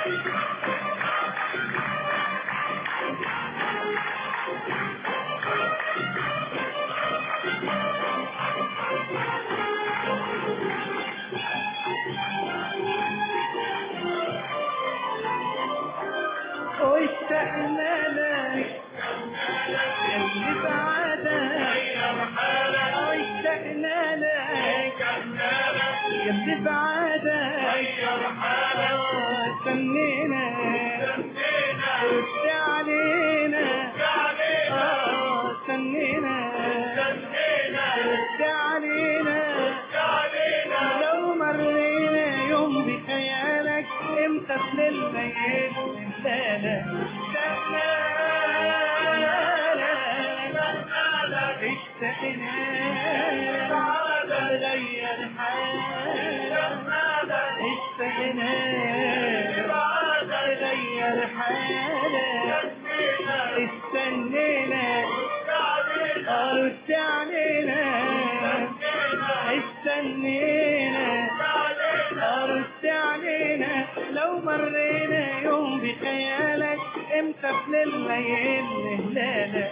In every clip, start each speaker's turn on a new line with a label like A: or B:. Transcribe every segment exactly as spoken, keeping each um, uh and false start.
A: واشتقنا لك يلي بعدك واشتقنا لك يلي بعدك استنينا رد علينا استنينا رد علينا لو مرينا يوم بخيالك امتى في الليل اشتقنا اشتقنا غير حالك اشتقنا غير حالك استنينا رد علينا استنينا رد علينا لو مرينا يوم بخيالك امتى في الليل هلالا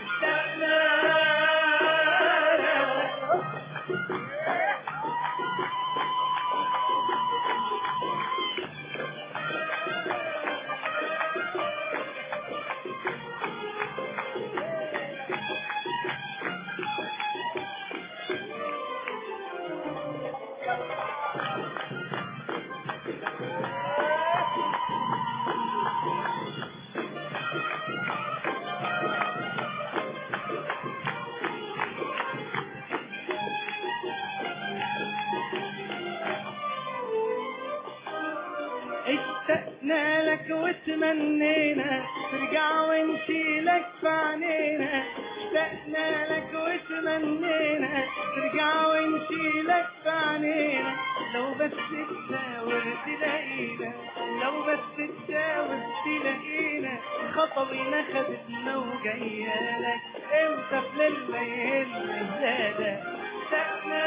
A: اشتقنا لك وتمنينا ترجع ونشيلك في عنينا اشتقنا لك وتمنينا ترجع ونشيلك في عنينا لو بس تساور تلاقينا لو بس تساور تلاقينا خطوينا خدتنا وجايالك امتى في الليل هلالا اشتقنا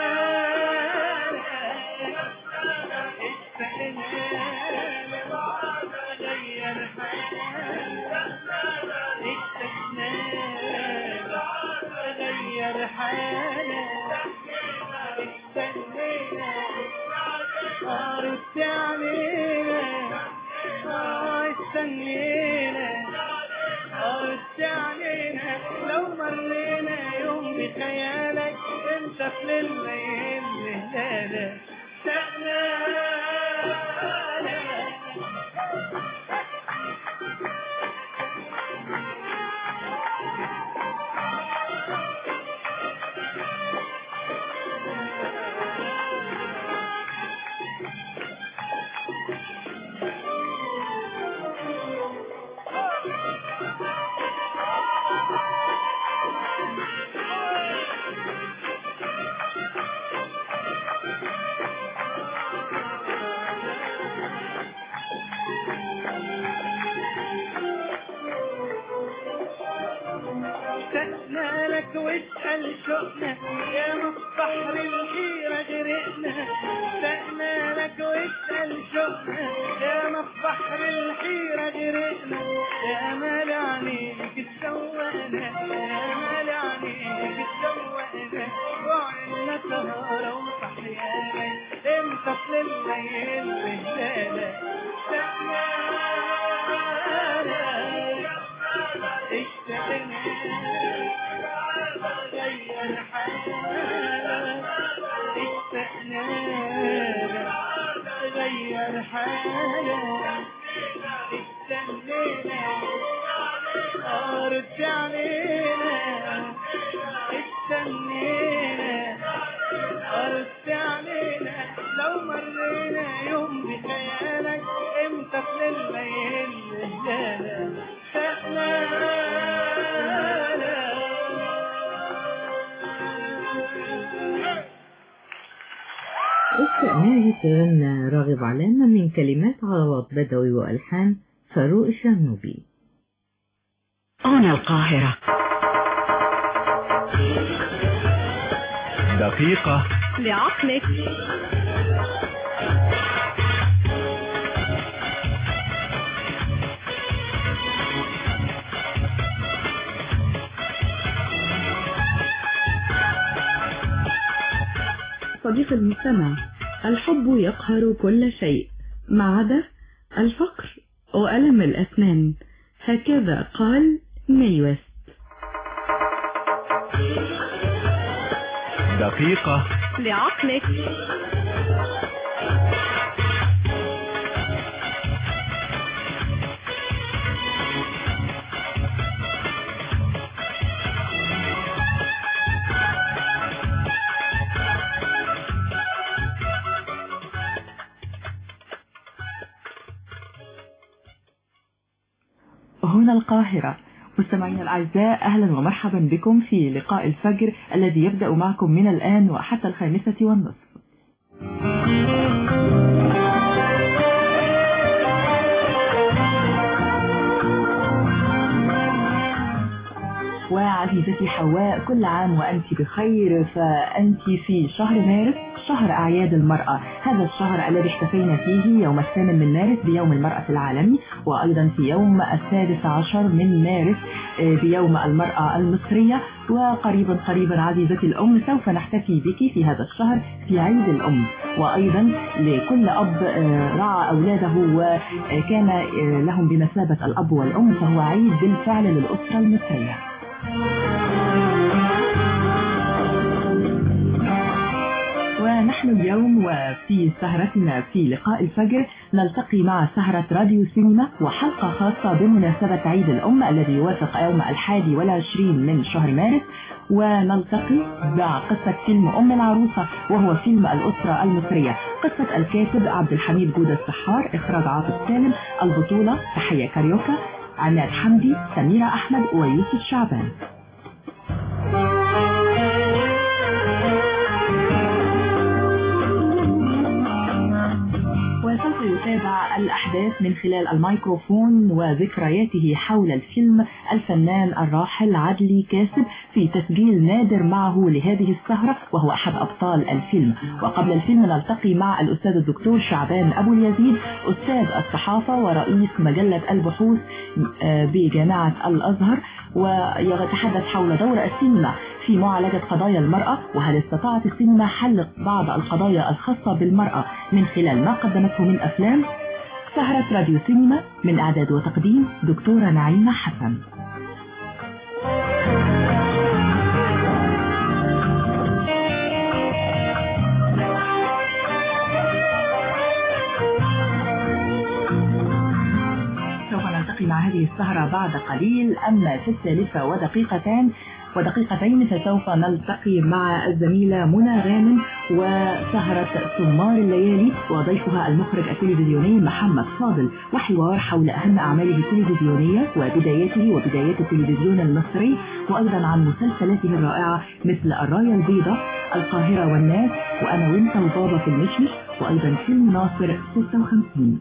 A: غير حالك استنينا رد علينا استنينا رد علينا لو مرينا يوم بخيالك انت في الليل هلالا استنى اشتقنا لك واسأل شوقنا يا مصبحر الحيرة غرقنا اشتقنا لك واسأل شوقنا يا مصبحر الحيرة غرقنا يا مال عينيك تسوقنا يا مال عينيك تسوقنا وعنا سهرة وصحيانا امتى في الليل بهلالا اشتقنا اشتقنا غير حالك اشتقنا غير حالك استنينا رد علينا استنينا رد علينا لو مرينا يوم بخيالك امتى في الليل هلالا
B: استئناس تغنى راغب علامة من كلمات عوض بدوي وألحان فاروق الشرنوبي.
C: هنا القاهرة.
D: دقيقة
C: لعقلك.
D: صديق المستمع، الحب يقهر كل شيء ما عدا الفقر وألم الأسنان، هكذا قال ماي ويست.
E: دقيقة
C: لعقلك.
F: هنا القاهرة. مستمعينا الأعزاء، أهلا ومرحبا بكم في لقاء الفجر الذي يبدأ معكم من الآن وحتى الخامسة والنصف. وعزيزتي حواء، كل عام وأنت بخير، فأنت في شهر مارس، شهر أعياد المرأة. هذا الشهر الذي احتفينا فيه يوم الثامن من مارس بيوم المرأة العالمي، وأيضا في يوم السادس عشر من مارس بيوم المرأة المصرية. وقريبا قريبا عزيزتي الأم سوف نحتفي بك في هذا الشهر في عيد الأم. وأيضا لكل أب رعى أولاده وكان لهم بمثابة الأب والأم، فهو عيد بالفعل للأسرة المصرية. ونحن اليوم وفي سهرتنا في لقاء الفجر نلتقي مع سهرة راديو سينما وحلقة خاصة بمناسبة عيد الأم الذي يوافق يوم الحادي والعشرين من شهر مارس. ونلتقي مع قصة فيلم أم العروسة، وهو فيلم الأسرة المصرية، قصة الكاتب عبد الحميد جودة السحار، إخراج عاطف سالم، البطولة تحية كاريوكا، عناد حمدي، سميرة أحمد ويوسف شعبان. وسوف يتابع الأحداث من خلال الميكروفون وذكرياته حول الفيلم الفنان الراحل عدلي كاسب في تسجيل نادر معه لهذه السهرة، وهو أحد أبطال الفيلم. وقبل الفيلم نلتقي مع الأستاذ الدكتور شعبان أبو اليزيد، أستاذ الصحافة ورئيس مجلة البحوث بجامعة الأزهر، ويتحدث حول دور السينما في معالجة قضايا المرأة، وهل استطاعت السينما حل بعض القضايا الخاصة بالمرأة من خلال ما قدمته من أفلام. سهرة راديو سينما من إعداد وتقديم دكتورة نعيمة حسن. مع هذه السهرة بعد قليل. أما في الثالثة ودقيقتين ودقيقتين فسوف نلتقي مع الزميلة منى غانم وسهرة سمار الليالي وضيفها المخرج التلفزيوني محمد فاضل، وحوار حول أهم أعماله التلفزيونية وبداياته وبدايات التلفزيون المصري، وأيضا عن مسلسلاته الرائعة مثل الراية البيضاء، القاهرة والناس، وأنا وانت وبابا في المشمش، وأيضا فيلم ناصر ستة وخمسين.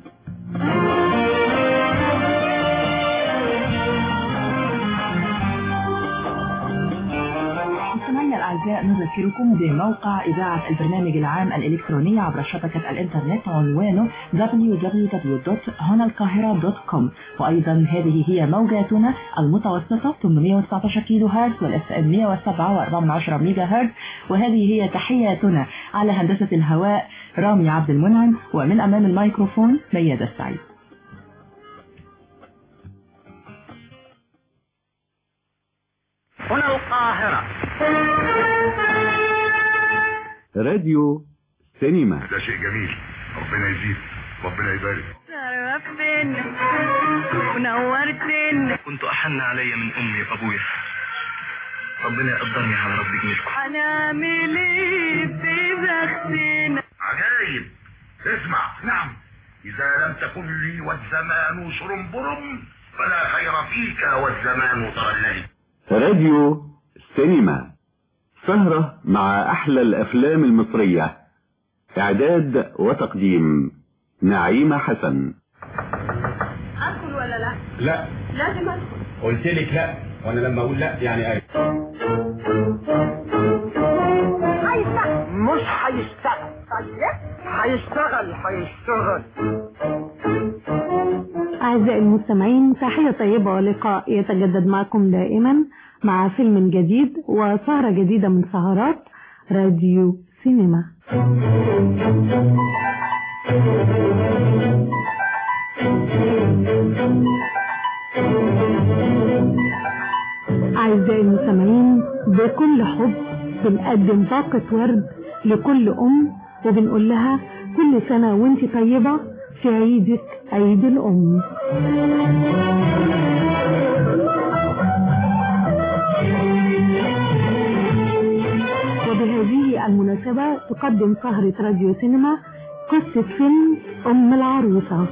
F: الأعزاء، نذكركم بموقع إذاعة البرنامج العام الإلكتروني عبر شبكة الإنترنت، عنوانه دبليو دبليو دبليو دوت هنا القاهرة دوت كوم. وأيضا هذه هي موجاتنا المتوسطة ثمانمائة وتسعة عشر كيلو هرتز والإف إم مئة وسبعة فاصلة أربعة ميجا هرتز. وهذه هي تحياتنا على هندسة الهواء رامي عبد المنعم، ومن أمام الميكروفون ميادة السعيد.
G: هنا القاهرة
E: راديو سينما.
H: ده شيء جميل، ربنا يزيد، ربنا يبارك.
C: شرفتنا ونورتنا،
G: كنت أحن علي من أمي وأبويا، ربنا يقدرني على رب جميلكم.
C: هنعمل ايه في بختنا؟
H: عجايب. اسمع. نعم. إذا لم تكن لي والزمان شرنبرم فلا خير فيك والزمان ترللي.
E: راديو سينما، سهرة مع أحلى الأفلام المصرية، إعداد وتقديم نعيمة حسن.
C: أدخل ولا لا؟
I: لا.
C: لازم أدخل.
I: قلت لك لا، وأنا لما أقول لا يعني أي.
G: هيشتغل. مش هيشتغل. هيشتغل هيشتغل.
J: أعزائي المستمعين، تحية طيبة ولقاء يتجدد معكم دائما مع فيلم جديد وسهرة جديدة من سهرات راديو السينما. أعزائي المستمعين، بكل حب بنقدم باقة ورد لكل أم وبنقول لها كل سنة وانت طيبة في عيدك عيد الأم. وبهذه المناسبة تقدم سهرة راديو سينما قصة فيلم أم العروسة.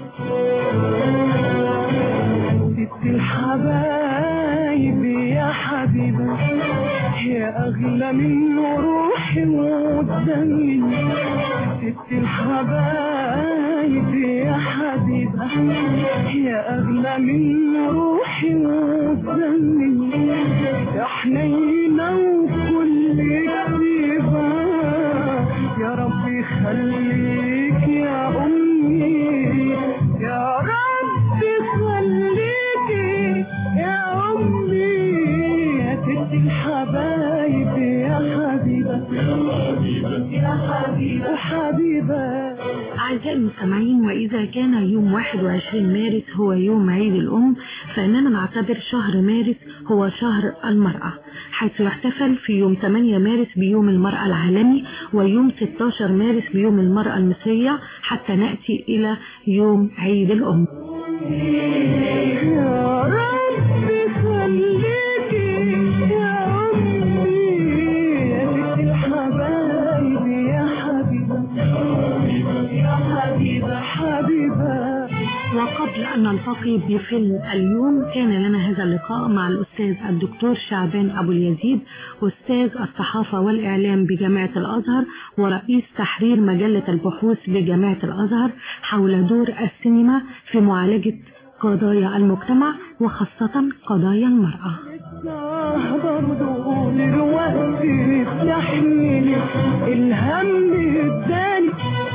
A: ست الحبايب يا حبيبة يا أغلى من روحي ودمي، ست الحبايب يا حبيبة يا أغلى من روحي ودمي، يا حنينة وكل كتيبة يا رب يخليك يا أمي، يا رب يخليكي يا أمي، يا ست الحبايب يا حبيبة يا حبيبة يا حبيبة.
J: أعزائي المستمعين، وإذا كان يوم واحد وعشرين مارس هو يوم عيد الأم، فإننا نعتبر شهر مارس هو شهر المرأة، حيث يحتفل في يوم ثمانية مارس بيوم المرأة العالمي، ويوم ستة عشر مارس بيوم المرأة المصرية، حتى نأتي إلى يوم عيد الأم.
A: يا رب خليكي يا أمي، يا ست الحبايب يا حبيبة يا حبيبة حبيبة.
J: وقبل أن نلتقي بفيلم اليوم، كان لنا هذا اللقاء مع الأستاذ الدكتور شعبان أبو اليزيد، أستاذ الصحافة والإعلام بجامعة الأزهر ورئيس تحرير مجلة البحوث بجامعة الأزهر، حول دور السينما في معالجة قضايا المجتمع وخاصة قضايا المرأة.
A: برضو دلوقتي يحميني الهم الداني،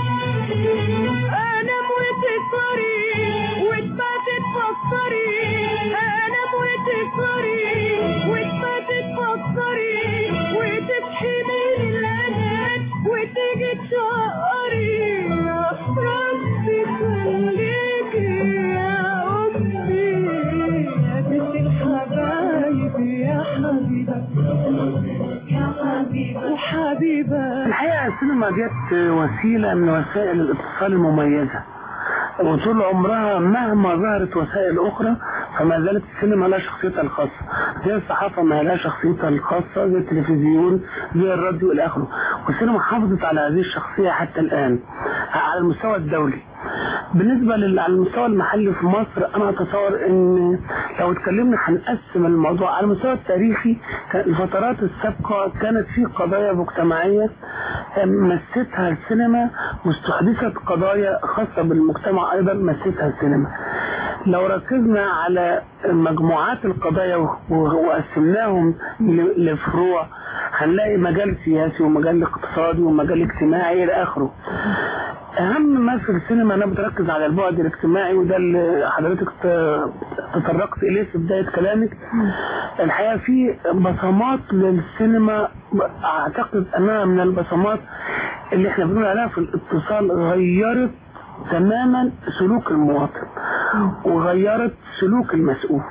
A: أنا وتكسري وتبات تفكري، أنا وتكسري وتبات تفكري وتصحي من الأنام وتيجي تشقري، يا ربي خليكي يا أمي، يا ست الحبايب يا حبيبة يا حبيبة وحبيبة.
K: الحقيقة السينما ديت وسيلة من وسائل الاتصال المميزة، وطول عمرها مهما ظهرت وسائل أخرى فما زالت السينما لها شخصيتها الخاصة، زي الصحافة ما لها شخصيتها الخاصة، زي التلفزيون، زي الراديو إلى آخره، والسينما حافظت على هذه الشخصية حتى الآن على المستوى الدولي. بالنسبة على المستوى المحلي في مصر، أنا أتصور أن لو اتكلمنا هنقسم الموضوع على المستوى التاريخي. الفترات السابقة كانت في قضايا مجتمعية مستها السينما، واستحدثت قضايا خاصة بالمجتمع أيضا مستها السينما. لو ركزنا على مجموعات القضايا وقسمناهم لفروع، هنلاقي مجال سياسي ومجال اقتصادي ومجال اجتماعي إلى آخره. أهم ما في السينما أنا بتركز على البعد الاجتماعي، وده اللي حضرتك تطرقت إليه في بداية كلامك. الحقيقة في بصمات للسينما أعتقد أنها من البصمات اللي احنا بنقول عليها في الاتصال، غيرت تماما سلوك المواطن وغيرت سلوك المسؤول.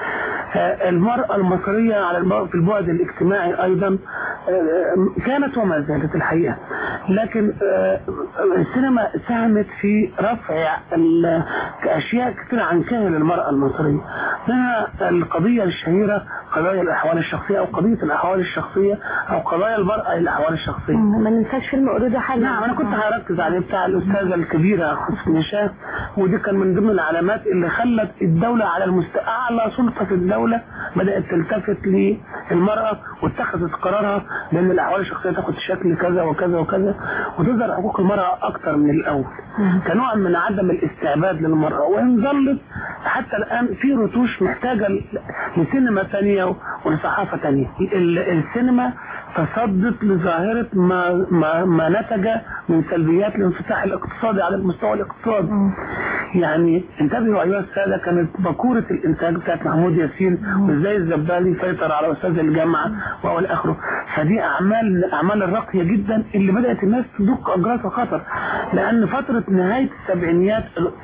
K: المرأة المصرية على في البعد الاجتماعي أيضا كانت وما زالت الحقيقة، لكن السينما ساهمت في رفع أشياء كثيرة عن كاهل المرأة المصرية، منها القضية الشهيرة قضايا الأحوال الشخصية أو قضية الأحوال الشخصية أو قضايا المرأة الأحوال الشخصية.
J: ما ننساش فيلم أريد حاجة.
K: نعم، أنا كنت هركز عليه بتاع الأستاذة الكبيرة حسن شاه، ودي كان من ضمن العلامات اللي خلت الدولة على المستوى أعلى سلطة في الدولة بدأت تلتفت للمرأة واتخذت قرارها بأن الأحوال الشخصية تاخد شكل كذا وكذا وكذا، وتظهر حقوق المرأة أكثر من الأول كنوع من عدم الاستعباد للمرأة. وإن ظلت حتى الآن في رتوش محتاجة لسينما ثانية ولصحافة ثانية. السينما تصدت لظاهرة ما, ما, ما نتج من سلبيات الانفتاح الاقتصادي على المستوى الاقتصادي. يعني انتبهوا ايها الساده، كانت باكوره الانتاج بتاعت محمود ياسين وازاي الزبالي سيطر على استاذ الجامعه والى اخره. فدي اعمال اعمال الراقيه جدا اللي بدات الناس تدق اجراس وخطر، لان فتره نهايه السبعينيات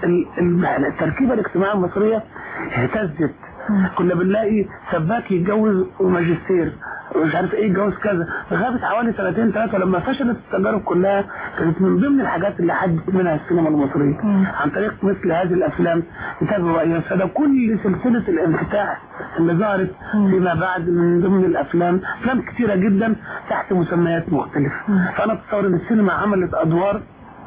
K: التركيبه الاجتماعيه المصريه اهتزت. كنا بنلاقي سباك يتجوز وماجستير مش عارف ايه يتجوز كذا، غابت حوالي سنتين ثلاثه لما فشلت التجارب كلها. كانت من ضمن الحاجات اللي حدت منها السينما المصريه عن طريق مثل هذه الافلام. انتبهوا ايها الساده، كل سلسله الانفتاح اللي ظهرت فيما بعد من ضمن الافلام افلام كثيره جدا تحت مسميات مختلفه. فانا اتصور ان السينما عملت ادوار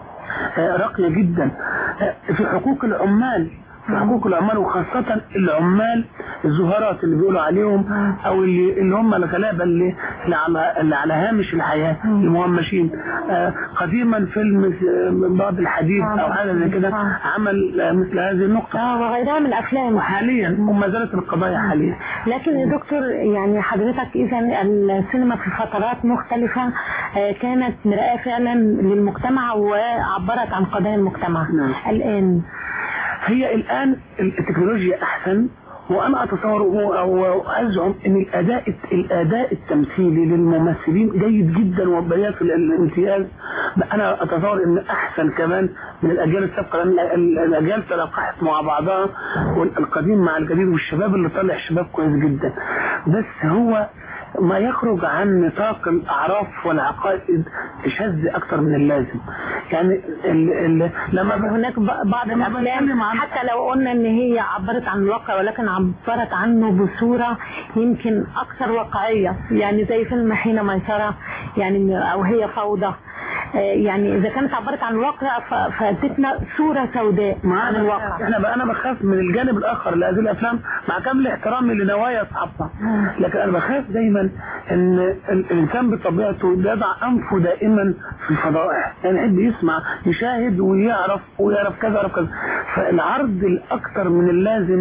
K: راقيه جدا في حقوق العمال، في حقوق العمال، وخاصة العمال الزهرات اللي بيقولوا عليهم او اللي, اللي هم الغلابة اللي, اللي, على, اللي على هامش الحياة المهمشين. آه قديما فيلم بعض الحديد او حاجة زي كده عمل آه مثل هذه النقطة
J: اه وغيرها من الافلام،
K: وحاليا وما زالت القضايا حاليا.
J: لكن يا دكتور يعني حضرتك اذا السينما في فترات مختلفة آه كانت مرآة فعلا للمجتمع وعبرت عن قضايا المجتمع. نعم. الان
K: هي الآن التكنولوجيا أحسن، وأنا أتصور أو أزعم أن الأداء الأداء التمثيلي للممثلين جيد جدا وبيات الامتياز. أنا أتصور أن أحسن كمان من الأجيال السابقة، لأن الأجيال تلقحت مع بعضها والقديم مع الجديد، والشباب اللي طلع شباب كويس جدا. بس هو ما يخرج عن نطاق الأعراف والعقائد شاذ أكثر من اللازم. يعني ال ال لما
J: هناك بعض الأفلام حتى لو قلنا إن هي عبرت عن الواقع ولكن عبرت عنه بصورة يمكن أكثر واقعية، يعني زي فيلم حين ميسرة يعني أو هي فوضى. يعني إذا كانت عبرت عن الواقع فادتنا صورة سوداء عن الواقع.
K: أنا أنا بخاف من الجانب الآخر لهذه الأفلام مع كامل احترامي لنوايا أصحابها، لكن أنا بخاف دايما إن الإنسان بطبيعته بيضع أنفه دائما في الفضائح، يعني يحب يسمع يشاهد ويعرف ويعرف كذا يعرف كذا. فالعرض الأكثر من اللازم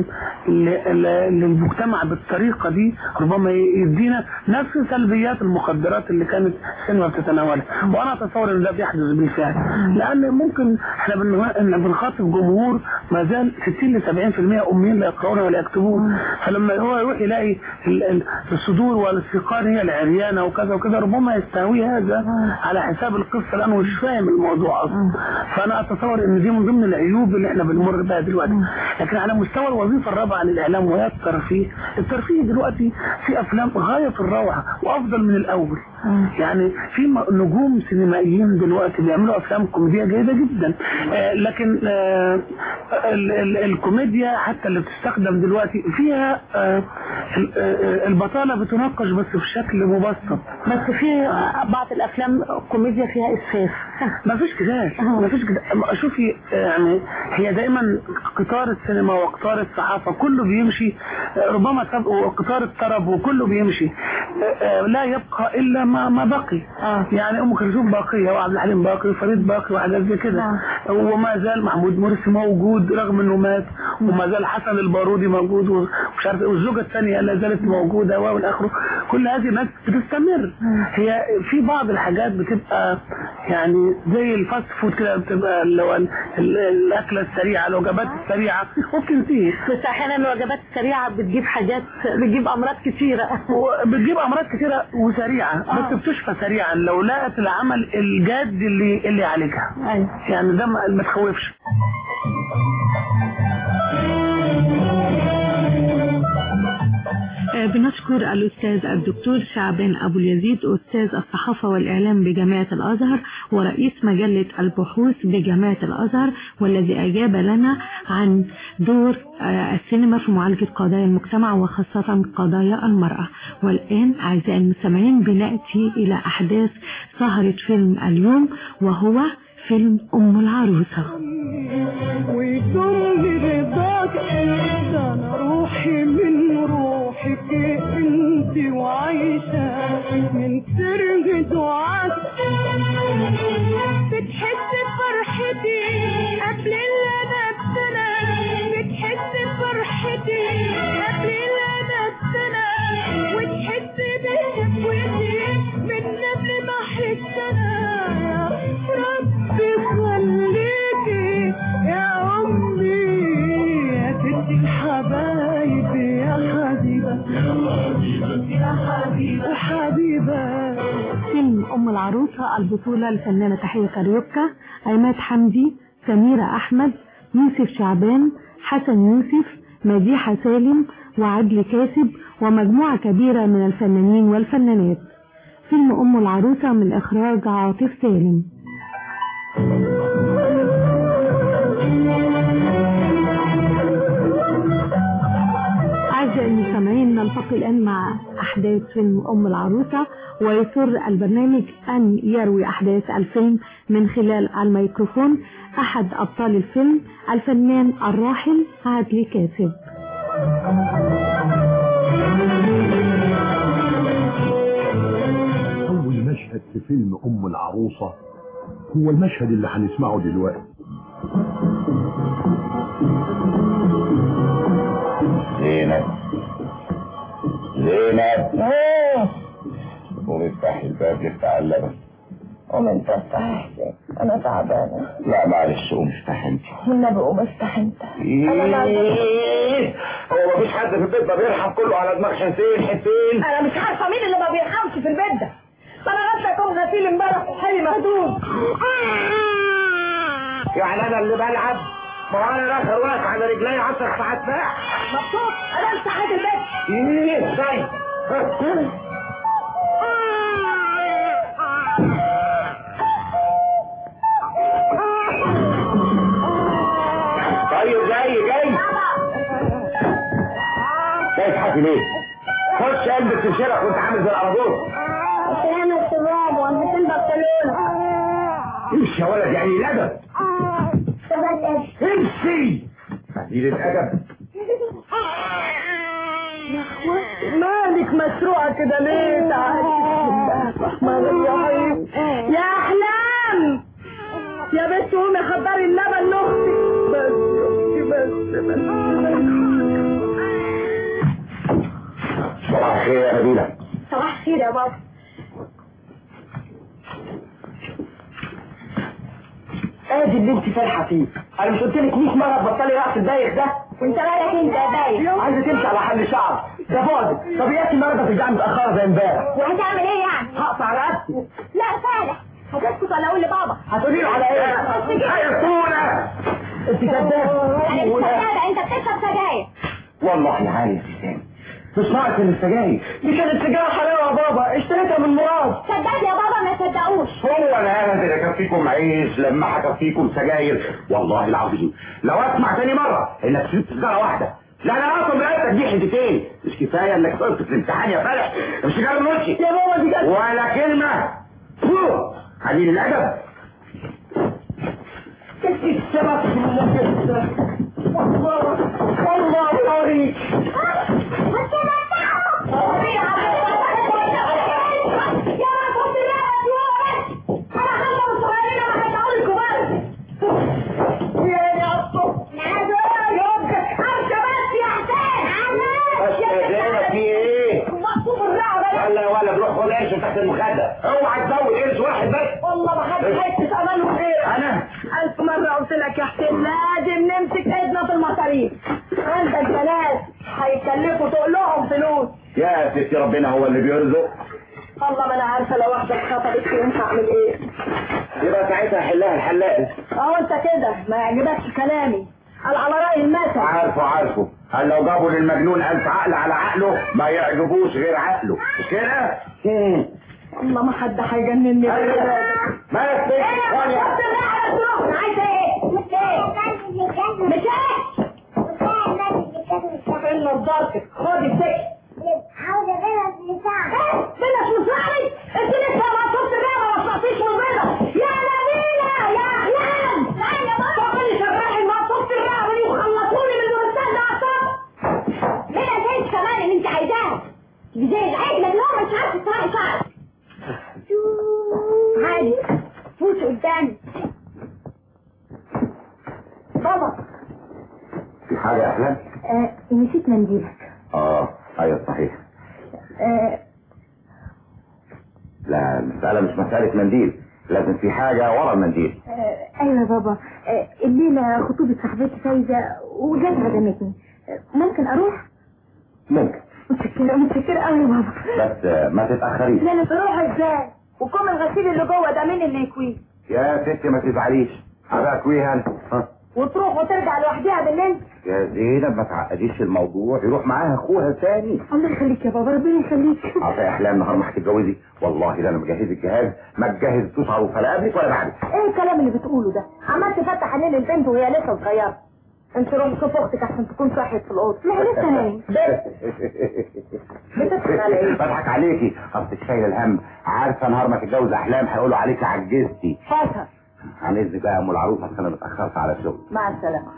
K: للمجتمع بالطريقة دي ربما يدينا نفس سلبيات المخدرات اللي كانت السينما بتتناولها. وأنا أتصور إن ده بيحدث بالفعل، لأن ممكن إحنا بنخاطب جمهور ما زال ستين لسبعين في المئة أميين لا يقرؤون ولا يكتبون. فلما هو يروح يلاقي الصدور والثقان هي العريانة وكذا وكذا ربما يستهوي هذا على حساب القصة لأنه مش فاهم الموضوع أصلا. فأنا أتصور إن دي من ضمن العيوب اللي إحنا بنمر بها دلوقتي. لكن على مستوى الوظيفة الرابعة للإعلام وهي الترفيه، الترفيه دلوقتي في أفلام غاية في الروعة وأفضل من الأول. يعني في نجوم سينمائيين دلوقتي بيعملوا أفلام كوميدية جيدة جدا. آه لكن آه ال ال الكوميديا حتى اللي بتستخدم دلوقتي فيها آه البطالة بتناقش بس بشكل مبسط.
J: بس في بعض الأفلام كوميديا فيها إسفاف.
K: ما فيش كده ما فيش كده. شوفي يعني هي دايما قطار السينما وقطار الصحافة كله بيمشي، ربما قطار الطرب وكله بيمشي، لا يبقى إلا ما ما بقي. آه. يعني أم كلثوم باقية وعبد الحليم باقي وفريد باقي وحاجات زي كده. آه. وما زال محمود مرسي موجود رغم إنه مات، وما زال حسن البارودي موجود ومش عارف والزوجة الثانية لا زالت موجودة والآخر. كل هذه الناس بتستمر. هي في بعض الحاجات بتبقى يعني زي الفاست فود كده، بتبقى اللي الأكلة السريعة الوجبات السريعة ممكن تيجي،
J: بس أحيانا الوجبات السريعة بتجيب حاجات بتجيب أمراض كثيرة
K: بتجيب أمراض كثيرة وسريعة. آه. بس بتشفى سريعا لو لقت العمل الجاد اللي اللي عليها. أيوة. يعني ده ما تخوفش.
J: بنشكر الأستاذ الدكتور شعبان أبو اليزيد أستاذ الصحافة والإعلام بجامعة الأزهر ورئيس مجلة البحوث بجامعة الأزهر، والذي أجاب لنا عن دور السينما في معالجة قضايا المجتمع وخاصة قضايا المرأة. والآن أعزائي المستمعين بنأتي إلى أحداث سهرة فيلم اليوم وهو فيلم أم العروسة.
A: ويدوم برضاك ده أنا روحي من روحك انت وعايشة من سر دعاك، بتحس بفرحتي قبل اللي انا بسنة، بتحس بفرحتي قبل اللي انا بسنة، وتحس بشكوتي من قبل ما احس انا. يا ربي خليكي يا امي
J: العروسة البطولة الفنانة تحية كاريوكا، عماد حمدي، سميرة أحمد، يوسف شعبان، حسن يوسف، مديحة سالم، وعدلي كاسب، ومجموعة كبيرة من الفنانين والفنانات. فيلم أم العروسة من إخراج عاطف سالم. أعزائي المستمعين، نلتقي الآن مع أحداث فيلم أم العروسة، ويسر البرنامج أن يروي أحداث الفيلم من خلال الميكروفون أحد أبطال الفيلم الفنان الراحل عدلي كاسب.
L: أول مشهد في فيلم أم العروسة هو المشهد اللي هنسمعه دلوقتي.
H: زينب زينب
A: ايه؟
H: قومي افتحي الباب بتاع اللبن.
A: قوم انت افتح احسن، انا تعبانه.
H: لا معلش قوم افتح انت.
A: والنبي قوم افتح انت.
H: ايه هو مفيش حد في البيت ما بيرحم، كله على دماغ شنتين حتين.
A: انا مش عارفه مين اللي ما بيرحمش في البيت ده. انا غسلت ام غسيل امبارح وحالي مهدود.
H: يعني انا اللي بلعب؟ ما هو انا اخر واقف على رجلي عشر ساعات بقى.
A: مبسوط انا امسحت البيت.
H: ايه ازاي؟ طيب جاي جاي جاي تحكي ليه؟ خش البس تيشيرتك وانت عامل زي الارجوز.
A: عشان انا الشباب والبسين بطلون.
H: امشي يا ولد يعني الادب. امشي قليل الادب.
A: يا اخواتي مالك مسروعه كده ليه؟ تعالي الرحمن الرحيم. يا احلام يا بنت قومي حضري اللبن لاختي. بس يا اختي بس بس
H: صباح الخير يا نبيلة.
A: صباح الخير يا بابا.
M: ادي اللي انت فالحه فيه. انا مش قلت لك مية مره تبطلي رقص الدايخ ده؟
A: وانت مالك انت يا دايخ؟
M: عايزه تمشي على حل شعر ده فاضي. طب ياتي النهارده ترجعي متاخره زي امبارح.
A: وهتعمل ايه يعني؟
M: هقطع رقبتي.
A: لا صالح هتسكت ولا اقول لبابا؟
M: هتقولي له على ايه؟
H: هيصونا.
M: انت كداب.
A: يعني انت كداب، انت بتشرب سجاير.
H: والله يا عالي ابتسام مش ناقص السجاير.
M: دي كانت سيجاره حلاوه يا بابا، اشتريتها من مراد.
A: صدقني يا بابا ما صدقوش.
H: هو انا هنزل اكفيكم عيش لما هكفيكم سجاير؟ والله العظيم لو اسمع تاني مره انك شربت سيجاره واحده. لا انا اصلا رقبتك دي حتتين. مش كفايه انك سقطت في الامتحان يا فالح؟ مش سيجاره من وشي
M: يا بابا دي كانت
H: ولا كلمه. قليل الادب.
M: انت السبب في اللي والله والله يوريك. تحت المخدة اوعى تزود قرش واحد بس.
A: والله ما حد هيحس امله غيرك.
H: انا
A: الف مره قلت لك يا حسين لازم نمسك ايدنا في المصاريف. عندك بنات هيكلفوا تقول لهم فلوس.
H: يا ستي ربنا هو اللي بيرزق.
A: والله ما انا عارفه لو واحده اتخطبت ينفع اعمل ايه.
H: يبقى ساعتها حلها الحلاق.
A: اه انت كده ما يعجبكش كلامي. قال على راي المثل.
H: عارفه عارفه قال لو جابوا للمجنون ألف عقل على عقله ما يعجبوش غير عقله. مش كده؟
A: والله ما حد هيجنني.
H: ما يستيقظ.
A: ايه يا بطل الرعب السخن عايزه ايه؟ مش ايه؟ مش ايه؟ فين نضارتك؟ خدي السكت.
N: عاوزة بيضة بنساعد.
A: بيضة بنساعد؟ انت لسه ما شفت الرعبة ما طلعتيش من البيضة. يا نبيلة يا احلام. لا يا بابا. فقولي شرحي ما شفت الرعبة دي وخلصوني من المرسال ده عصام. بيضة زي كمان اللي انت عايزاها. دي زي العيد مجنون مش عارفة تسمعي شعر. عادي فوت قدامي. بابا
H: في حاجة يا أحلام؟
A: آه نسيت منديلك.
H: اه ايوه صحيح.
A: آه
H: لا المسألة مش مسألة منديل، لازم في حاجة ورا المنديل.
A: آه ايوه يا بابا. آه الليلة خطوبة صاحبتي فايزة وجات خدمتني. آه ممكن اروح؟
H: ممكن.
A: متشكرة متشكرة قوي يا بابا.
H: بس ما تتأخريش.
A: لا انا بروح ازاي؟ وكم الغسيل اللي جوه ده مين اللي يكويه؟
H: يا ستي ما تزعليش، هبقى اكويها انا. ها.
A: وتروح وترجع لوحدها بالليل؟
H: يا زينب ما تعقديش الموضوع، يروح معاها اخوها ثاني.
A: الله يخليك يا بابا، ربنا يخليك.
H: عطا احلام نهار ما هتتجوزي والله لا انا مجهز الجهاز، ما تجهزتوش عروسه لا قبلك ولا بعدك.
A: ايه الكلام اللي بتقوله ده؟ عمال تفتح عينين البنت وهي لسه صغيره. انت روح شوف اختك عشان تكون صحيت في الاوضه. ما هي لسه نايمه. بتضحك على ايه؟
H: بضحك عليكي، اصلك شايله الهم، عارفه نهار ما تتجوز احلام هيقولوا عليكي عجزتي.
A: فاتها.
H: عن اذنك بقى يا ام العروسه عشان انا اتاخرت على الشغل.
A: مع السلامه.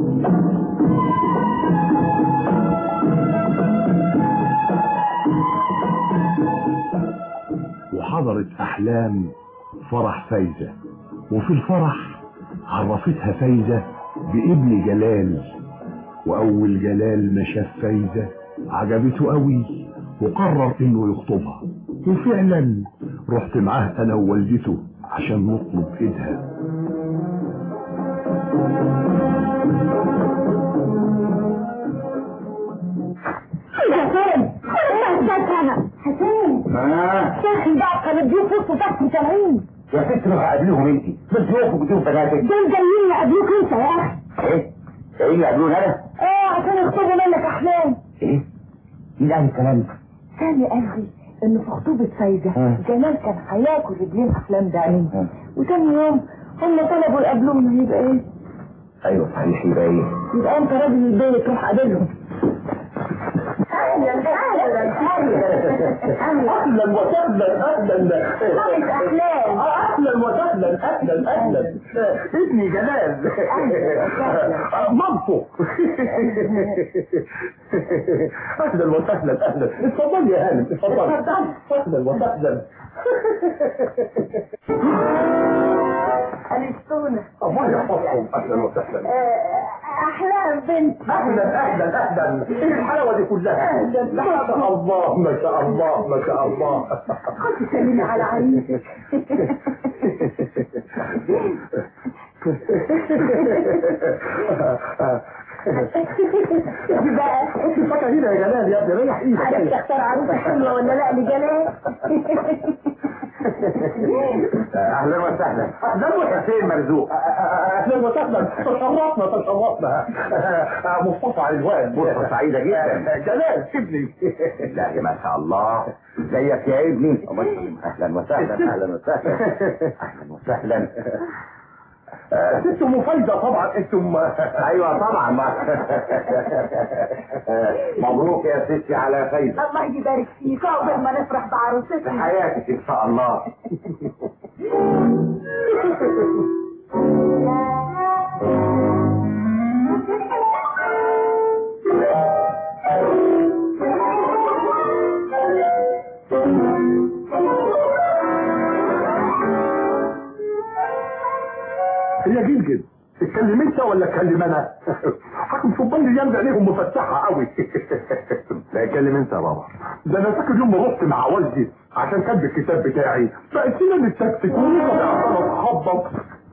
L: وحضرت احلام فرح فايزه، وفي الفرح عرفتها فايزه بابن جلال، واول جلال ما شاف فايزه عجبته قوي وقرر انه يخطبها، وفعلا رحت معاه انا ووالدته عشان نطلب ايدها.
A: حسين حسين حسين
H: اه
A: شيخي بقى كانوا الضيوف وسط تحت سامعين.
H: يا ست روح قابلوهم انت، مش ضيوفك وضيوف بناتك.
A: دول جايين يقابلوك انت يا اخي.
H: ايه؟ جايين يقابلوني انا؟
A: اه عشان يخطبوا منك احلام.
H: ايه؟ مين قال الكلام ده؟
A: كان قال لي ان في خطوبة فايزة جمال كان هياكل رجلين احلام بعينيه، وتاني يوم هم طلبوا يقابلونا. يبقى ايه؟
H: ايوه صحيح، يبقى ايه؟
A: يبقى انت راجل البيت تروح قابلهم. اهلا اهلا اهلا
L: اهلا وسهلا اهلا
A: احلام.
L: اهلا وسهلا اهلا اهلا ابني جلال مامته. اهلا وسهلا اهلا، اتفضل يا هانم اتفضل. اهلا وسهلا.
A: أليستونا
L: الله يحفظكم. اهلا وسهلا.
A: احلام بنت.
L: اهلا اهلا اهلا، ايه الحلاوه دي كلها؟ ما شاء الله ما شاء الله ما شاء الله.
A: خد تسلمي على عريسك.
L: بقى انت فاكره هنا يا جلال يا ابني، ريح ايدك.
A: عايز تختار عروسه حلوه ولا لا لجلال؟
H: اهلا وسهلا. اهلا وحسين مرزوق.
L: اهلا وسهلا، تشرفنا تشرفنا. مصطفى علوان.
H: فرصه سعيده جدا.
L: جلال ابني.
H: لا ما شاء الله، ازيك يا ابني؟ الله يسلمك. اهلا وسهلا اهلا وسهلا اهلا وسهلا.
L: ست ام فايزه طبعا انتم.
H: ايوه طبعا. مبروك يا ستي على فايزه.
A: الله يبارك فيك، عقبال ما نفرح بعروستك.
H: حياتك ان شاء الله.
L: هي جلجل تتكلم انت ولا اتكلم انا؟ حكم شبان اللي يلزق عليهم مفتحه قوي.
H: لا اتكلم انت يا بابا.
L: ده انا فاكر يوم ما رحت مع والدي عشان كاتب الكتاب بتاعي فقسينا نتكتك ونقعد عمال اتخبط.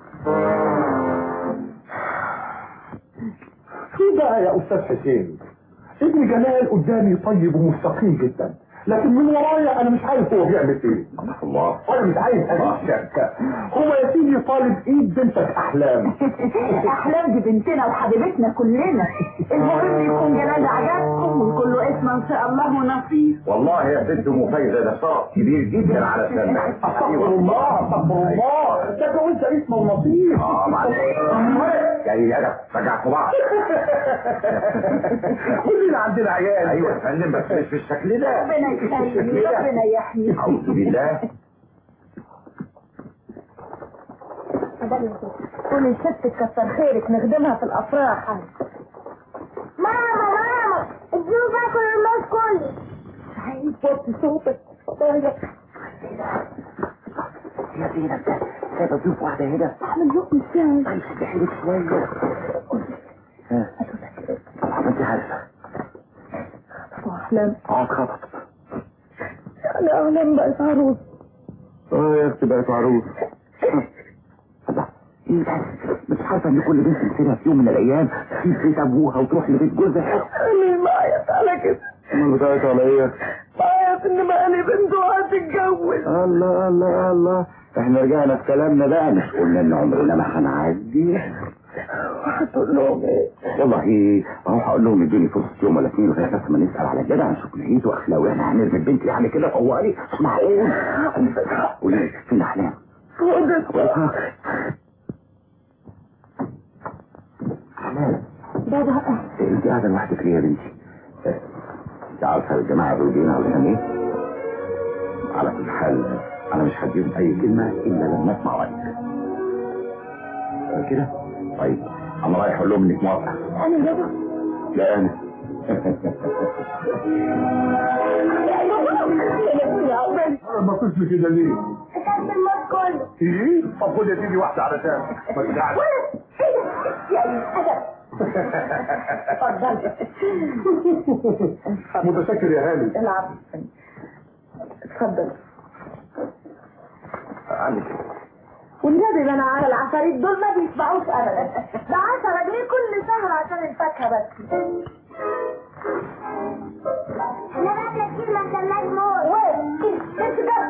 L: في بقى يا استاذ حسين، ابن جلال قدامي طيب ومستقيم جدا، لكن من ورايا انا مش عارف هو بيعمل ايه.
H: الله.
L: وانا مش عايز اشك. هو يا سيدي طالب ايد بنتك احلام.
A: احلام دي بنتنا وحبيبتنا كلنا، المهم يكون جلال عجبكم ويكون له اسم ان شاء الله ونصيب.
H: والله يا ست ام فايزه ده شرف كبير جدا على سنك.
L: استغفر الله استغفر الله، ده جوزت اسمه ونصيب.
H: اه معلش جاي ادب رجعتوا بعض.
L: كلنا عندنا عيال.
H: ايوه يا فندم بس مش بالشكل ده.
A: ربنا يخليك ربنا يحميك.
H: اعوذ بالله.
A: قولي لست كتر خيرك نخدمها في الافراح.
N: ماما ماما الضيوف اكل الماس كله.
A: عايز وطي صوتك.
H: يا زينب سايبه ضيوف واحده هنا.
A: اعمل لقمة ازاي؟
H: طيب سبحيلك شويه. طبعا انت عارفه.
A: واحلام.
H: اه اتخطط.
A: انا احلام بقت عروس.
H: اه يا اختي بقت عروس. الله ايه ده؟ مش عارفه ان كل بنت تسيبها في يوم من الايام تسيب بيت ابوها وتروح لبيت جوزها؟
A: انا معيط على كده.
H: امال بتعيط على ايه؟
A: معيط ان بقالي بنت وهتتجوز.
H: الله الله الله، احنا رجعنا في كلامنا بقى، مش قلنا ان عمرنا ما هنعدي. هتقول لهم ايه؟ والله اهو هقول لهم ادوني فرصه يوم ولا اثنين لغايه بس ما نسال على جدع نشوف نهيته واخلاقه. احنا هنرمي البنت يعني كده طوالي؟ معقول؟ قولي فين احلام؟ احلام
A: بابا
H: انت قاعده لوحدك ليه يا بنتي؟ انت عارفه الجماعه دول جايين علشان ايه؟ على كل حال انا مش هديهم اي كلمه الا لما اسمع رايك كده. طيب انا رايح اقول لهم انك موافقه.
A: انا بابا؟
H: لا انا
L: ما كنتش كده ليه؟
A: كان الموت كله.
L: ايه؟ طب خد يا سيدي واحده على تاني ما تزعلش.
A: يعني ادب. اتفضل.
L: متشكر يا هاني.
A: العفو. اتفضل.
H: عندك
A: والنبي ما انا على العفاريت دول ما بيسمعوش ابدا. ده عشرة جنيه كل شهر عشان الفاكهه بس.
N: انا بقى كتير ما سماش موت.
A: وين؟ انت ده.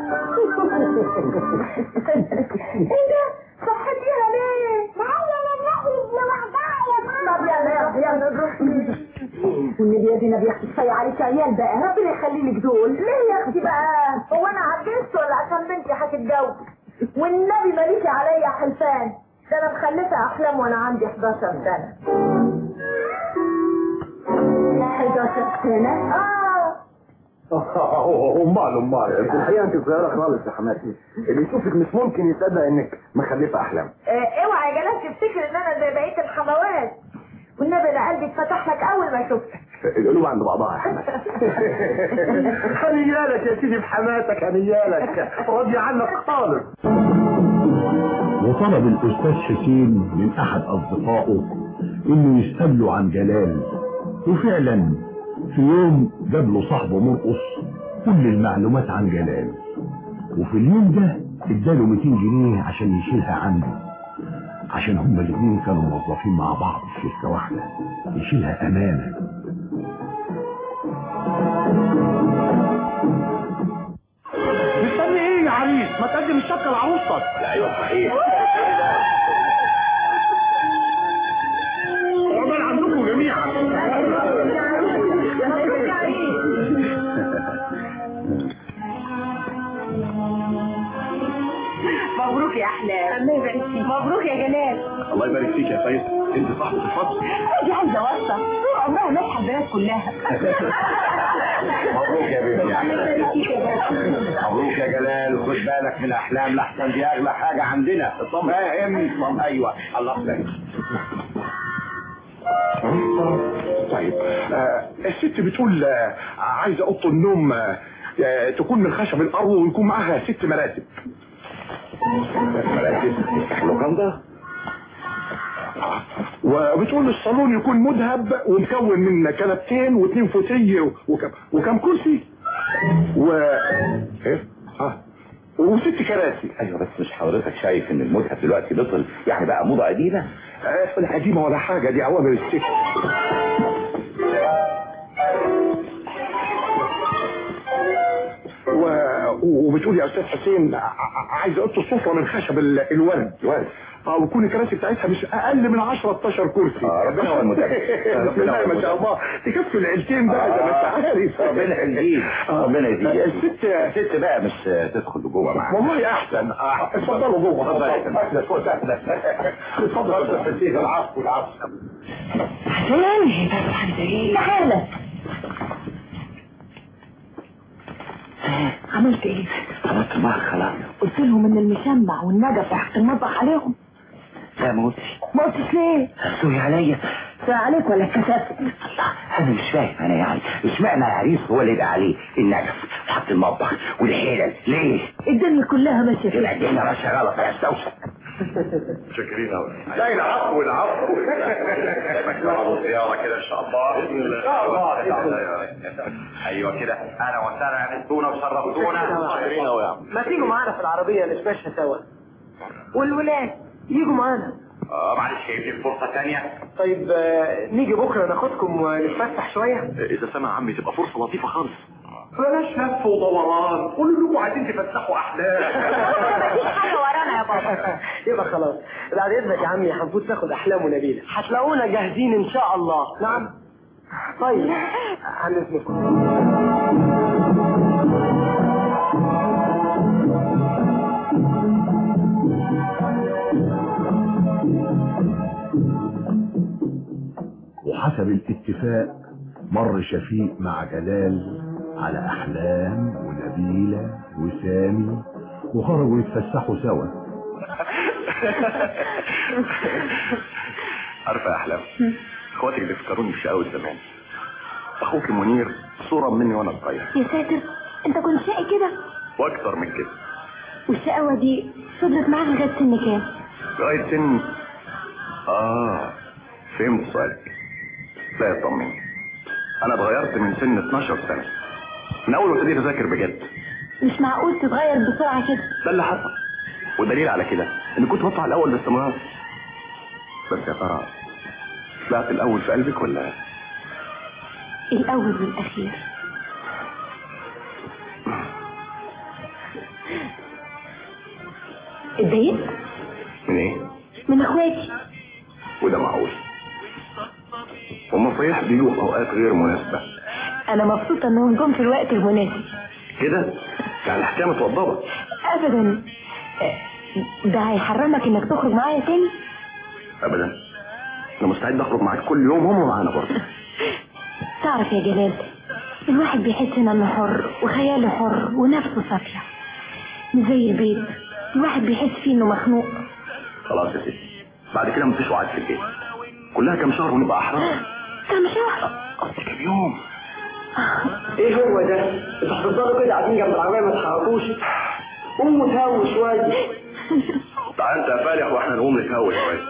A: ايه ده؟ صحتيها ليه؟
N: ما هي للناس لوحدها يا ماما.
A: طب يلا يلا يلا نروح. والنبي يا دينا بيحكي كفايه عليك عيال بقى، ربنا يخلي لك دول. ليه يا اختي بقى؟ هو انا عجزت ولا عشان بنتي هتتجوز؟ والنبي ماليش عليا حلفان، ده انا مخلفه احلام وانا عندي حداشر سنه. حداشر سنه؟ اه
L: امال امال انت الحقيقه انت صغيره خالص يا حماتي، اللي يشوفك مش ممكن يصدق انك مخلفه احلام.
A: اه اوعى يا جلال تفتكر ان انا زي بقيه الحموات، والنبي انا قلبي اتفتح لك اول ما شفتك.
L: القلوب عند بعضها يا حماتي. هنيالك يا سيدي بحماتك، هنيالك راضي عنك خالص.
O: وطلب الاستاذ حسين من احد اصدقائه انه يسأله عن جلال، وفعلا في يوم جاب له صاحبه مرقص كل المعلومات عن جلال، وفي اليوم ده اداله مئتين جنيه عشان يشيلها عنده، عشان هما الاثنين كانوا موظفين مع بعض في شركه واحده، يشيلها امانه.
L: مستني ايه يا عريس؟ ما تقدم الشبكه لعروستك.
H: ايوه صحيح.
L: عقبال عندكم جميعا.
A: مبروك يا احلام. الله يبارك فيك. مبروك يا جلال.
L: الله يبارك فيك يا سيد، انت صاحبة الفضل.
A: اجي عايزه اوصل طول عمرها ناجحه البلاد كلها.
H: مبروك يا بنتي. مبروك يا جلال، خد بالك من احلام لحسن دي اغلى حاجه عندنا. فاهم؟ ايوه الله يبارك.
L: طيب آه الست بتقول آه عايزه اوضه النوم آه تكون من خشب الارض ويكون معاها ست مراتب.
H: مراتب؟ لوكاندا؟
L: وبتقول الصالون يكون مذهب ومكون من كنبتين واثنين فوتيه وكم وكم كرسي و ايه اه وست كراسي.
H: ايوه بس مش حضرتك شايف ان المذهب دلوقتي بطل يعني بقى موضه قديمه؟
L: آه ولا قديمه ولا حاجه، دي اوامر الست. و... وبتقول يا استاذ حسين عايز اوضه السفره من خشب الورد.
H: الورد
L: اه ويكون الكراسي بتاعتها مش اقل من عشرة اتناشر كرسي.
H: اه ربنا هو المتابع.
L: ربنا ما شاء الله تكفي العيلتين بقى زي ما انت عارف.
H: ربنا يزيد ربنا يزيد.
L: الست
H: الست بقى مش تدخل جوه معاك
L: والله احسن. اتفضلوا جوه.
H: اتفضل اتفضل اتفضل. العفو العفو.
A: حسين تعالى. عملت ايه؟
H: عملت المهر خلاص.
A: قلت لهم ان المشمع والنجف تحت المطبخ عليهم.
H: لا ما قلتش.
A: ما قلتش ليه؟
H: سوي عليا.
A: سوي عليك ولا اتكسفت؟
H: الله انا مش فاهم انا يعني اشمعنى العريس هو اللي يبقى عليه النجف وحط المطبخ والحلل ليه؟
A: الدنيا كلها ماشيه كده.
H: الدنيا ماشيه غلط يا استوسع.
L: شاكرين قوي. لا العفو العفو.
H: مكتوب زياره كده ان شاء الله. ان شاء الله. ايوه كده اهلا وسهلا انستونا وشرفتونا.
L: شاكرين قوي يا عم.
M: ما تيجوا معانا في العربيه نتمشى سوا، والولاد يجوا معانا.
H: اه معلش هيجي فرصه ثانيه.
M: طيب آه نيجي بكره ناخدكم ونتفسح شويه.
L: اذا سمع عمي تبقى فرصه لطيفه خالص. بلاش لف ودوران، قولوا لكم عايزين تفتحوا احلام.
A: مفيش حاجه ورانا يا بابا.
M: يبقى خلاص، بعد اذنك يا عمي هنفوت ناخد احلام ونبيله، هتلاقونا جاهزين ان شاء الله. نعم. طيب عن اذنكم.
O: وحسب الاتفاق مر شفيق مع جلال على أحلام ونبيلة وسامي وخرجوا يتفسحوا سوا.
I: عارفة يا أحلام، اخواتك بيفكروني بشقاوة زمان. أخوك منير صورة مني وأنا صغير.
N: يا ساتر، أنت كنت شقي كده؟
I: وأكتر من كده.
N: والشقاوة دي فضلت معاك لغاية سن كام؟
I: لغاية سن آه فهمت سؤالك. لا يطمني، أنا اتغيرت من سن اتناشر سنة، من أول ما ابتديت أذاكر بجد.
N: مش معقول تتغير بسرعة كده.
I: ده اللي حصل، والدليل على كده إني كنت بطلع الأول باستمرار. بس يا ترى طلعت الأول في قلبك ولا؟
N: الأول والأخير. اتضايقت؟
I: من إيه؟
N: من إخواتي.
I: وده معقول؟ هما صحيح بيجوا في أوقات غير مناسبة.
N: أنا مبسوطة إنهم جم في الوقت المناسب.
I: كده؟ يعني الحكاية متوضبة؟
N: أبدا. ده هيحرمك إنك تخرج معايا تاني؟
I: أبدا، أنا مستعد أخرج معاك كل يوم، هم معانا برضه.
N: تعرف يا جلال، الواحد بيحس إنه حر وخياله حر ونفسه صافية، مش زي البيت الواحد بيحس فيه إنه مخنوق.
I: خلاص يا ستي، بعد كده مفيش وعد في البيت، كلها كام شهر ونبقى أحرار.
N: كام شهر؟
I: قصدي كام يوم.
M: ايه هو ده؟ انتوا هتفضلوا كده قاعدين جنب العربية ما تتحركوش؟ قوموا تهووا شوية.
I: تعال انت يا فالح واحنا نقوم نتهوى شوية.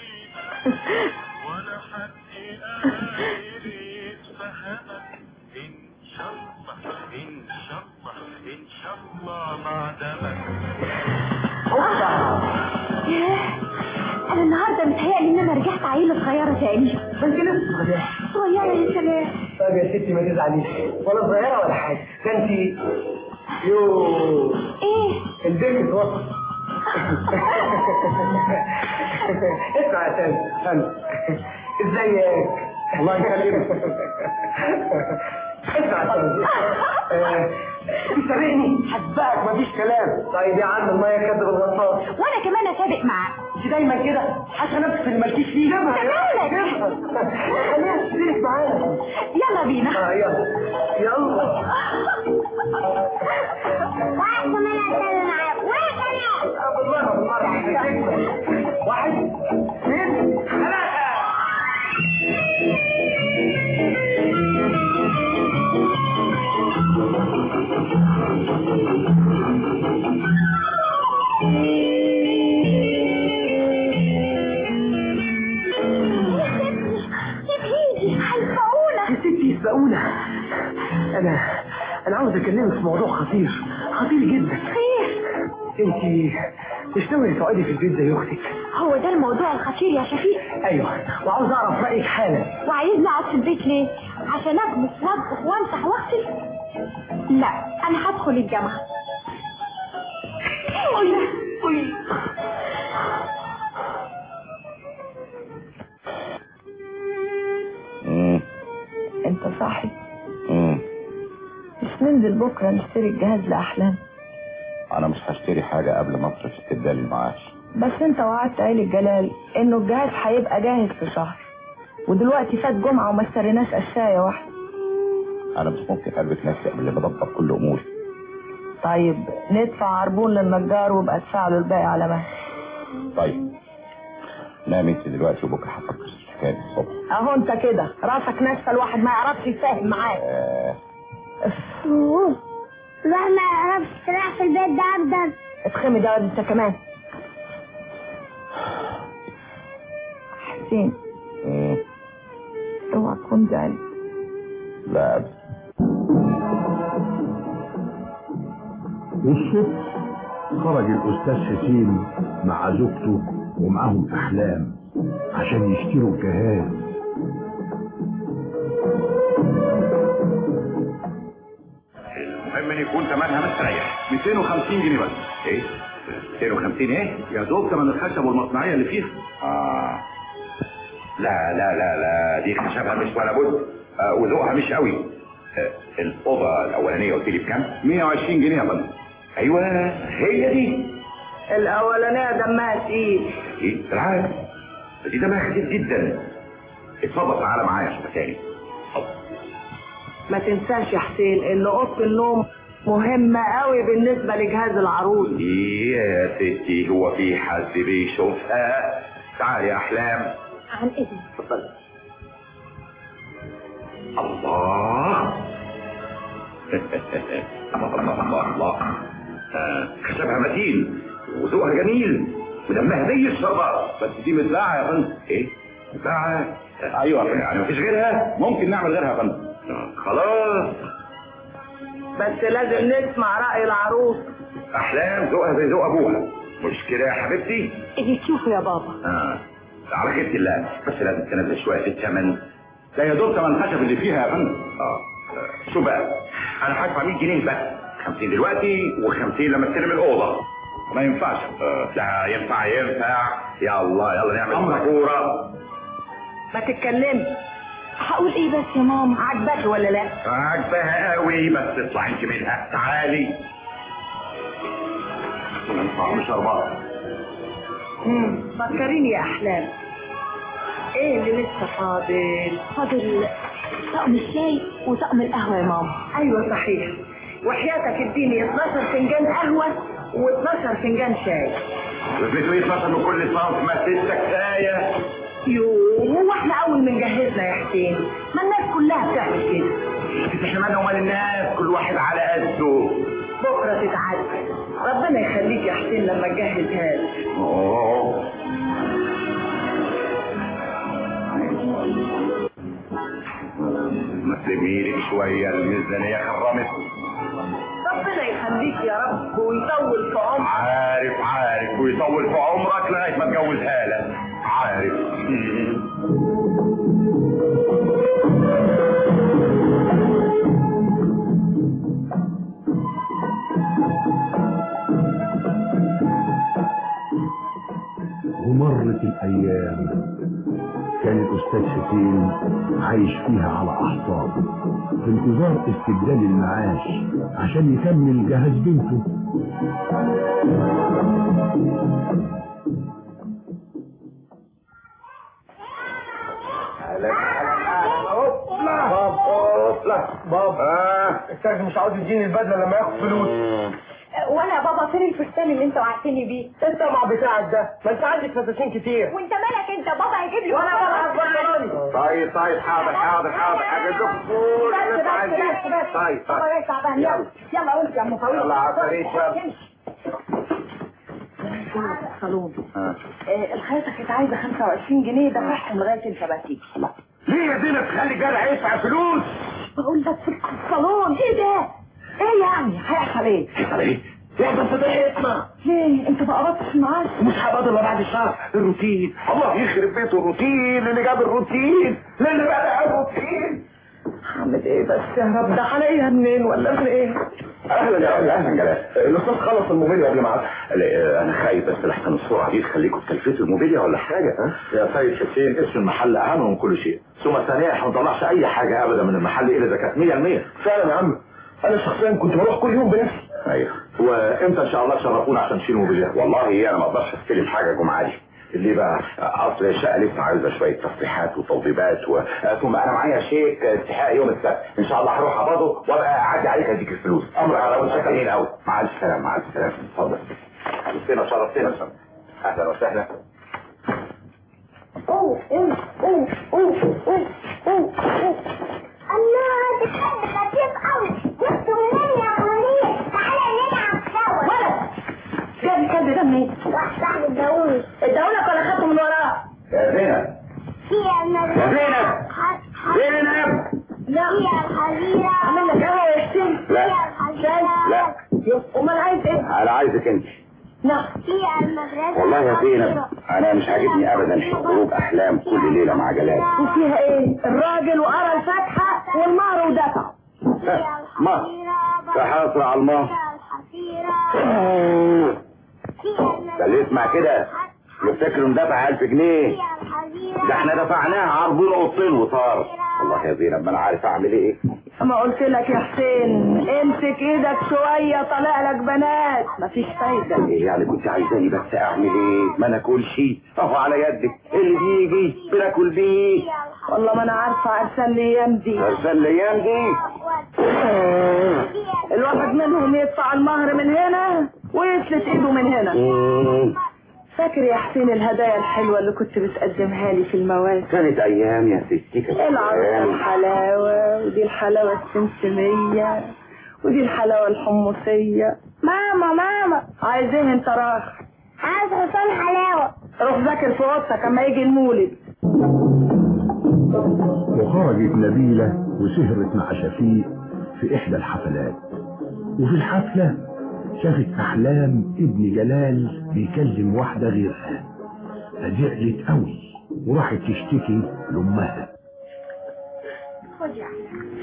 N: أنا النهاردة متهيألي إن أنا رجعت عيلة صغيرة تاني.
M: بس لسه صغيرة.
N: صغيرة يا سلام.
M: طيب يا ستي ما تزعليش، ولا صغيرة ولا حاجة، ده انت يوه
N: ايه؟
M: البيت اتوصل. اسمع يا سامي، سامي ازيك؟ الله يكرمك. اسمع يا سامي، تسابقني هسبقك مفيش كلام. طيب يا عم المية كدر الغطاس.
N: وانا كمان اسابق معاك.
M: مش دايما كده، حاسه نفسك اللي مالكيش فيه.
N: تمام.
M: خليها تشترك معانا.
N: يلا بينا.
M: اه يلا يلا.
N: واحد كمان اسابق معاك. واحد كمان.
M: بالمرة بالمرة. واحد اثنين ثلاثة. يسبقونا. انا انا عاوز اكلمك في موضوع خطير خطير جدا.
N: خير؟
M: انت مش ناويه تقعدي في البيت زي اختك؟
N: هو ده الموضوع الخطير يا شفيق؟
M: ايوه، وعاوز اعرف رايك حالا.
N: وعايزني اقعد في البيت ليه؟ عشان اكبس واطبخ وامسح واغسل؟ لا، انا هدخل الجامعه. قولي قولي.
A: انت صاحي؟
E: امم
A: مش ننزل بكره نشتري الجهاز لاحلام؟
E: انا مش هشتري حاجة قبل ما اصرف استبدال المعاش.
A: بس انت وعدت عيلة جلال انه الجهاز هيبقى جاهز في شهر، ودلوقتي فات جمعة وما اشتريناش اشياء واحدة.
E: انا مش ممكن اربك نفسي قبل ما اضبط كل اموري.
A: طيب ندفع عربون للنجار وابقى ادفع له الباقي على مهل.
E: طيب نام انت دلوقتي وبكره هفكر في الحكايه الصبح.
A: اهو انت كده راسك ناشفه، الواحد ما يعرفش يتفاهم معاك.
E: آه.
N: اوه الواحد ما يعرفش يستريح في البيت ده ابدا.
A: اتخمد يا واد انت كمان. حسين
E: امم
A: اوعى تكون زعلت.
E: لا ابدا.
O: والصبح خرج الأستاذ حسين مع زوجته ومعهم أحلام عشان يشتروا الجهاز.
H: من يكون ثمنها مستريح.
I: مئتين وخمسين جنيه بس.
H: ايه؟ مئتين وخمسين ايه؟
I: يا دوب ثمن الخشب والمصنعيه اللي فيها.
H: اه لا لا لا لا دي خشبها مش ولا بد، آه وذوقها مش قوي. آه الاوضه الاولانيه قلت لي بكام؟
I: مئة وعشرين جنيه يا فندم.
H: ايوه هي دي
C: الاولانيه دمها تقيل.
H: ايه بالعكس دي دمها خفيف جدا. اتفضل تعالى معايا شوف تاني.
C: ما تنساش يا حسين ان اوضه النوم مهمه قوي بالنسبه لجهاز العروس.
H: ايه يا ستي هو في حد بيشوفها؟ تعالي يا احلام.
N: عن اذن.
H: اتفضل. الله الله الله الله الله. آه، خشبها متين وذوقها جميل ودمها زي الشربات.
I: بس دي متباعه يا فندم.
H: ايه؟ متباعه؟
I: ايوه
H: يعني مفيش غيرها؟
I: ممكن نعمل غيرها يا فندم.
H: آه، خلاص.
C: بس لازم نسمع راي العروس.
H: احلام ذوقها زي ذوق ابوها، مش كده يا حبيبتي؟
N: اللي تشوفه يا بابا.
H: اه على خيرة الله، بس لازم تنزل شويه في الثمن.
I: ده يا دوب ثمن الخشب اللي فيها يا فندم.
H: اه شو بقى؟ انا هدفع مية جنيه بس، خمسين دلوقتي و50 لما استلم الاوضه.
I: ما ينفعش.
H: آه لا ينفع ينفع. يلا يلا نعمل فاتوره.
C: ما تتكلمش.
N: هقول ايه بس يا ماما؟
C: عجبك ولا لا؟
H: عجبها قوي بس اطلع انت منها. تعالي.
I: مش اربعه.
C: امم فكريني يا احلام، ايه اللي لسه فاضل؟
N: فاضل طقم الشاي وطقم القهوه يا ماما.
C: ايوه صحيح، وحياتك اديني اتناشر فنجان قهوه واتناشر فنجان شاي.
H: وزيتوا اتناشر من كل صنف، ما ستة كفايه.
C: يوه هو احنا اول من جهزنا يا حسين؟ ما الناس كلها بتعمل كده.
H: احنا مالنا ومال الناس، كل واحد على قده.
C: بكره تتعدل. ربنا يخليك يا حسين لما تجهز هذا.
H: اوه ما تلميلي شويه الميزانيه خرمت.
C: ربنا يخليك يا رب ويطول في عمرك.
H: عارف عارف ويطول في عمرك لغايه ما تجوزها لك. عارف.
O: ومرت الايام، كان الاستاذ حسين عايش فيها على اعصابه في انتظار استبدال المعاش عشان يكمل جهاز بنته.
M: باب اوبلا باب اه التاج مش عاوز يديني البدله لما ياخد فلوس.
A: وانا يا بابا فين الفستان اللي انت وعدتني بيه؟
M: الطمع بتاعك ده، ما انت عندك فساتين كتير.
A: وانت مالك انت؟ بابا هيجيب لي
M: وانا بلعب بلعب.
H: طيب طيب حاضر حاضر حاضر هجيب لكم كل اللي انتوا عايزينه.
A: بس
H: طيب
A: بابا
H: طيب
A: ايه تعبان؟ يلا يلا قلت يا ام طويل.
H: يلا عفاريت يلا.
C: صالون. الخيطه كانت عايزه خمسة وعشرين جنيه دفعهم لغايه الشباتيك.
H: ليه يا زينب تخلي جدع يدفع فلوس؟
C: بقول لك في الصالون. ايه ده؟ ايه يعني؟ هيحصل ايه؟
H: هيحصل ايه؟ يقدر صدق اسمع.
C: ليه؟ انت ما قبضتش معاش؟
H: مش هقبض الا بعد الشهر. الروتين، الله يخرب بيته الروتين اللي جاب الروتين اللي بقى الروتين.
C: هعمل ايه بس يا رب؟ ده هلاقيها منين ولا من ايه؟
H: اهلا يا اهلا اهلا جلال. الاستاذ خلص الموبيليا قبل ما عاد. انا خايف بس لحسن السرعه دي تخليكم تكلفتوا الموبيليا ولا حاجه. ها يا سيد حسين اسم المحل اهم من كل شيء، ثم ثانيا احنا ما نطلعش اي حاجه ابدا من المحل الا اذا كانت مية بالمية.
M: فعلا يا عم، انا شخصيا كنت بروح كل يوم بنفسي.
H: ايوه وامتى ان شاء الله تشرفونا عشان نشيل الموبيليا؟ والله انا ما اقدرش استلم حاجه جمعه دي. اللي بقى اصل الشقه لسه عايزه شويه تصليحات وتوضيبات و... ثم انا معايا شيك استحقاق يوم السبت ان شاء الله هروح اقبضه وابقى اعدي عليك اديك الفلوس. امر على وشكرين قوي. مع الف سلامه مع الف سلامه. اتفضل. شرفتنا شرفتنا. اهلا وسهلا.
A: اوه اوه اوه اوه اوه اوه اوه الله بتحب خفيف قوي. جبت منين يا خليل؟ تعالى نلعب سوا.
C: ولد جاب الكلب ده منين؟
A: راح صاحب الداوود.
C: اداهولك ولا خدته من وراه؟
H: يا زينب
A: يا النبي.
H: يا زينب زينب.
A: لا يا الحزيرة.
C: اعمل لك قهوه يا حسين؟
H: لا
A: يا الحزيرة.
H: لا.
C: امال عايز ايه؟
H: انا عايزك انت.
C: لا
A: يا المدرسة.
H: والله يا زينب انا مش عاجبني ابدا خروج احلام كل ليله مع جلال.
C: وفيها ايه؟ الراجل وقرا الفاتحه والمهر ودفع.
H: ما حاصل على المهر. ده اللي يسمع كده يفتكر ان دفع ألف جنيه، ده احنا دفعناها عرضون قطين وطار. والله يا زينب ما انا عارف اعمل ايه.
C: ما قلت لك يا حسين امسك ايدك شويه، طالع لك بنات مفيش فايده.
H: ايه يعني كنت عايزاني بس اعمل ايه؟ ما ناكلش اهو على يدك، اللي بيجي بناكل بيه.
C: والله ما انا عارفه عرسان الايام دي.
H: عرسان الايام دي
C: الواحد منهم يدفع المهر من هنا ويسلت ايده من هنا. فاكر يا حسين الهدايا الحلوه اللي كنت بتقدمها لي في المواسم؟
H: كانت ايام يا ستي، كانت
C: العروسه الحلاوه، ودي الحلاوه السمسميه، ودي الحلاوه الحمصيه.
A: ماما ماما
C: عايز ايه انت راخ؟
A: عايز حصان حلاوه.
C: روح ذاكر في اوضتك اما يجي المولد.
O: وخرجت نبيلة وسهرت مع شفيق في إحدى الحفلات، وفي الحفلة شافت أحلام ابن جلال بيكلم واحدة غيرها، فزعلت قوي وراحت تشتكي لأمها.
A: خد يا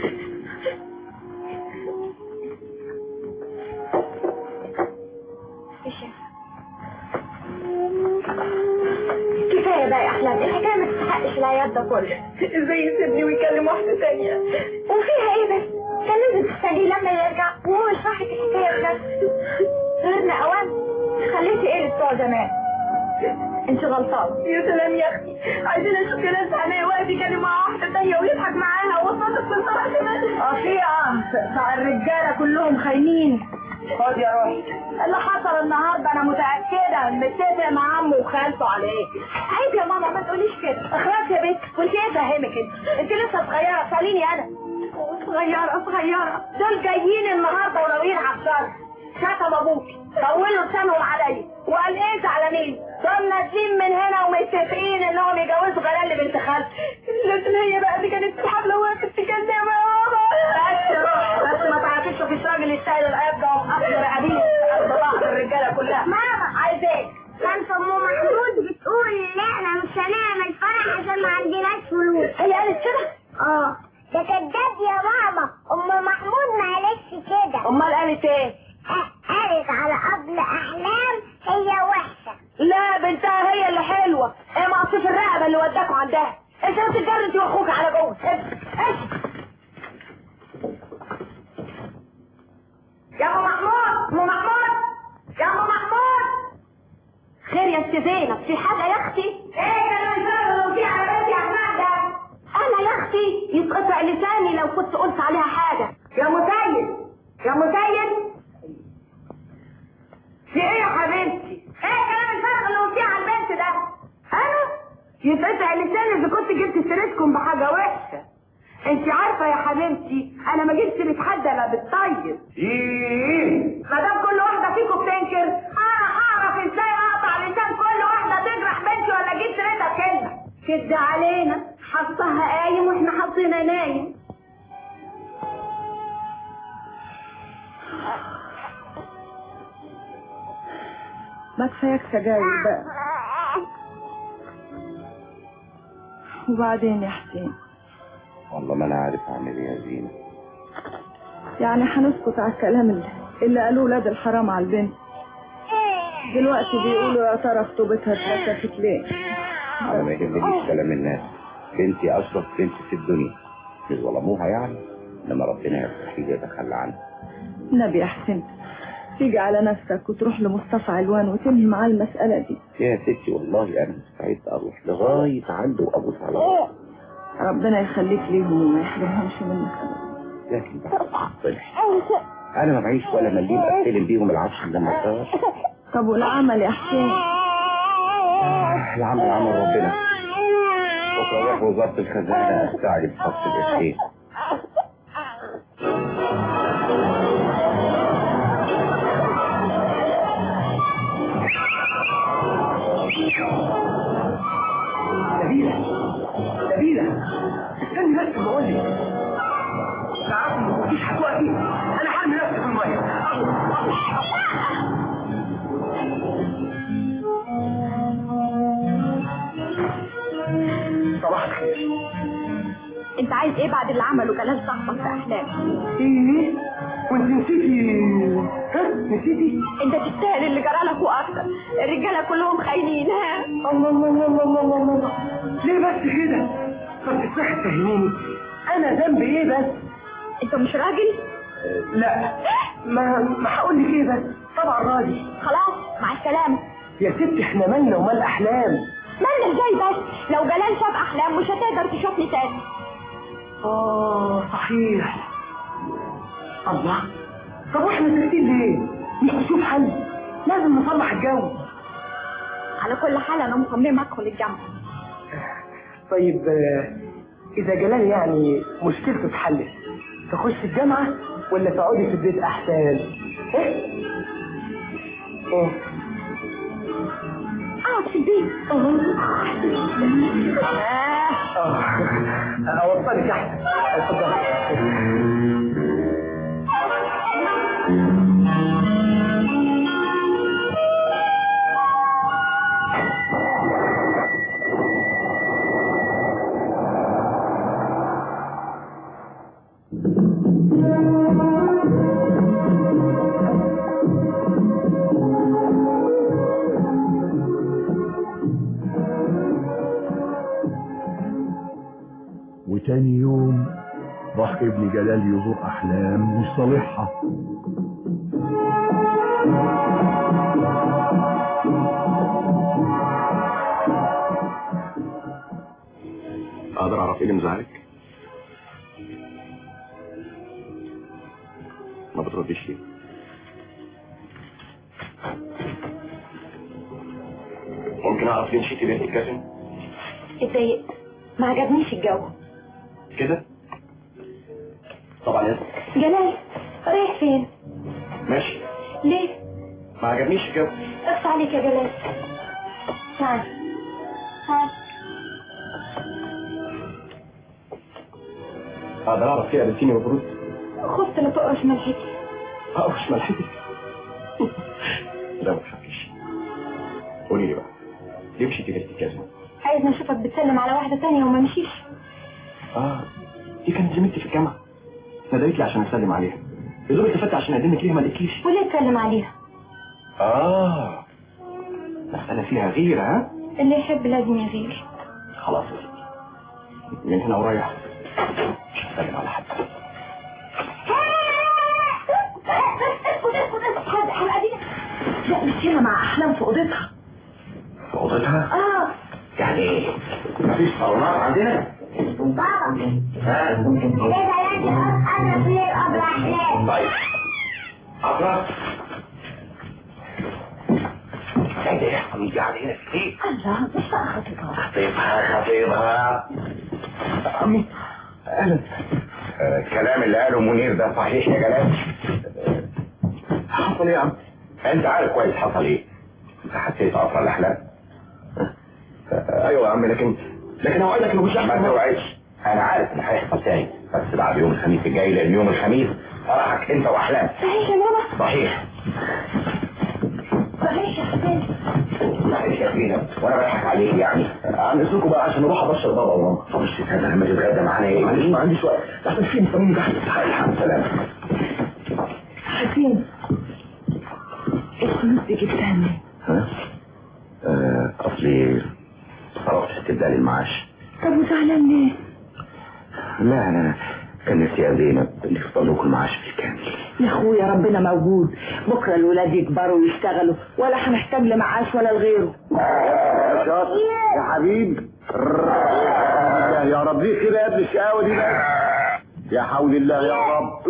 A: كفايه بقى يا احلام، الحكايه ما تستحقش العياط ده كله.
C: ازاي يسيبني ويكلم واحده ثانيه؟
A: وفيها ايه بس؟ كان لازم تستنيه لما يرجع وهو يشرح لك الحكايه بجد. غيرنا اوام خليتي ايه لبتوع زمان؟ انت غلطانه.
C: يا سلام يا اختي، عايزين اشوف ناس عينيا واقف يكلم مع واحده ثانيه ويضحك معاها وصوتك في الفرح كمان. اه في اه بتاع الرجاله كلهم خاينين. خد يا روحي اللي حصل النهارده انا متاكده متفق مع عمه وخالته عليه.
A: عيب يا ماما ما تقوليش كده.
C: اخلاص يا بنت، وانت ايه فاهمك انت؟ انت لسه صغيره، ساليني انا.
A: صغيره صغيره
C: دول جايين النهارده وناويين على الشر. شتم ابوكي، طولوا لسانهم عليا وقال ايه زعلانين. دول نازلين من هنا ومتفقين انهم يجوزوا جلال بنت خالتي.
A: لكن هي بقى دي كانت في الحفله وقفت تكلم يا ماما.
C: بس روح بس ما تعرفيش في الراجل يستاهل العيب ده ومقفل رقابيه طلعت الرجاله كلها.
A: ماما
C: عايز ايه؟
A: كانت ام محمود بتقول ان احنا مش هنعمل فرح عشان ما عندناش فلوس.
C: هي قالت كده؟
A: اه ده كداب يا ماما، ام محمود ما قالتش كده.
C: امال قالت ايه؟
A: قالت على قبل احلام هي وحشه.
C: لا بنتها هي اللي حلوه. ايه مقصوف الرقبه اللي وداكوا عندها؟ انت بتتجرد انت واخوك على جوه. امشي يا ام محمود. ام محمود يا ام محمود. خير يا ست زينب، في حاجه يا اختي؟ ايه كانوا يسالوا في على بنتي يا احمد ده؟ انا يا اختي يتقطع لساني لو كنت قلت عليها حاجه. يا مسيد يا مسيد في ايه يا حبيبتي؟ ايه كلام الفرق اللي قلتيه على البنت ده؟ انا يتقطع لساني اذا كنت جبت سيرتكم بحاجه وحشه. انت عارفه يا حبيبتي انا ما جبت لك حد الا بالطيب.
H: ايه
C: ما دام كل واحده فيكم بتنكر انا هعرف ازاي اقطع لسان كل واحده تجرح بنتي ولا اجيب سيرتها بكلمه. كد علينا، حطها قايم واحنا حاطينها نايم. ما كفاياك سجاير بقى. وبعدين يا حسين؟
H: والله ما انا عارف اعمل ايه يا زينب.
C: يعني هنسكت على الكلام اللي, اللي قالوه ولاد الحرام على البنت؟ دلوقتي بيقولوا يا ترى خطوبتها اتفككت ليه؟
H: انا ما يهمنيش كلام الناس، بنتي اشرف بنت في الدنيا، مش ظلموها يعني، انما ربنا يستحيل يتخلى عنها.
C: النبي يا حسين تيجي على نفسك وتروح لمصطفى علوان وتنهي معاه المسألة دي.
H: يا ستي والله انا مستعد اروح لغاية عنده وابوس على راسه.
C: ربنا يخليك ليهم وما يحرمهمش منك ابدا.
H: لكن بقى انا ما معيش ولا مليم استلم بيهم العفش لما صار.
C: طب والعمل يا حسين؟
H: العمل عمل ربنا. بكره اروح وزارة الخزانة استعجل فصل القرشين.
M: نبيلة نبيلة استني بس بقول لك. تعرفي مفيش هتوقفي، انا هرمي نفسي في الميه. صباح الخير.
A: انت عايز ايه بعد اللي عمله جلال صاحبك في احلام؟
C: ايه
M: وانت نسيتي. ها نسيتي؟
C: انت تستاهل اللي جرالك واكتر. الرجاله كلهم خاينين. ها
M: الله الله الله الله الله الله. ليه بس كده؟ طب تسمحي تفهميني انا ذنبي ايه بس؟
C: انت مش راجل؟
M: لا ما ما هقول لك ايه بس. طبعا راجل.
C: خلاص مع السلامه.
M: يا ستي احنا مالنا ومال احلام.
C: مالنا ازاي بس؟ لو جلال شاف احلام مش هتقدر تشوفني تاني.
M: اه صحيح. الله. طب واحنا ساكتين ليه؟ مش نشوف حل؟ لازم نصلح الجو.
C: على كل حال انا مصممه ادخل الجامعه.
M: طيب اذا جلال يعني مشكلته اتحلت تخش الجامعه ولا تقعدي في البيت احسن؟ ايه؟ ايه؟
C: اقعد في البيت.
M: اه اوصلك احسن. اتفضل.
O: وتاني يوم راح ابن جلال يزور احلام ويصالحها.
I: اقدر اعرف ايه اللي مزعلك؟ ما بترديش ليه؟ ممكن اعرف ليه مشيتي بنت الكازن؟
C: اتضايقت، ما عجبنيش الجو
I: كده؟ طبعا يا
C: جلال. رايح فين؟
I: ماشي.
C: ليه؟
I: ما عجبنيش الجو.
C: اقص عليك يا جلال. تعال تعال.
I: اقدر اعرف فيه قابلتيني وبرد؟
C: خفت لا تقرش ملحتي.
I: اقرش ملحتي؟ لا ما تخافيش. قولي لي بقى ليه مشيتي بنت الكازن؟
C: عايز نشوفك بتسلم على واحده ثانيه وما مشيش.
I: اه دي كانت زميلتي في الجامعه، ناديت لي عشان اسلم عليها. يا دوب التفت عشان اقدمك ليها ما لقيتكيش.
C: وليه تسلم عليها؟
I: اه مسألة فيها غيرة. ها
C: اللي يحب لازم يغير.
I: خلاص يا ستي من هنا ورايح مش هسلم على حد.
C: لا مش هنا مع احلام في اوضتها.
H: في اوضتها؟
C: اه
H: يعني ايه؟ مفيش صالونات عندنا؟
A: بابا
H: ها؟
A: ليه بلاش اضرب ليه قبل احلام؟
H: طيب اضرب؟ ايه ده يا حبيبي علينا كتير؟
C: الله مش بقى خطيبها.
H: خطيبها خطيبها.
I: عمي اهلا.
H: الكلام اللي قاله منير ده صحيح يا جلال؟
I: حصل ايه يا عم؟
H: انت عارف كويس حصل ايه؟ انت حسيت اصلا الاحلام؟
I: ايوه يا عم لكن لكن اوعدك انه مش
H: ما توعدش. انا عارف ان هيحصل تاني بس بعد يوم الخميس الجاي لان يوم الخميس فرحك انت واحلام.
C: صحيح يا ماما؟
H: صحيح
C: صحيح يا حسين.
H: صحيح يا فينا وانا بضحك عليك يعني.
I: عن اذنكم بقى عشان اروح ابشر بابا وماما.
H: طب مش تستنى لما تتغدى معانا ايه؟
I: معلش ما عنديش وقت تحت في مستنيين تحت.
H: الحمد لله.
C: حسين الفلوس دي جبتها منين؟
H: ها؟ آه، اصلي صرفت استبدال المعاش.
C: طب وزعلان ليه؟
H: لا انا كان نفسي يا زينب اللي يفضل لكم المعاش بالكامل.
P: يا اخويا ربنا موجود، بكره الولاد يكبروا ويشتغلوا ولا هنحتاج لمعاش ولا لغيره.
L: يا شاطر يا حبيبي. يا رب ليه كده يا ابن الشقاوه دي بقى؟ يا حول الله يا رب.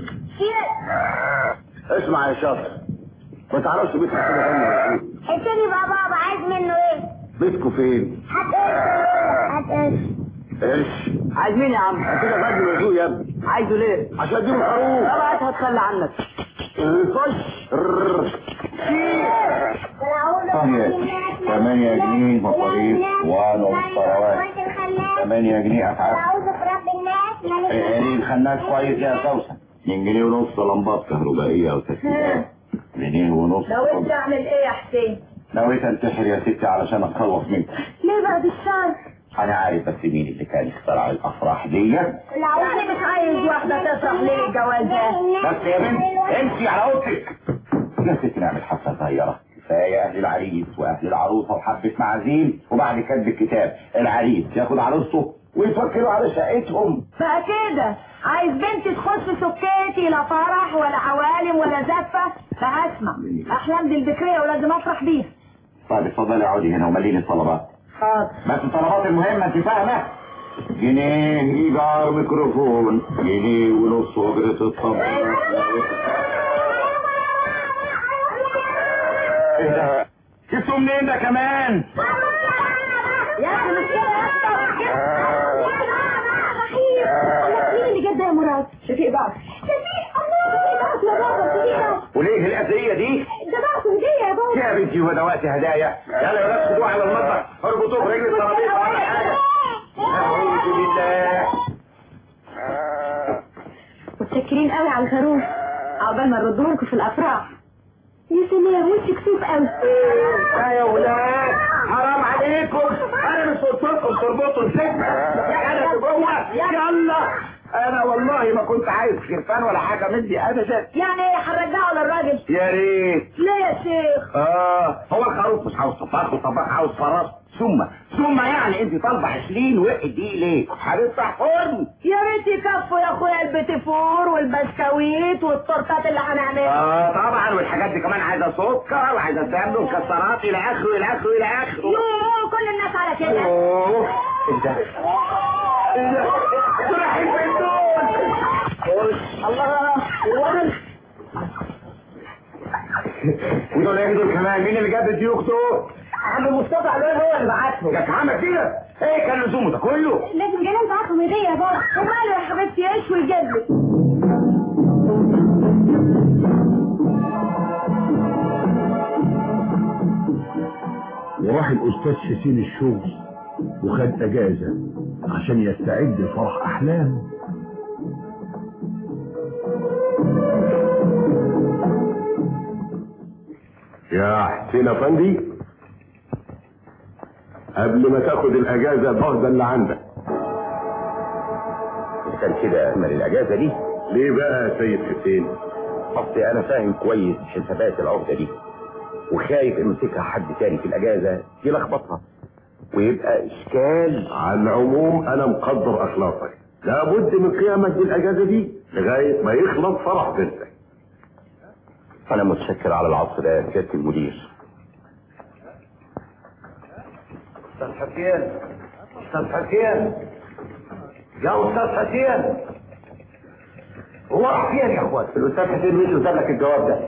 L: اسمع يا شاطر ما تعرفش بيتك كده فين؟
A: حسين يبقى بابا عايز منه ايه؟
L: بيتكم فين؟
A: هات ايه؟ هات ايه؟
L: ايش؟
P: عايز مين يا عم؟
L: كده بدل وزوق يا ابني.
P: عايزه ليه؟
L: عشان اديله الخروف.
P: طلعت هتخلى عنك.
L: خش.
H: ثمانية جنيه مصاريف ونص ثروات. ثمانية جنيه اتعاب.
A: اعوذ برب الناس.
H: يعني الخناس كويس يا سوسن. اتنين جنيه ونص لمبات كهربائية وتكييفات. جنيه ونص.
C: نويت تعمل ايه يا حسين؟
H: نويت انتحر يا ستي علشان اتخلص منك.
C: ليه بعد الشهر؟
H: انا عارف بس مين اللي كان اخترع الافراح دي.
C: العروسه مش عايز واحده تفرح ليه الجوازات.
H: بس يا بنت امشي على اوضتك. يا ستي نعمل حفله صغيره، كفايه اهل العريس واهل العروسه وحبه معازيم، وبعد كتب الكتاب العريس ياخد عروسته ويتوكلوا على شقتهم.
C: بقى كده عايز بنت تخش سكيتي، لا فرح ولا عوالم ولا زفه. فهسمع احلام دي البكريه ولازم افرح بيها.
H: طيب اتفضلي اقعدي هنا ومليني الطلبات.
C: حاضر.
H: بس الطلبات المهمه انت فاهمه؟ جنيه ايجار ميكروفون، جنيه ونص اجره الطبخ. ايه ده؟ جبتوا منين ده كمان؟
C: يا اخي مش كده يا اسطى. مين اللي جاب ده يا مراد؟ شفيق بعض. شفيق الله بعض يا بابا. شفيق.
H: وليه الاذيه دي؟
C: ده بعض هديه يا بابا.
H: يا بنتي هو دواتي هدايا. يلا يا ولاد خدوها على المطبخ، اربطوه برجل الترابيزه ولا حاجه. اعوذ بالله.
C: متشكرين قوي على الخروف عقبال ما نردوا لكم في الافراح. يا سلام وش كسوف قوي.
H: يا ولاد حرام عليكم، انا مش قلت لكم تربطوا السجن يا انا جوه. يلا انا والله ما كنت عايز خرفان ولا حاجه مني ابدا.
C: يعني ايه هنرجعه للراجل؟
H: يا ريت.
C: ليه يا شيخ؟
H: اه هو الخروف مش عاوز طباخ والطباخ عاوز فراس. ثم ثم يعني انت طالبه عشرين وقت دي ليه؟ هنفتح فرن.
C: يا ريت يكفوا يا اخويا البيتي فور والبسكويت والتورتات اللي هنعملها.
H: اه طبعا والحاجات دي كمان عايزه سكر وعايزه سمن ومكسرات الى اخره الى اخره الى اخره.
C: يوه كل الناس على كده.
H: اوه ايه ده؟ ايه ده؟ رايحين فين دول؟ الله ولد ودول ايه دول كمان؟ مين اللي جاب الديوك دول؟
C: عم مصطفى علوان هو اللي بعتهم.
H: جاك عمل كده؟ ايه كان لزومه ده كله؟
C: لازم جنان بعتهم هديه يا بابا. وماله يا حبيبتي ايش ويجيب لك.
O: وراح الاستاذ حسين الشغل وخد اجازه عشان يستعد لفرح احلام.
L: يا حسين افندي قبل ما تاخد الاجازه باخد اللي عندك.
H: كان كده امل الاجازه دي.
L: ليه بقى يا سيد حسين؟
H: اصلي انا فاهم كويس حسابات العقده دي وخايف امسكها حد تاني في الاجازه يلخبطها ويبقى اشكال.
L: على العموم انا مقدر اخلاقك، لابد من قيامك بالاجازه دي لغايه ما يخلص فرح بنتك.
H: انا متشكر على العطف ده يا سياده المدير.
M: استاذ حسين استاذ حسين يا استاذ حسين هو راح فين يا اخوات؟
H: الاستاذ حسين مش وساب لك الجواب ده.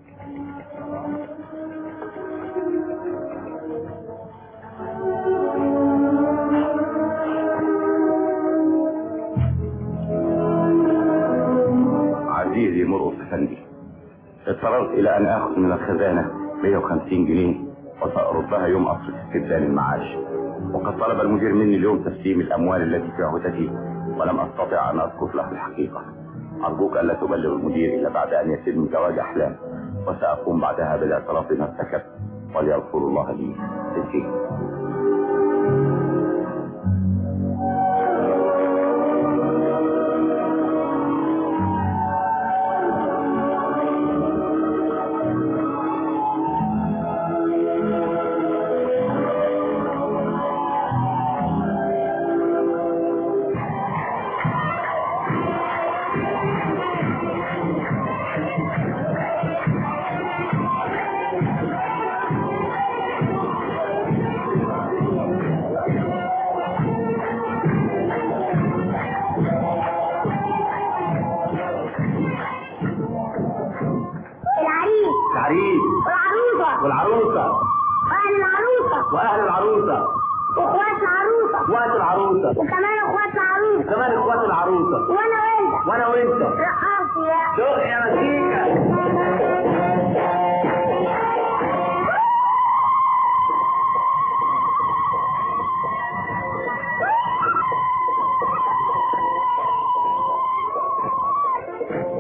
H: عزيزي مرقص افندي، اضطررت الى ان اخذ من الخزانه مية وخمسين جنيه وسأردها يوم اصرف استبدال المعاش، وقد طلب المدير مني اليوم تسليم الاموال التي في عهدتي ولم استطع ان اذكر له الحقيقه. ارجوك الا تبلغ المدير الا بعد ان يتم زواج احلام، وساقوم بعدها بالاعتراف بما ارتكبت وليغفر الله لي بالشيء. والعروسة
C: واهل العروسة
H: واهل العروسة
C: واخوات العروسة
H: اخوات العروسة
C: وكمان اخوات العروسة
H: وكمان اخوات العروسة
C: وانا وانت
H: وانا وانت
C: رقص يا
H: شوف يا مزيكا.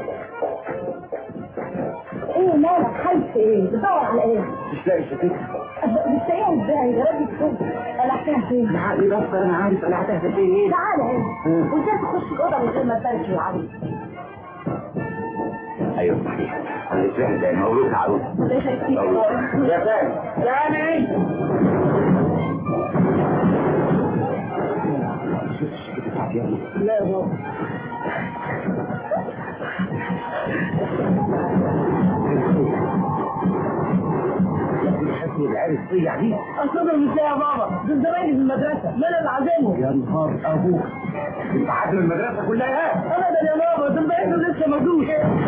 C: ايه مالك خايف ايه؟ بتدور على ايه؟
H: مش لاقي شتيتها.
A: بتسيح ازاي يا راجل كده؟ قلعتها فين؟
M: العقل بس انا عارف قلعتها فين ايه؟
A: تعالى هنا وازاي تخش الاوضه من غير ما تبارك للعريس؟
H: ايوه صحيح انا اسمع زي مبروك يا عروس.
A: الله يخليك
H: يا فندم
M: يعني
A: لا يا بابا
M: حسني العرس طيع دي
A: اصلا مش يا بابا دول زمايلي في المدرسه ما انا اللي عازمهم.
M: يا نهار ابوك
H: انت عازم المدرسه كلها؟
A: ابدا يا بابا دول بقيتهم لسه ما جوش.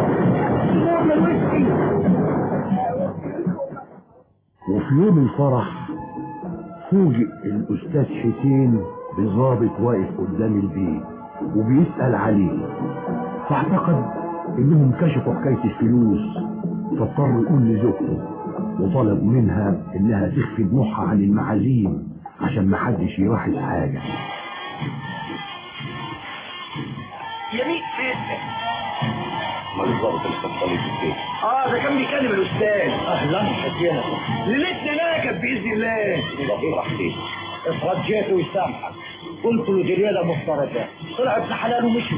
O: وفي يوم الفرح فوجئ الأستاذ حسين بضابط واقف قدام البيت وبيسأل عليه، فاعتقد إنهم كشفوا حكاية الفلوس، فاضطر يقول لزوجته وطلب منها إنها تخفي دموعها عن المعازيم عشان محدش يلاحظ حاجة.
M: يمين فين؟
H: ما الضابط اللي استطلت البيت؟
M: اه ده كان بيكلم الاستاذ. اهلا حسين ليلتنا ناكب باذن الله.
H: ضابط حسين
M: اترجيته ويسامحك، قلت له دي ليله مفترجه، طلع ابن حلال ومشي.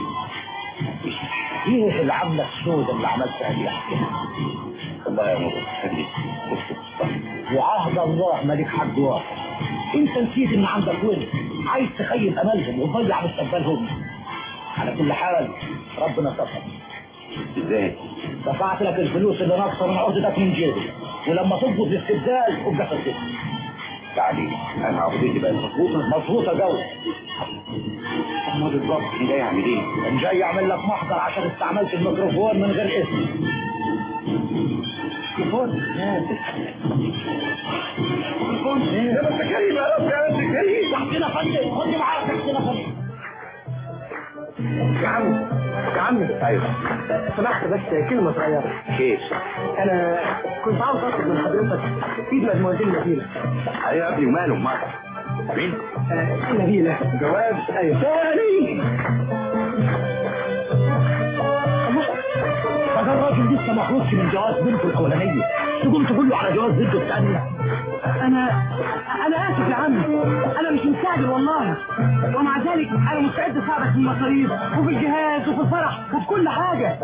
M: ايه العمله السوداء اللي عملتها دي يا حسين؟
H: الله يا مبروك خليك
M: وعهد الله مالك حد واحد. انت نسيت ان عندك ولد عايز تخيب املهم وتضيع مستقبلهم. على كل حال ربنا ستر.
H: ازاي؟
M: دفعت لك الفلوس اللي ناقصه من عقدتك من جيبي، ولما تظبط الاستبدال ابقى فكر.
H: تعالي انا عقدتي بقت مظبوطه
M: مظبوطه قوي.
H: ما بالظبط كان جاي اعمل ايه؟
M: كان جاي اعمل لك محضر عشان استعملت الميكروفون من غير اسم. ميكروفون؟ ميكروفون؟ يا بنت كريم يا رب يا بنت كريم. تحتنا فندم، خد معاك تحتنا فندم.
Q: يا عمي يا عمي
H: ايوه
Q: سمحت بس كلمه صغيره.
H: كيف؟
Q: انا كنت عاوز اطلب من حضرتك ايد مدموزيل نبيله.
H: ايوه يا ابني وماله امال؟ مين؟
Q: آه نبيله.
H: جواز؟
Q: ايوه ثاني.
M: هذا الراجل لسه ما خرجش من جواز بنته الاولانيه، تقوم تقول له على جواز بنته الثانيه.
Q: انا انا اسف يا عمي، انا مش مستعجل والله، ومع ذلك انا مستعد اساعدك في المصاريف وفي الجهاز وفي الفرح وفي كل حاجه.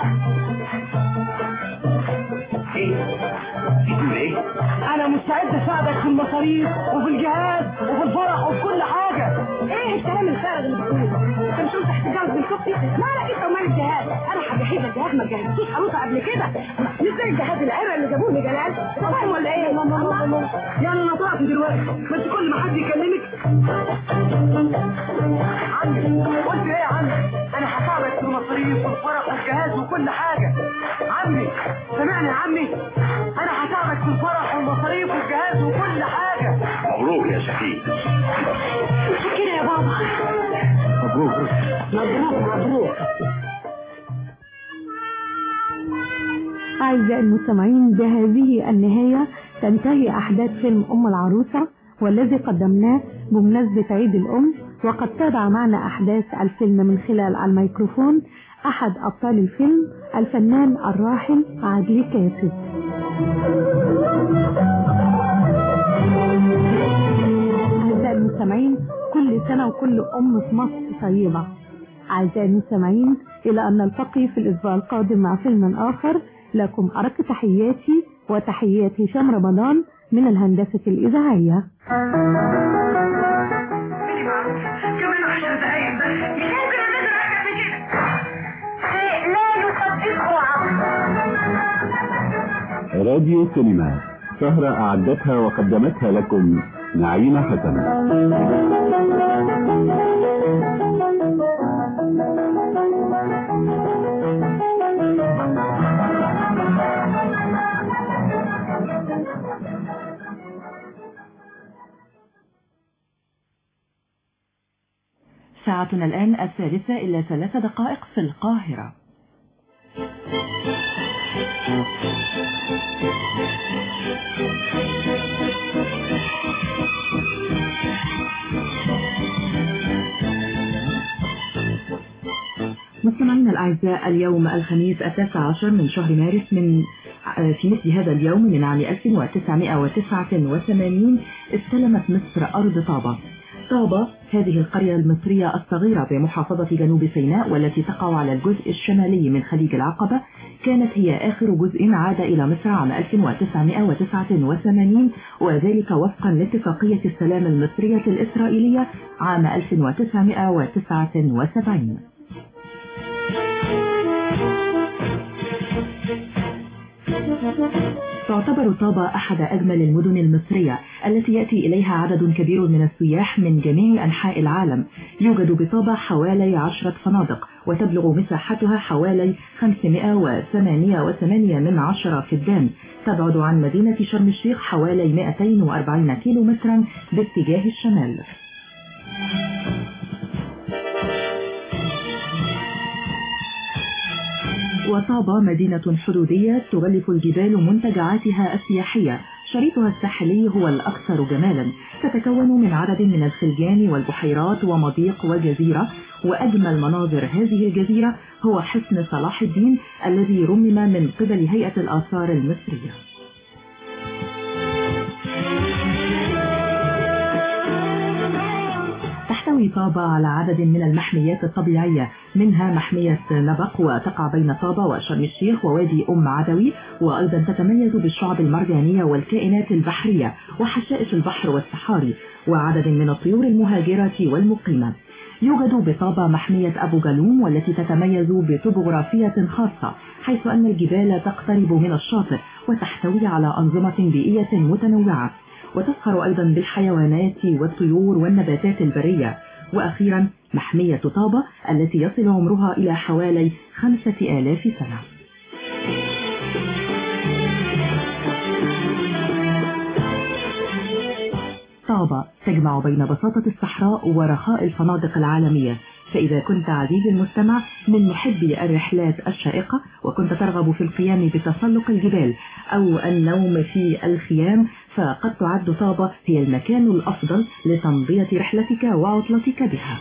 H: ايه؟ بتقول ايه؟
Q: انا مستعد اساعدك في المصاريف وفي الجهاز وفي الفرح وفي كل حاجه.
A: ايه الكلام الفارغ اللي بتقوله؟ انت مش قلت هتتجوز من شفتي؟ مالك انت ومال الجهاز؟ انا هجهز الجهاز ما جهزتوش عروسه قبل كده، مش زي الجهاز العرق اللي جابوه لجلال، فاهم ولا ايه؟ الله
Q: يعني انا طلعت دلوقتي بس كل ما حد يكلمك عمي قلت ايه يا عمي؟ انا هساعدك في المصاريف والفرح والجهاز وكل حاجه. عمي سمعني يا عمي، انا هساعدك في الفرح والمصاريف والجهاز وكل حاجه.
H: مبروك يا شفيق.
A: كده يا بابا.
H: مبروك
A: مبروك مبروك.
J: أعزائي المستمعين، بهذه النهاية تنتهي أحداث فيلم أم العروسة والذي قدمناه بمناسبة عيد الأم، وقد تابع معنا أحداث الفيلم من خلال الميكروفون أحد أبطال الفيلم الفنان الراحل عدلي كاسب. أعزائي المستمعين، كل سنة وكل أم في مصر طيبة. أعزائي المستمعين، إلى أن نلتقي في الأسبوع القادم مع فيلم آخر. لكم أرق تحياتي وتحيات هشام رمضان من الهندسة الإذاعية.
A: كمان عشر دقايق بس، مش ممكن الناس أكتر من كده. لا يصدقه عقل.
R: راديو سينما سهرة أعدتها وقدمتها لكم نعيمة حسن.
F: ساعتنا الآن الثالثة إلا ثلاث دقائق في القاهرة. مستمعينا الأعزاء، اليوم الخميس التاسع عشر من شهر مارس من في مثل هذا اليوم من عام ألف وتسعمائة وتسعة وثمانين استلمت مصر أرض طابة. طابة هذه القرية المصرية الصغيرة بمحافظة جنوب سيناء والتي تقع على الجزء الشمالي من خليج العقبة كانت هي آخر جزء عاد إلى مصر عام ألف وتسعمائة وتسعة وثمانين، وذلك وفقا لاتفاقية السلام المصرية الإسرائيلية عام ألف وتسعمائة وتسعة وسبعين. تعتبر طابة أحد أجمل المدن المصرية التي يأتي إليها عدد كبير من السياح من جميع أنحاء العالم. يوجد بطابة حوالي عشرة فنادق وتبلغ مساحتها حوالي خمسمائة وثمانية وثمانية من عشرة فدان. تبعد عن مدينة شرم الشيخ حوالي مئتين وأربعين كيلو مترا باتجاه الشمال. وطابة مدينة حدودية تغلف الجبال منتجعاتها السياحية. شريطها الساحلي هو الأكثر جمالا، تتكون من عدد من الخلجان والبحيرات ومضيق وجزيرة. وأجمل مناظر هذه الجزيرة هو حصن صلاح الدين الذي رمم من قبل هيئة الآثار المصرية. تحتوي طابة على عدد من المحميات الطبيعية، منها محمية نبق وتقع بين طابة وشرم الشيخ ووادي أم عدوي، وأيضا تتميز بالشعب المرجانية والكائنات البحرية وحشائش البحر والصحاري وعدد من الطيور المهاجرة والمقيمة. يوجد بطابة محمية أبو جالوم والتي تتميز بطبوغرافية خاصة، حيث أن الجبال تقترب من الشاطئ وتحتوي على أنظمة بيئية متنوعة، وتسخر أيضا بالحيوانات والطيور والنباتات البرية. وأخيرا محمية طابة التي يصل عمرها إلى حوالي خمسة آلاف سنة. طابة تجمع بين بساطة الصحراء ورخاء الفنادق العالمية. فإذا كنت عزيزي المستمع من محبي الرحلات الشائقة وكنت ترغب في القيام بتسلق الجبال أو النوم في الخيام، فقد تعد طابة هي المكان الأفضل لتمضية رحلتك وعطلتك بها.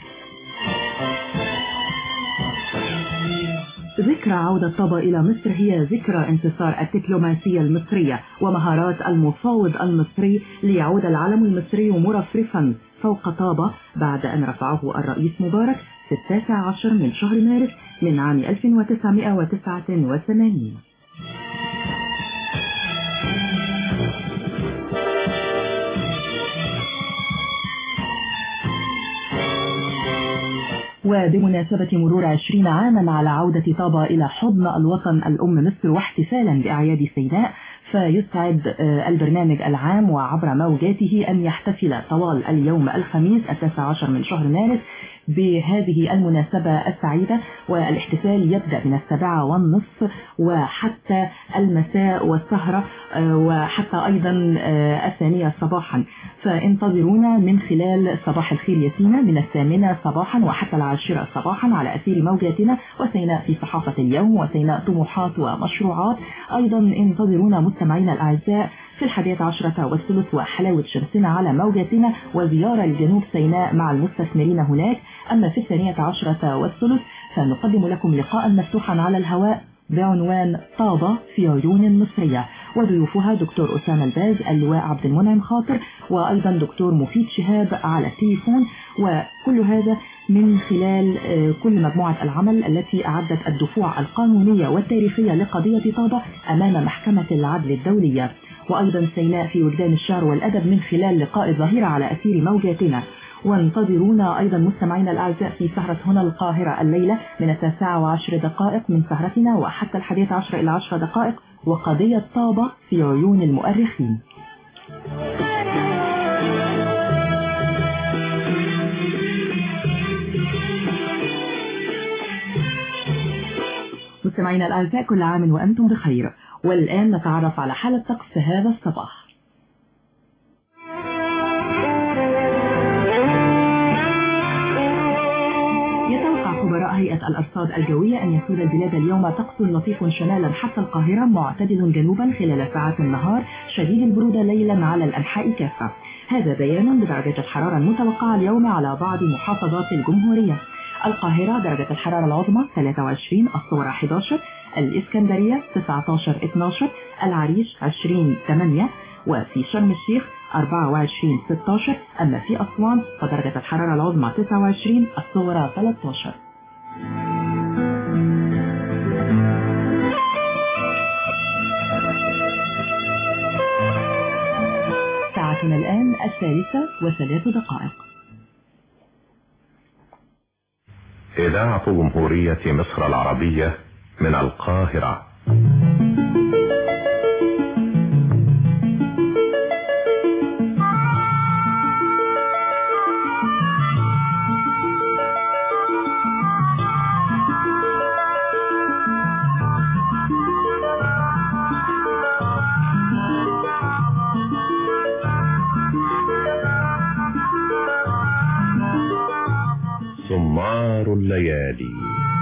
F: ذكرى عودة طابة إلى مصر هي ذكرى انتصار الدبلوماسية المصرية ومهارات المفاوض المصري ليعود العلم المصري مرفرفا فوق طابة بعد أن رفعه الرئيس مبارك في التاسع عشر من شهر مارس من عام ألف وتسعمائة وتسعة وثمانين. وبمناسبة مرور عشرين عاما على عودة طابة إلى حضن الوطن الأم مصر واحتفالا بأعياد سيناء، فيسعد البرنامج العام وعبر موجاته أن يحتفل طوال اليوم الخميس التاسع عشر من شهر مارس بهذه المناسبة السعيدة. والاحتفال يبدأ من السابعة والنصف وحتى المساء والسهرة وحتى أيضا الثانية صباحا. فانتظرونا من خلال صباح الخير ياسينا من الثامنة صباحا وحتى العاشرة صباحا على أثير موجاتنا وسيناء في صحافة اليوم وسيناء طموحات ومشروعات. أيضا انتظرونا مستمعينا الأعزاء في الحادية عشرة والثلث وحلاوة شمسنا على موجاتنا وزيارة لجنوب سيناء مع المستثمرين هناك. أما في الثانية عشرة والثلث فنقدم لكم لقاء مفتوحا على الهواء بعنوان طابة في عيون مصرية، وضيوفها دكتور أسامة الباز، اللواء عبد المنعم خاطر، وأيضا دكتور مفيد شهاب على التليفون. وكل هذا من خلال كل مجموعة العمل التي أعدت الدفوع القانونية والتاريخية لقضية طابة أمام محكمة العدل الدولية. وأيضا سيناء في وجدان الشعر والأدب من خلال لقاء الظهيرة على أثير موجاتنا. وانتظرونا أيضا مستمعينا الأعزاء في سهرة هنا القاهرة الليلة من التاسعة وعشر دقائق من سهرتنا وحتى الحادية عشر إلى عشر دقائق وقضية طابة في عيون المؤرخين. مستمعينا الأعزاء كل عام وأنتم بخير. والآن نتعرف على حالة طقس هذا الصباح. يتوقع خبراء هيئة الأرصاد الجوية أن يسود البلاد اليوم طقس لطيف شمالا حتى القاهرة معتدل جنوبا خلال ساعات النهار، شديد البرودة ليلا على الأنحاء كافة. هذا بيان بدرجة الحرارة المتوقعة اليوم على بعض محافظات الجمهورية. القاهرة درجة الحرارة العظمى ثلاثة وعشرين، الصغرى أحد عشر، الإسكندرية تسعة عشر اثناشر، العريش عشرين ثمانية، وفي شرم الشيخ أربعة وعشرين ستة عشر. أما في أسوان فدرجة الحرارة العظمى تسعة وعشرين، الصغرى ثلاثة عشر. ساعتنا الآن الثالثة وثلاث دقائق.
S: إذاعة جمهورية مصر العربية من القاهرة. سمار الليالي.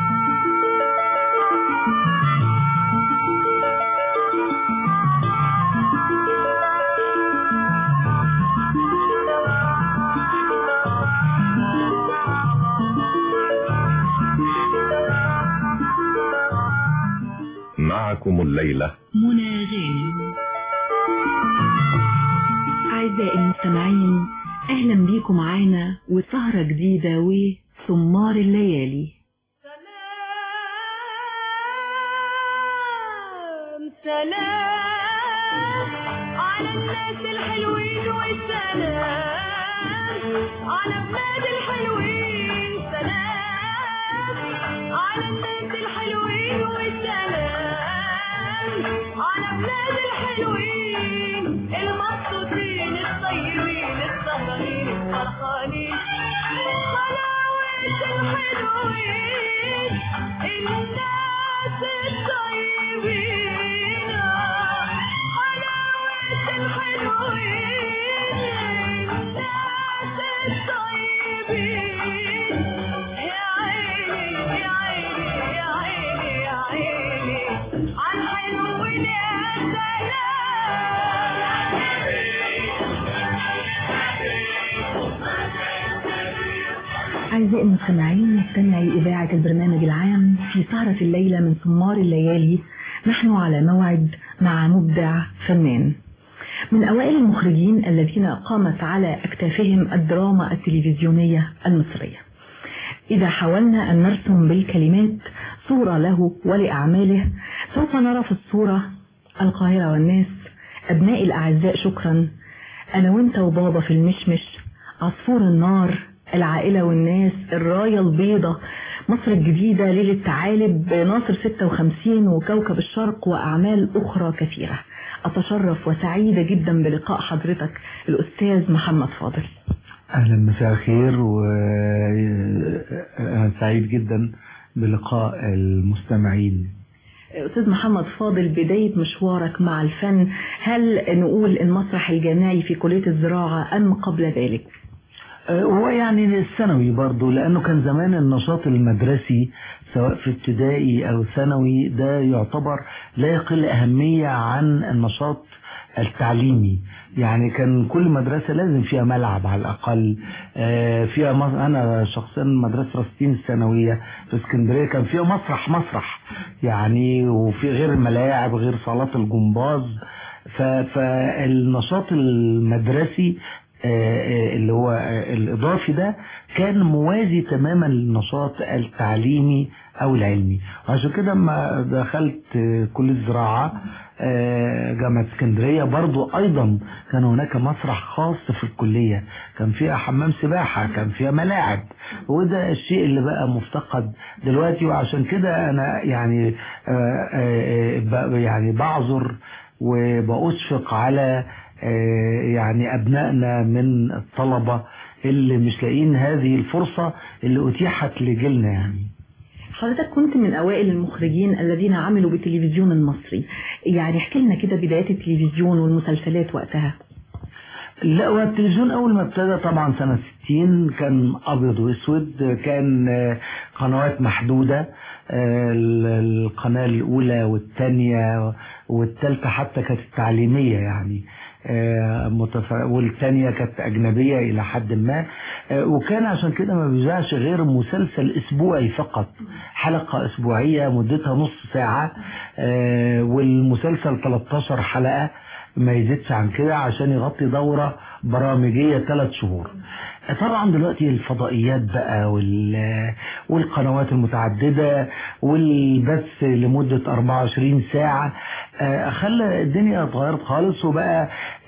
S: معكم الليلة
D: منى غانم. أعزائي المستمعين، أهلا بيكم معانا وسهرة جديدة وسمار الليالي.
A: سلام سلام على الناس الحلوين والسلام على بلاد الحلوين. سلام على الناس الحلوين والسلام على بلاد الحلوين، المبسوطين الطيبين السهرانين الفرحانين، حلاوة الحلوين الناس الطيبين، حلاوة الحلوين الناس الطيبين. يا عيني يا عيني يا عيني يا عيني عالحلوين يا
F: أعزائي المستمعين، مستمعي إذاعة البرنامج العام، في سهرة الليلة من سمار الليالي نحن على موعد مع مبدع فنان من أوائل المخرجين الذين قامت على أكتافهم الدراما التلفزيونية المصرية. إذا حاولنا أن نرسم بالكلمات صورة له ولأعماله، سوف نرى في الصورة القاهرة والناس، أبنائي الأعزاء شكرا، أنا وانت وبابا في المشمش، عصفور النار، العائلة والناس، الراية البيضة، مصر الجديدة، ليلة الثعالب، ناصر ستة وخمسين وكوكب الشرق وأعمال أخرى كثيرة. أتشرف وسعيدة جدا بلقاء حضرتك الأستاذ محمد فاضل.
T: أهلا، مساء الخير، وأنا سعيد جدا بلقاء المستمعين.
F: أستاذ محمد فاضل، بداية مشوارك مع الفن، هل نقول المسرح الجامعي في كلية الزراعة أم قبل ذلك؟
T: هو يعني الثانوي برضو، لأنه كان زمان النشاط المدرسي سواء في ابتدائي أو ثانوي ده يعتبر لا يقل أهمية عن النشاط التعليمي. يعني كان كل مدرسة لازم فيها ملعب على الأقل. فيها أنا شخصيا مدرسة رصتين الثانوية في اسكندرية كان فيها مسرح مسرح يعني، وفي غير الملاعب غير صالات الجمباز. فالنشاط المدرسي اللي هو الإضافي ده كان موازي تماما للنشاط التعليمي أو العلمي. وعشان كده لما دخلت كلية الزراعة جامعة اسكندرية برضو أيضا كان هناك مسرح خاص في الكلية، كان فيها حمام سباحة، كان فيها ملاعب، وده الشيء اللي بقى مفتقد دلوقتي. وعشان كده أنا يعني يعني بعذر وبأشفق على يعني أبنائنا من الطلبة اللي مش لاقين هذه الفرصة اللي أتيحت لجيلنا. يعني
F: حضرتك كنت من أوائل المخرجين الذين عملوا بالتلفزيون المصري، يعني احكي لنا كده بداية التلفزيون والمسلسلات وقتها.
T: لا، والتلفزيون أول ما ابتدى طبعا سنة ستين كان أبيض وأسود، كان قنوات محدودة، القناة الأولى والثانية والثالثة حتى كانت التعليمية يعني. متف... والتانية كانت أجنبية إلى حد ما، وكان عشان كده ما بيذاعش غير مسلسل أسبوعي فقط، حلقة أسبوعية مدتها نص ساعة، والمسلسل ثلاثة عشر حلقة ما يزيدش عن كده عشان يغطي دورة برامجية ثلاث شهور. طبعا دلوقتي الفضائيات بقى والقنوات المتعددة والبث لمدة أربعة وعشرين ساعة خلى الدنيا اتغيرت خالص، وبقى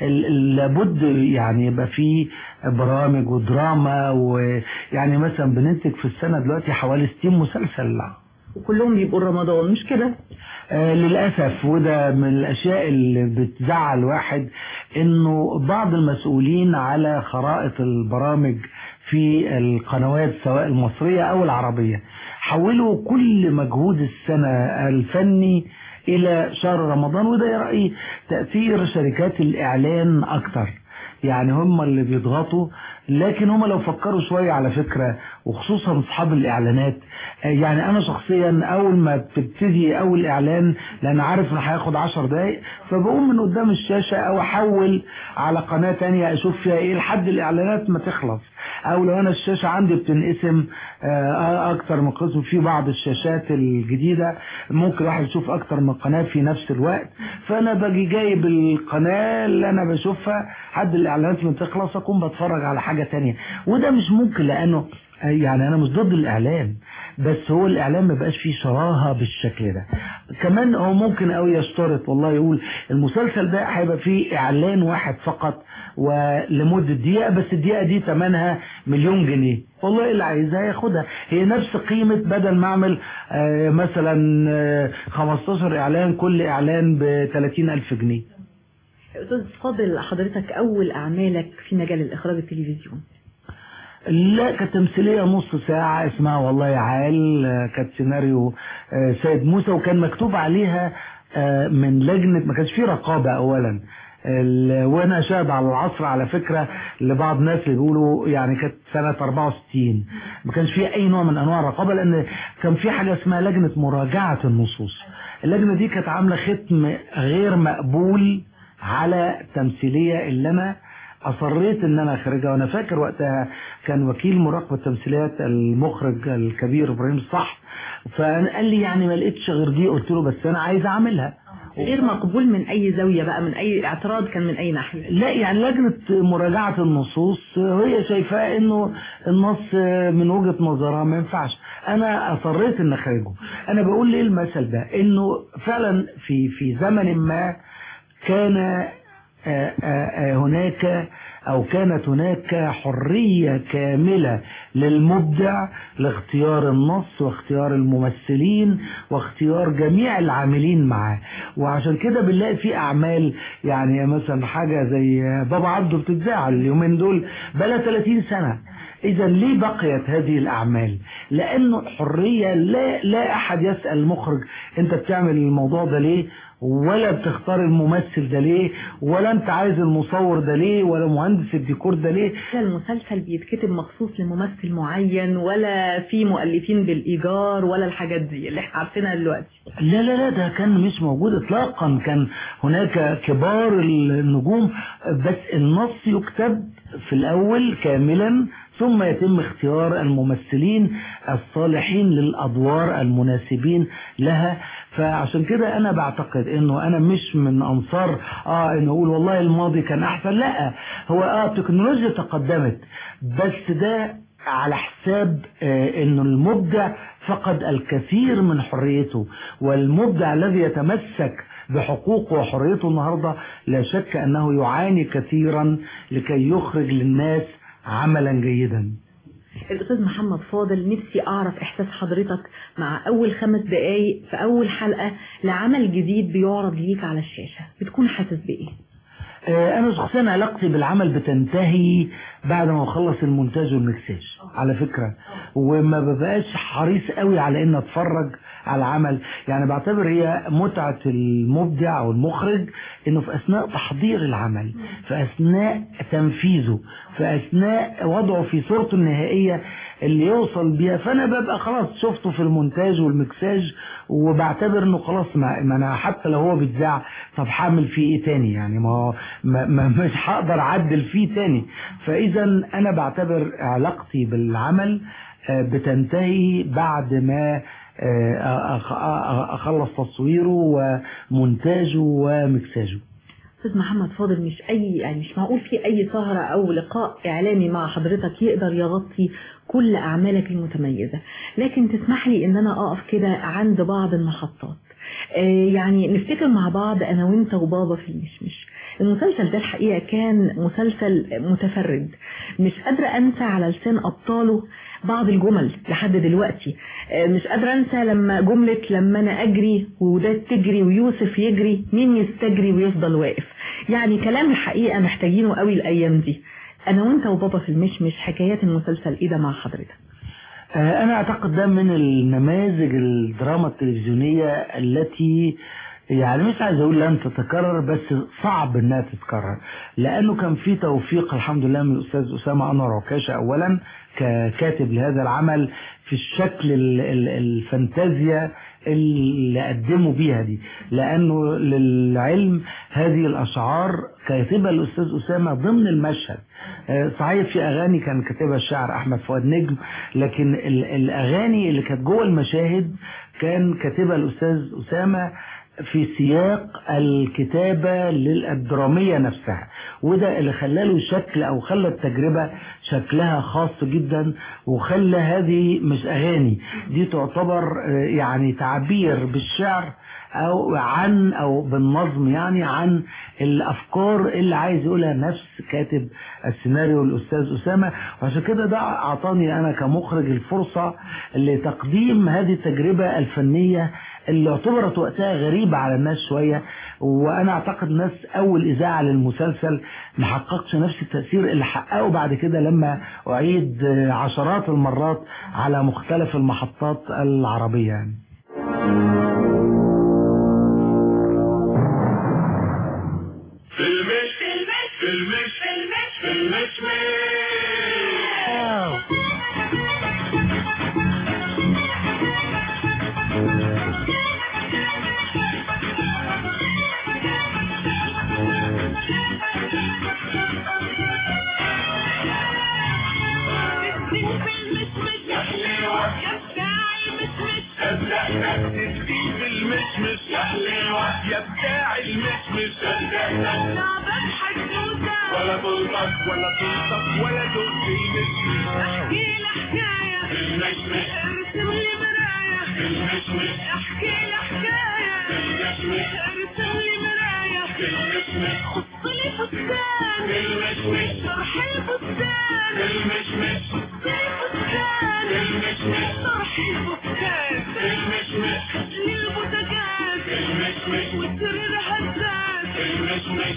T: لابد يعني يبقى فيه برامج ودراما، ويعني مثلا بننتج في السنة دلوقتي حوالي ستين مسلسل
B: وكلهم بيبقوا رمضان مش كده؟
T: آه للأسف، وده من الأشياء اللي بتزعل واحد إنه بعض المسؤولين على خرائط البرامج في القنوات سواء المصرية أو العربية حولوا كل مجهود السنة الفني إلى شهر رمضان، وده يرأي تأثير شركات الإعلان أكتر، يعني هم اللي بيضغطوا. لكن هم لو فكروا شوية على فكرة، وخصوصا اصحاب الاعلانات، يعني انا شخصيا اول ما بتبتدي اول اعلان لان عارف انه هياخد عشر دقايق، فبقوم من قدام الشاشة او احول على قناة تانية اشوف فيها ايه لحد الاعلانات ما تخلص، او لو انا الشاشة عندي بتنقسم اكتر من قسم، في بعض الشاشات الجديدة ممكن واحد يشوف اكتر من قناة في نفس الوقت، فانا باجي جايب القناة اللي انا بشوفها حد الاعلانات ما تخلص اكون بتفرج على حاجة تانية. وده مش ممكن، لانه يعني انا مش ضد الاعلان، بس هو الاعلان ما بقاش فيه شراهة بالشكل ده. كمان هو ممكن قوي يشترط والله يقول المسلسل ده هيبقى فيه اعلان واحد فقط ولمدة دقيقة، بس الدقيقة دي ثمنها مليون جنيه، والله اللي عايزها ياخدها، هي نفس قيمة بدل ما اعمل آه مثلا آه خمستاشر اعلان كل اعلان ب ثلاثين الف جنيه.
B: أستاذ فاضل، حضرتك أول أعمالك في مجال الإخراج التلفزيون؟
T: لا، كانت تمثيلية نص ساعة اسمها والله يا عال، كانت سيناريو سيد موسى، وكان مكتوب عليها من لجنة، ما كانش فيه رقابة أولا، وانا شاهد على العصر على فكرة لبعض الناس اللي بيقولوا يعني كانت سنة أربعة وستين ما كانش فيه اي نوع من انواع الرقابة، لان كان في حاجة اسمها لجنة مراجعة النصوص. اللجنة دي كانت عاملة ختم غير مقبول على التمثيلية اللي انا اصريت ان انا اخرجها، وانا فاكر وقتها كان وكيل مراقبة التمثيليات المخرج الكبير ابراهيم الصح، فقال لي يعني ما لقيتش غير دي، قلت له بس انا عايز اعملها.
B: غير مقبول من اي زاوية بقى، من اي اعتراض كان من اي ناحية؟
T: لا يعني لجنة مراجعة النصوص هي شايفاه انه النص من وجهة نظرها ما ينفعش، انا اصريت ان اخرجه. انا بقول ليه المثل ده، انه فعلا في في زمن ما كان هناك او كانت هناك حرية كاملة للمبدع لاختيار النص واختيار الممثلين واختيار جميع العاملين معاه، وعشان كده بنلاقي في اعمال يعني مثلا حاجة زي بابا عبده بتتذاع اليومين دول بقى ثلاثين سنة. اذا ليه بقيت هذه الاعمال؟ لانه حرية، لا لا احد يسأل المخرج انت بتعمل الموضوع ده ليه، ولا بتختار الممثل ده ليه، ولا انت عايز المصور ده ليه، ولا مهندس الديكور ده ليه.
B: لا المسلسل بيتكتب مخصوص لممثل معين، ولا في مؤلفين بالايجار، ولا الحاجات دي اللي احنا عارفينها دلوقتي.
T: لا لا لا ده كان مش موجود اطلاقا، كان هناك كبار النجوم، بس النص يكتب في الاول كاملا ثم يتم اختيار الممثلين الصالحين للادوار المناسبين لها. فعشان كده انا بعتقد انه انا مش من انصار اه انه اقول والله الماضي كان احسن، لا هو اه التكنولوجيا تقدمت، بس ده على حساب آه انه المبدع فقد الكثير من حريته، والمبدع الذي يتمسك بحقوقه وحريته النهاردة لا شك انه يعاني كثيرا لكي يخرج للناس عملا جيدا.
B: الأستاذ محمد فاضل، نفسي أعرف إحساس حضرتك مع أول خمس دقايق في أول حلقة لعمل جديد بيعرض ليك على الشاشة، بتكون حاسس بإيه؟
T: أنا شخصيا علاقتي بالعمل بتنتهي بعد ما أخلص المونتاج والمكساج على فكرة، وما ببقاش حريص قوي على إن أتفرج على العمل، يعني بعتبر هي متعة المبدع أو المخرج إنه في أثناء تحضير العمل، في أثناء تنفيذه، في أثناء وضعه في صورته النهائية، اللي يوصل بيها، فانا ببقى خلاص شفته في المونتاج والمكساج وبعتبر انه خلاص ما انا حتى لو هو بيتذاع طب هعمل فيه ايه تاني يعني، ما, ما, ما مش هقدر اعدل فيه تاني. فاذا انا بعتبر علاقتي بالعمل بتنتهي بعد ما اخلص تصويره ومونتاجه ومكساجه.
B: استاذ محمد فاضل، مش اي يعني مش معقول في اي سهرة او لقاء اعلامي مع حضرتك يقدر يغطي كل اعمالك المتميزة، لكن تسمح لي ان انا اقف كده عند بعض المحطات. آه يعني نفتكر مع بعض انا وانت وبابا في المشمش. المسلسل ده الحقيقة كان مسلسل متفرد، مش قادرة انسى على لسان ابطاله بعض الجمل لحد دلوقتي. مش قادرة انسى لما جملة لما انا اجري وده تجري ويوسف يجري مين يستجري ويفضل واقف. يعني كلام الحقيقة محتاجينه قوي الايام دي. انا وانت وبابا في المشمش، حكايات المسلسل ايه ده مع حضرتك؟
T: انا اعتقد ده من النماذج الدراما التلفزيونية التي يعني مش عايز اقول لن تتكرر، بس صعب انها تتكرر، لانه كان في توفيق الحمد لله من الاستاذ اسامه انور عكاشه اولا ككاتب لهذا العمل في الشكل الفانتازيا اللي قدموا بيها دي، لانه للعلم هذه الاشعار كاتبها الاستاذ اسامه ضمن المشهد. صحيح في اغاني كان كاتبها الشاعر احمد فؤاد نجم، لكن الاغاني اللي كانت جوه المشاهد كان كاتبها الاستاذ اسامه في سياق الكتابة للدرامية نفسها، وده اللي خلاله شكل او خلى التجربة شكلها خاص جدا، وخلى هذه مش اغاني، دي تعتبر يعني تعبير بالشعر او عن او بالنظم يعني عن الافكار اللي عايز يقولها نفس كاتب السيناريو الاستاذ اسامه. وعشان كده ده اعطاني انا كمخرج الفرصه لتقديم هذه التجربه الفنيه اللي اعتبرت وقتها غريبه على الناس شويه، وانا اعتقد الناس اول اذاعه للمسلسل ما حققش نفس التاثير اللي حققه بعد كده لما اعيد عشرات المرات على مختلف المحطات العربيه يعني.
A: في المش في المش في المش في المش المشمش يا حليوة يا بتاع المشمش لعبك حدوتة ولا طلبك ولا طلبك ولا دوت المشمش احكي لي حكاية المشمش ارسم لي مراية المشمش احكي لي حكاية المشمش ارسم لي مراية المشمش خص لي فستان المشمش شرح الفستان المشمش خص لي فستان المشمش شرح الفستان المشمش للبوتاجاز المشمش والسرير حساس المشمش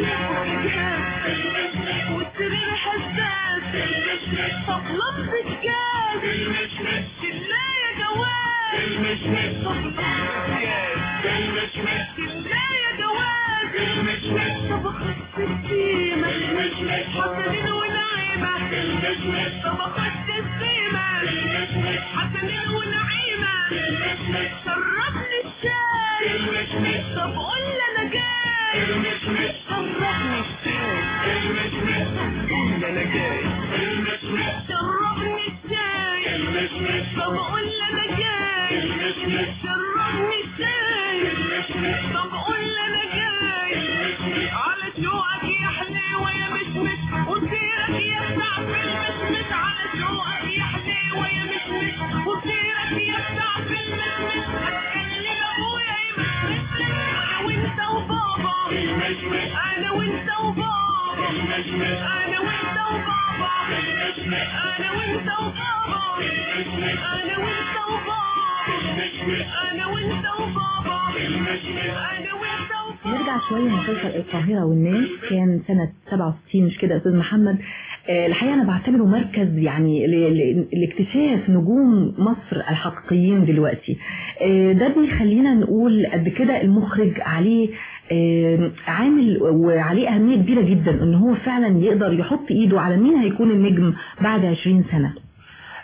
A: المشمش والسرير حساس المشمش طب لمس الجاز المشمش كلاية جواز المشمش طب لمس الجاز المشمش كلاية جواز المشمش طب خص السيمة المشمش حسنين ونعيمة المشمش طب خص السيمة المشمش حسنين ونعيمة المشمش شربني الشاي المشمش طب قول لي انا جاي المشمش شربني الشاي المشمش طب قول لي انا جاي المشمش شربني الشاي المشمش طب قول لي انا جاي المشمش شربني الشاي المشمش طب قول لي انا جاي المشمش على شوقك يا حليوة يا مشمش وسيرك يا بتاع في المشمش على شوقك يا حليوة يا مشمش وسيرك يا بتاع في المشمش هتكلم ابويا يمشمش انا وانت وبابا المشمش انا وانت وبابا المشمش انا وانت وبابا المشمش انا وانت وبابا المشمش انا وانت وبابا المشمش انا وانت وبابا المشمش انا وانت وبابا.
B: نرجع شوية لمسلسل القاهرة والناس، كان سنة سبعة وستين مش كده يا أستاذ محمد؟ الحقيقة أنا بعتبره مركز يعني لاكتشاف نجوم مصر الحقيقيين دلوقتي. ده بيخلينا نقول قد كده المخرج عليه عامل وعليه أهمية كبيرة جدا إن هو فعلا يقدر يحط إيده على مين هيكون النجم بعد عشرين سنة.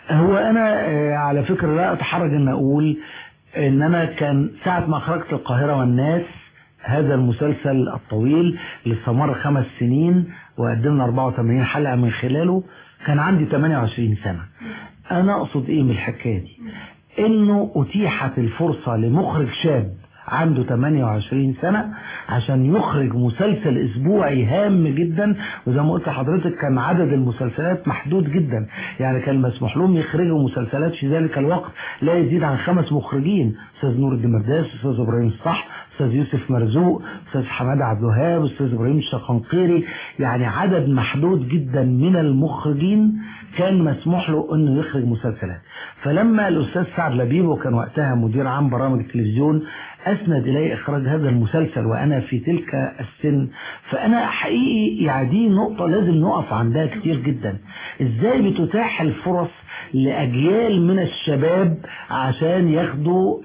T: هو انا على فكرة لا اتحرج ان اقول ان انا كان ساعة ما خرجت القاهرة والناس هذا المسلسل الطويل اللي استمر خمس سنين وقدمنا أربعة وثمانين حلقة من خلاله كان عندي ثمانية وعشرين سنة. انا اقصد ايه من الحكاية دي؟ انه اتيحت الفرصة لمخرج شاب عنده ثمانية وعشرين سنة عشان يخرج مسلسل اسبوعي هام جدا، وزي ما قلت لحضرتك كان عدد المسلسلات محدود جدا، يعني كان مسموح لهم يخرجوا مسلسلات في ذلك الوقت لا يزيد عن خمس مخرجين، استاذ نور الدمرداس، استاذ ابراهيم الصح، استاذ يوسف مرزوق، استاذ حماد عبد الوهاب، استاذ ابراهيم الشقنقيري، يعني عدد محدود جدا من المخرجين كان مسموح له انه يخرج مسلسلات. فلما الاستاذ سعد لبيب وكان وقتها مدير عام برامج التلفزيون اسند الي اخراج هذا المسلسل وانا في تلك السن، فانا حقيقي يعني دي نقطة لازم نقف عندها كتير جدا. ازاي بتتاح الفرص لاجيال من الشباب عشان ياخدوا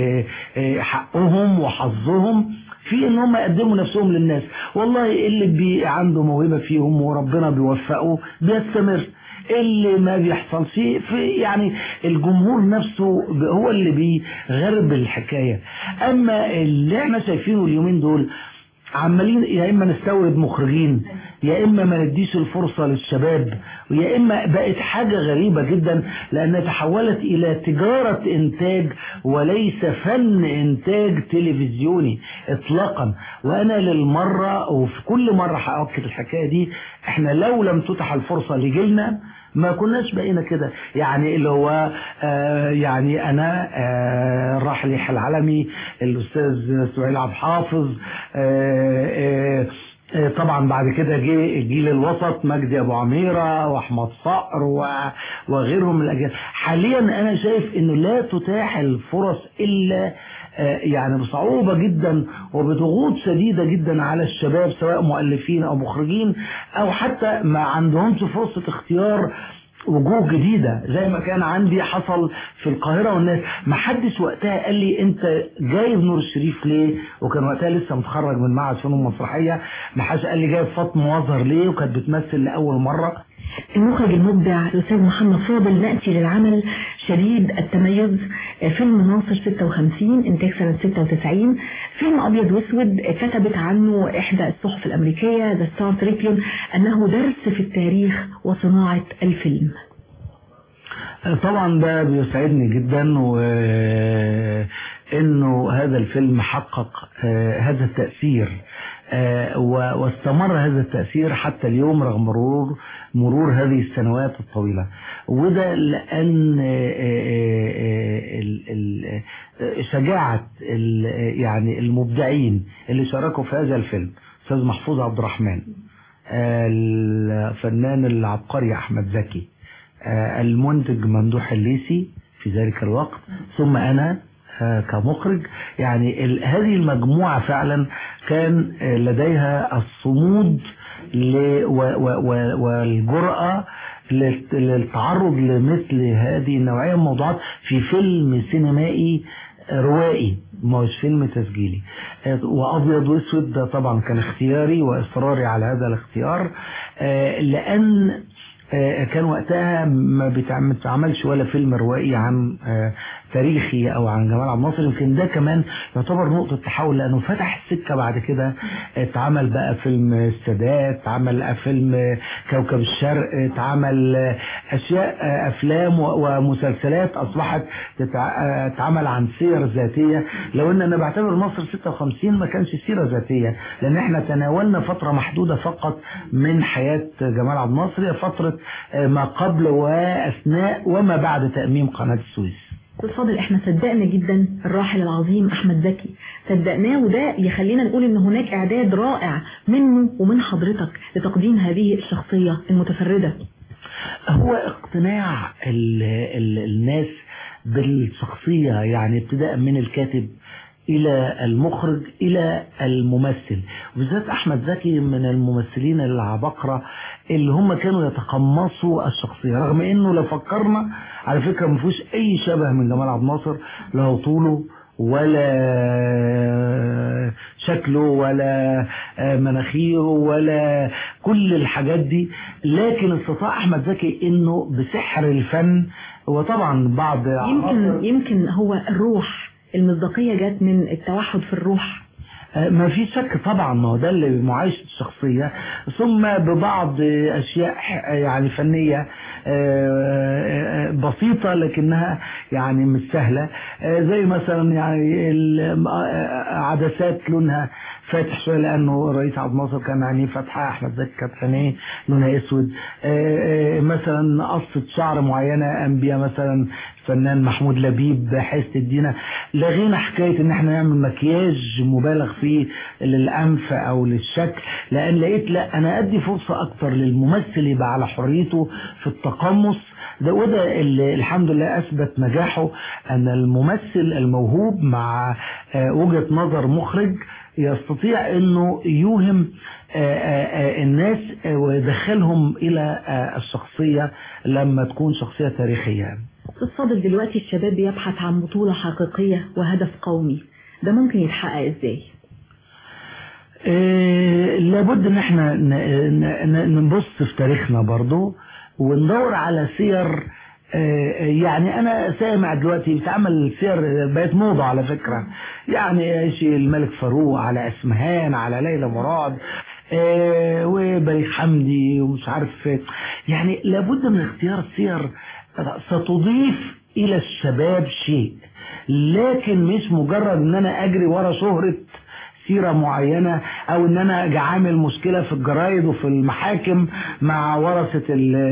T: حقهم وحظهم في ان هم يقدموا نفسهم للناس؟ والله اللي بي عنده موهبة فيهم وربنا بيوفقه بيستمر، اللي ما بيحصل فيه في يعني الجمهور نفسه هو اللي بيغرب الحكاية. اما اللي احنا شايفينه اليومين دول عمالين يا اما نستورد مخرجين يا اما ما نديش الفرصة للشباب، ويا اما بقت حاجة غريبة جدا لانها تحولت الى تجارة انتاج وليس فن انتاج تلفزيوني اطلاقا. وانا للمرة وفي كل مرة هأكد الحكاية دي، احنا لو لم تتح الفرصة لجيلنا ما كناش بقينا كده. يعني اللي هو آه يعني انا آه الراحل يحيى العلمي، الاستاذ سهيل عبد الحافظ، آه آه طبعا بعد كده جه الجيل الوسط مجدي ابو عميرة واحمد صقر وغيرهم من الاجيال. حاليا انا شايف انه لا تتاح الفرص الا يعني بصعوبة جدا وبضغوط شديدة جدا على الشباب سواء مؤلفين او مخرجين او حتى ما عندهمش فرصة اختيار وجوه جديدة زي ما كان عندي حصل في القاهرة والناس. ما حدش وقتها قال لي انت جايب نور الشريف ليه، وكان وقتها لسه متخرج من معهد فنون مسرحية. ما حدش قال لي جايب فاطمة وزهر ليه وكانت بتمثل لأول مرة.
B: المخرج المبدع الأستاذ محمد فاضل نأتي للعمل شديد التميز، فيلم ناصر ستة وخمسين إنتاج سنة ستة وتسعين، فيلم أبيض وأسود كتبت عنه إحدى الصحف الأمريكية ذا ستار تريبيون أنه درس في التاريخ وصناعة الفيلم.
T: طبعا ده بيسعدني جدا، وإنه هذا الفيلم حقق هذا التأثير واستمر هذا التأثير حتى اليوم رغم مرور مرور هذه السنوات الطويلة. وده لأن شجاعة يعني المبدعين اللي شاركوا في هذا الفيلم، أستاذ محفوظ عبد الرحمن، الفنان العبقري أحمد زكي، المنتج ممدوح الليثي في ذلك الوقت، ثم أنا كمخرج. يعني هذه المجموعة فعلا كان لديها الصمود والجرأة للتعرض لمثل هذه النوعية من الموضوعات في فيلم سينمائي روائي مش فيلم تسجيلي. وأبيض وأسود ده طبعا كان اختياري وإصراري على هذا الاختيار، لأن كان وقتها ما بيتعملش ولا فيلم روائي عن تاريخي او عن جمال عبد الناصر. يمكن ده كمان يعتبر نقطة تحول لانه فتح السكة. بعد كده اتعمل بقى فيلم السادات، اتعمل فيلم كوكب الشرق، اتعمل اشياء افلام ومسلسلات اصبحت تتعمل عن سير ذاتية. لو ان انا بعتبر ناصر ستة وخمسين ما كانش سيرة ذاتية لان احنا تناولنا فترة محدودة فقط من حياة جمال عبد الناصر، هي فترة ما قبل واثناء وما بعد تأميم قناة السويس.
B: بالفضل احنا صدقنا جدا الراحل العظيم احمد زكي، صدقناه، وده يخلينا نقول ان هناك اعداد رائع منه ومن حضرتك لتقديم هذه الشخصية المتفردة.
T: هو اقتناع ال ال الناس بالشخصية، يعني ابتداء من الكاتب الى المخرج الى الممثل، وبالذات احمد زكي من الممثلين العباقرة اللي هم كانوا يتقمصوا الشخصية، رغم انه لو فكرنا على فكرة ما فيهوش اي شبه من جمال عبد الناصر، لا طوله ولا شكله ولا مناخيره ولا كل الحاجات دي، لكن استطاع احمد زكي انه بسحر الفن وطبعا بعض
B: يمكن يمكن هو الروح، المصداقية جت من التوحد في الروح.
T: ما في شك طبعا، ما هو ده اللي معايشة الشخصية، ثم ببعض أشياء يعني فنية بسيطة لكنها يعني مش سهلة، زي مثلا يعني العدسات لونها فاتح شوية لأنه رئيس عبد الناصر كان عينيه فاتحة، أحمد زكي كانت عينيه لونها أسود. مثلا قصة شعر معينة قام بيها مثلا الفنان محمود لبيب بحيث تدينا، لغينا حكاية ان احنا نعمل مكياج مبالغ فيه للأنف او للشكل، لان لقيت لا انا ادي فرصة اكتر للممثل يبقى على حريته في التقمص ده، وده اللي الحمد لله اثبت نجاحه، ان الممثل الموهوب مع وجهة نظر مخرج يستطيع انه يوهم الناس ويدخلهم الى الشخصية لما تكون شخصية تاريخية.
B: الفاضل دلوقتي الشباب بيبحث عن بطولة حقيقية وهدف قومي، ده ممكن يتحقق ازاي؟
T: إيه لابد ان احنا نبص في تاريخنا برضو وندور على سير. إيه يعني انا سامع دلوقتي بتعمل سير بقت موضة على فكرة، يعني شيء الملك فاروق على اسمهان على ليلى مراد إيه وبليغ حمدي ومش عارف، يعني لابد من اختيار سير ستضيف الى الشباب شيء، لكن مش مجرد ان انا اجري ورا شهرة سيرة معينة او ان انا اجي عامل مشكلة في الجرايد وفي المحاكم مع ورثة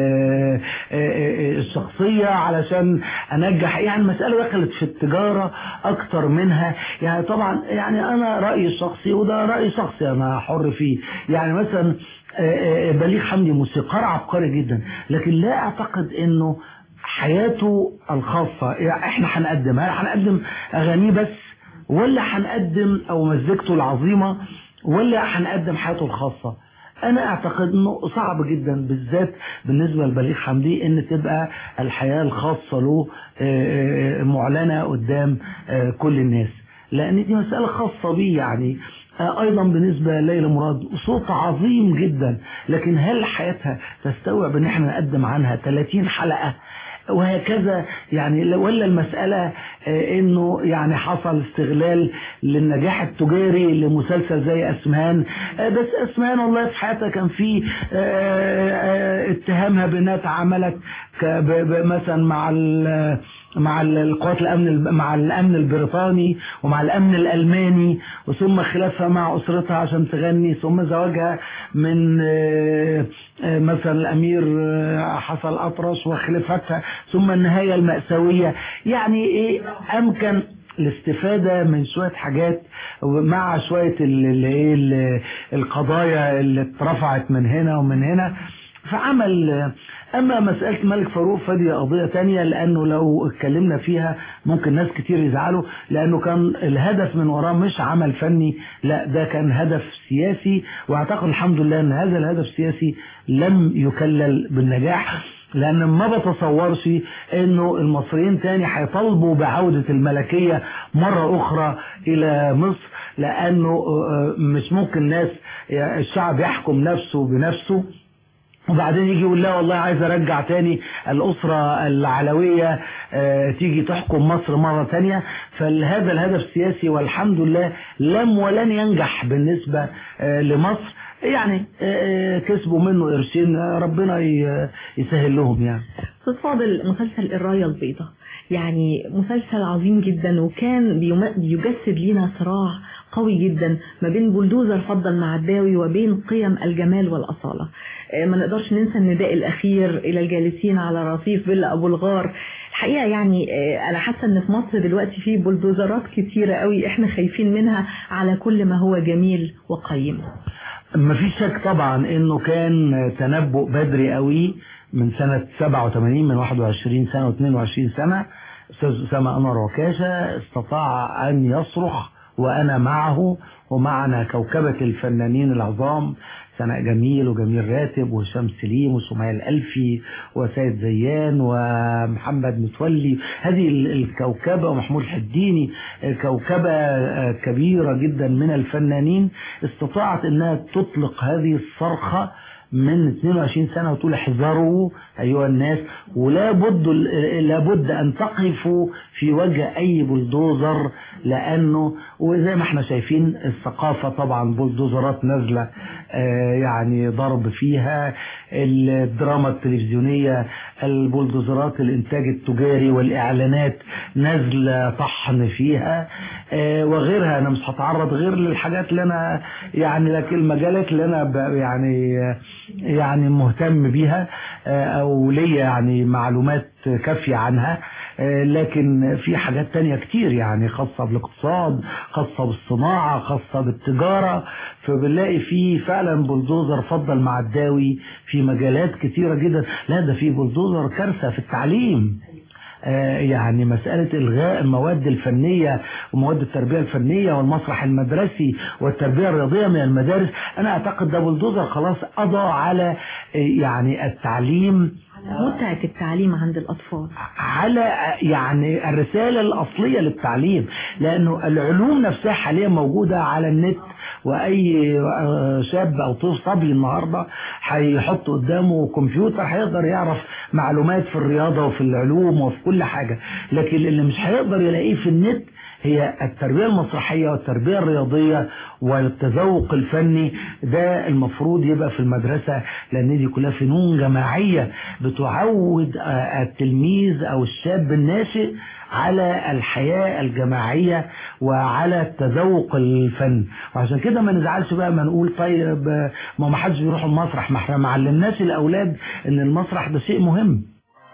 T: الشخصية علشان انجح. يعني المسألة دخلت في التجارة اكتر منها، يعني طبعا يعني انا رأيي الشخصي وده رأي شخصي انا حر فيه، يعني مثلا بليغ حمدي موسيقار عبقري جدا، لكن لا اعتقد انه حياته الخاصة يعني احنا هنقدم هل هنقدم اغانيه بس ولا هنقدم او مزيكته العظيمة ولا هنقدم حياته الخاصة. انا اعتقد انه صعب جدا بالذات بالنسبة لبليغ حمدي ان تبقى الحياة الخاصة له معلنة قدام كل الناس، لان دي مسألة خاصة بيه. يعني ايضا بالنسبة لليلى مراد صوت عظيم جدا، لكن هل حياتها تستوعب ان احنا نقدم عنها ثلاثين حلقة وهكذا؟ يعني ولا المسألة انه يعني حصل استغلال للنجاح التجاري لمسلسل زي اسمهان، بس اسمهان والله في حياتها كان في اتهامها بانها تعاملت مثلا مع مع القوات الامن مع الامن البريطاني ومع الامن الالماني، وثم خلافها مع اسرتها عشان تغني، ثم زواجها من مثلا الامير حسن الاطرش وخلافتها، ثم النهاية المأساوية. يعني ايه امكن الاستفادة من شوية حاجات مع شوية القضايا اللي اترفعت من هنا ومن هنا فعمل. اما مسألة ملك فاروق فدي قضية تانية، لانه لو اتكلمنا فيها ممكن ناس كتير يزعلوا، لانه كان الهدف من وراه مش عمل فني، لا ده كان هدف سياسي، واعتقد الحمد لله ان هذا الهدف السياسي لم يكلل بالنجاح، لان ما بتصورش انه المصريين تاني هيطالبوا بعودة الملكية مرة اخرى الى مصر، لانه مش ممكن ناس الشعب يحكم نفسه بنفسه وبعدين يجي يقول لا والله عايز ارجع تاني الاسرة العلوية اه تيجي تحكم مصر مرة تانية. فهذا الهدف السياسي والحمد لله لم ولن ينجح بالنسبة اه لمصر، يعني اه كسبوا منه قرشين ربنا يسهل لهم. يعني
B: فاضل مسلسل الراية البيضاء، يعني مسلسل عظيم جدا وكان بيجسد لنا صراع قوي جدا ما بين بلدوزر فضل معداوي وبين قيم الجمال والأصالة. ما نقدرش ننسى النداء الأخير إلى الجالسين على رصيف فيلا أبو الغار. الحقيقة يعني أنا حاسة إن في مصر دلوقتي في بلدوزرات كتيرة قوي إحنا خايفين منها على كل ما هو جميل وقيم.
T: ما في شك طبعا إنه كان تنبؤ بدري قوي من سنة سبعة وثمانين، من واحد وعشرين سنة و اثنين وعشرين سنة. أستاذ أسامة أنور عكاشة استطاع أن يصرخ وأنا معه ومعنا كوكبة الفنانين العظام سناء جميل وجميل راتب وهشام سليم وسمية الألفي وسيد زيان ومحمد متولي. هذه الكوكبة ومحمود الحديني كوكبة كبيرة جدا من الفنانين استطاعت أنها تطلق هذه الصرخة من اثنين وعشرين سنة وتقول احذروا أيها الناس، ولا بد لابد أن تقفوا في وجه أي بلدوزر، لأنه وزي ما احنا شايفين الثقافة طبعا بلدوزرات نازلة يعني ضرب فيها، الدراما التلفزيونية البلدوزرات الإنتاج التجاري والإعلانات نازلة طحن فيها وغيرها. أنا مش هتعرض غير للحاجات اللي أنا يعني لكن المجالات اللي أنا يعني يعني مهتم بيها او ليا يعني معلومات كافية عنها، لكن في حاجات تانية كتير يعني خاصة بالاقتصاد، خاصة بالصناعة، خاصة بالتجارة. فبنلاقي في فعلا بلدوزر فضل مع الداوي في مجالات كتيرة جدا. لا ده في بلدوزر كارثة في التعليم، يعني مسألة إلغاء المواد الفنية ومواد التربية الفنية والمسرح المدرسي والتربية الرياضية من المدارس. أنا أعتقد ده بلدوزر خلاص قضى على يعني التعليم،
B: متعة التعليم عند الأطفال،
T: على يعني الرسالة الأصلية للتعليم، لأنه العلوم نفسها حاليا موجودة على النت، وأي شاب أو طفل صبي النهاردة هيحط قدامه كمبيوتر هيقدر يعرف معلومات في الرياضة وفي العلوم وفي كل حاجة. لكن اللي مش هيقدر يلاقيه في النت هي التربية المسرحية والتربية الرياضية والتذوق الفني. ده المفروض يبقى في المدرسة، لأن دي كلها فنون جماعية بتعود التلميذ أو الشاب الناشئ على الحياة الجماعية وعلى التذوق الفن. وعشان كده ما نزعلش بقى ما نقول طيب ما ما حدش بيروح المسرح، ما احنا ما علمناش الأولاد إن المسرح ده شيء مهم.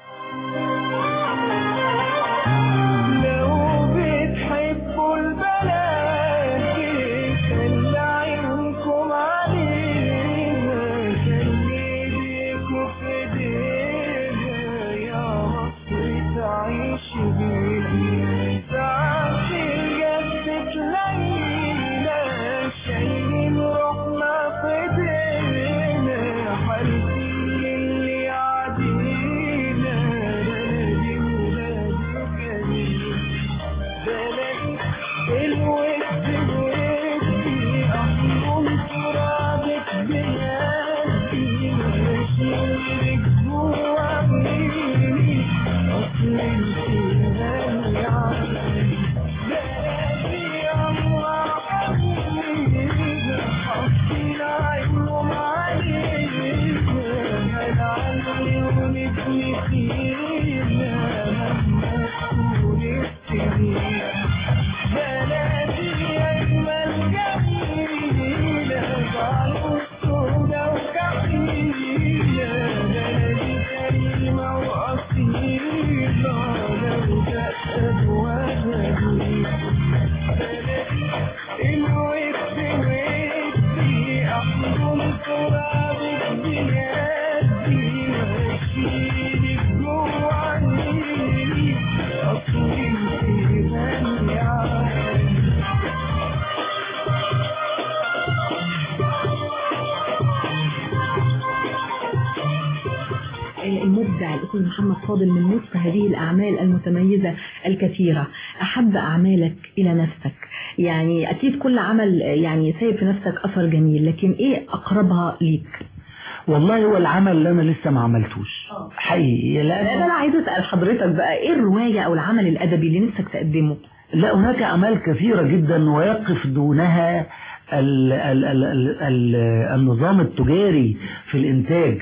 B: المبدع الأستاذ محمد فاضل من نصف هذه الأعمال المتميزة الكثيرة، أحب أعمالك إلى نفسك؟ يعني أكيد كل عمل يعني سايب في نفسك أثر جميل، لكن إيه أقربها ليك؟
T: والله هو العمل اللي أنا لسه ما عملتوش حقيقي.
B: لأن أنا عايزة أسأل حضرتك بقى إيه الرواية أو العمل الأدبي اللي نفسك تقدمه؟
T: لا هناك أعمال كثيرة جدا ويقف دونها ال ال ال ال ال النظام التجاري في الانتاج،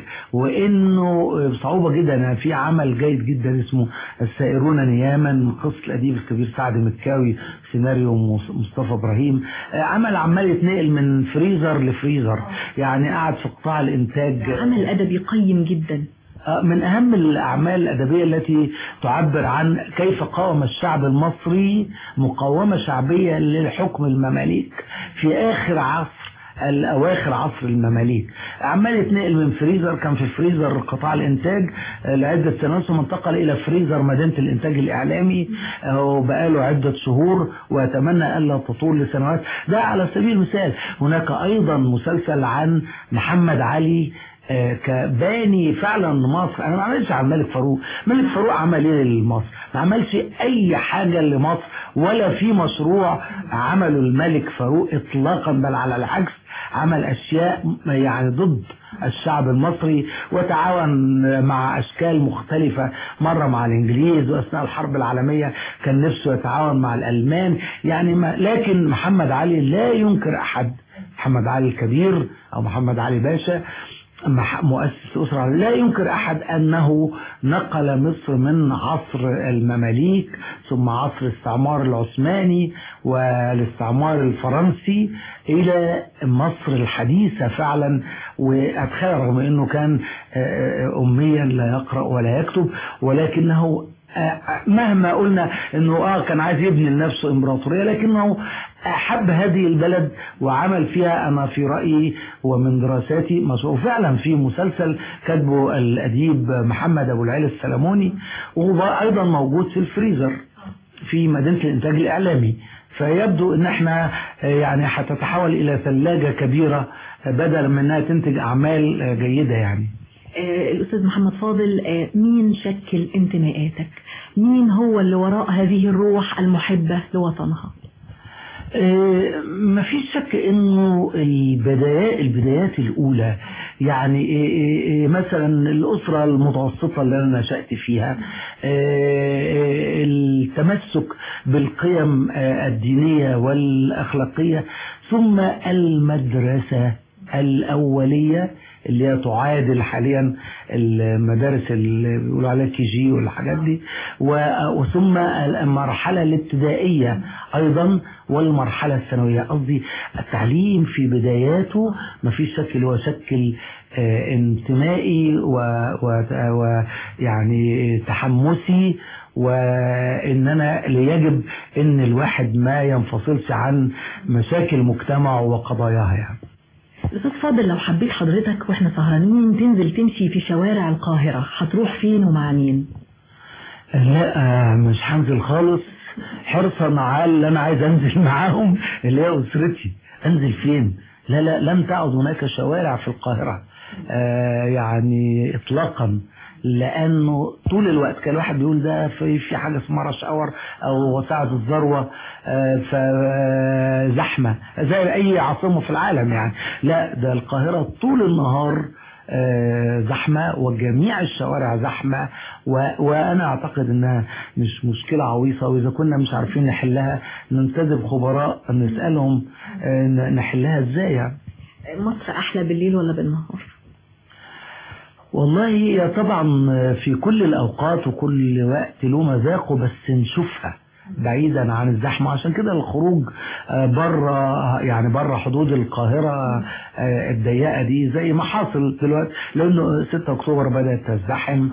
T: وانه بصعوبة جدا. في عمل جيد جدا اسمه السائرون نياما، قصة الأديب الكبير سعد مكاوي، سيناريو مصطفى إبراهيم. عمل عمال يتنقل من فريزر لفريزر، يعني قاعد في قطاع الانتاج.
B: عمل أدبي قيم جدا،
T: من أهم الأعمال الأدبية التي تعبر عن كيف قاوم الشعب المصري مقاومة شعبية للحكم المماليك في آخر عصر الأواخر عصر المماليك، عمال يتنقل من فريزر، كان في فريزر قطاع الإنتاج لعدة سنوات ثم انتقل إلى فريزر مدينة الإنتاج الإعلامي وبقاله عدة شهور وأتمنى ألا تطول لسنوات. ده على سبيل المثال. هناك أيضا مسلسل عن محمد علي كباني فعلا لمصر. انا ما عملش عن ملك فاروق، ملك فاروق عمل ايه لمصر؟ ما عملش اي حاجة لمصر ولا في مشروع عمله الملك فاروق اطلاقا، بل على العكس عمل اشياء يعني ضد الشعب المصري وتعاون مع اشكال مختلفة، مرة مع الانجليز واثناء الحرب العالمية كان نفسه يتعاون مع الالمان يعني ما. لكن محمد علي لا ينكر احد، محمد علي الكبير او محمد علي باشا مؤسس أسرة، لا ينكر أحد أنه نقل مصر من عصر المماليك ثم عصر الاستعمار العثماني والاستعمار الفرنسي إلى مصر الحديثة فعلا. وأتخيل رغم أنه كان أميا لا يقرأ ولا يكتب، ولكنه مهما قلنا أنه آه كان عايز يبني لنفسه إمبراطورية، لكنه أحب هذه البلد وعمل فيها أنا في رأيي ومن دراساتي مشروع فعلا في مسلسل كتبه الأديب محمد أبو العلا السلموني، وهو أيضا موجود في الفريزر في مدينة الإنتاج الإعلامي. فيبدو أن احنا يعني هتتحول إلى ثلاجة كبيرة بدل من أنها تنتج أعمال جيدة. يعني
B: الأستاذ محمد فاضل، مين شكل انتماءاتك؟ مين هو اللي وراء هذه الروح المحبة لوطنها؟
T: ما فيش شك انه البدايات البدايات الاولى يعني مثلا الاسره المتوسطه اللي انا نشأت فيها، التمسك بالقيم الدينيه والاخلاقيه، ثم المدرسه الاوليه اللي هي تعادل حاليا المدارس اللي بيقولوا عليها كي جي والحاجات دي، وثم المرحلة الابتدائية أيضا والمرحلة الثانوية. قصدي التعليم في بداياته ما فيش شكل، هو شكل انتمائي ويعني تحمسي، وإننا يجب إن الواحد ما ينفصلش عن مشاكل مجتمعه وقضاياها. يعني
B: الأستاذ فاضل، لو حبيت حضرتك واحنا سهرانين تنزل تمشي في شوارع القاهرة هتروح فين ومع مين؟
T: لا مش هنزل خالص، حرصا على اللي انا عايز انزل معاهم اللي هي اسرتي. انزل فين؟ لا لا لن تعد هناك شوارع في القاهرة آه يعني اطلاقا، لانه طول الوقت كان الواحد بيقول ده في في حاجه اسمها رش اور او ساعه الذروه فزحمه زي اي عاصمه في العالم يعني. لا ده القاهره طول النهار زحمه وجميع الشوارع زحمه، وانا اعتقد انها مش مشكله عويصه، واذا كنا مش عارفين نحلها ننتدب خبراء نسالهم نحلها ازاي. يعني
B: مصر احلى بالليل ولا بالنهار؟
T: والله هي طبعا في كل الأوقات وكل وقت له مذاقه، بس نشوفها بعيدا عن الزحمة. عشان كده الخروج بره يعني بره حدود القاهرة الضيقة دي زي ما حاصل دلوقتي، لأنه ستة أكتوبر بدأت تزدحم،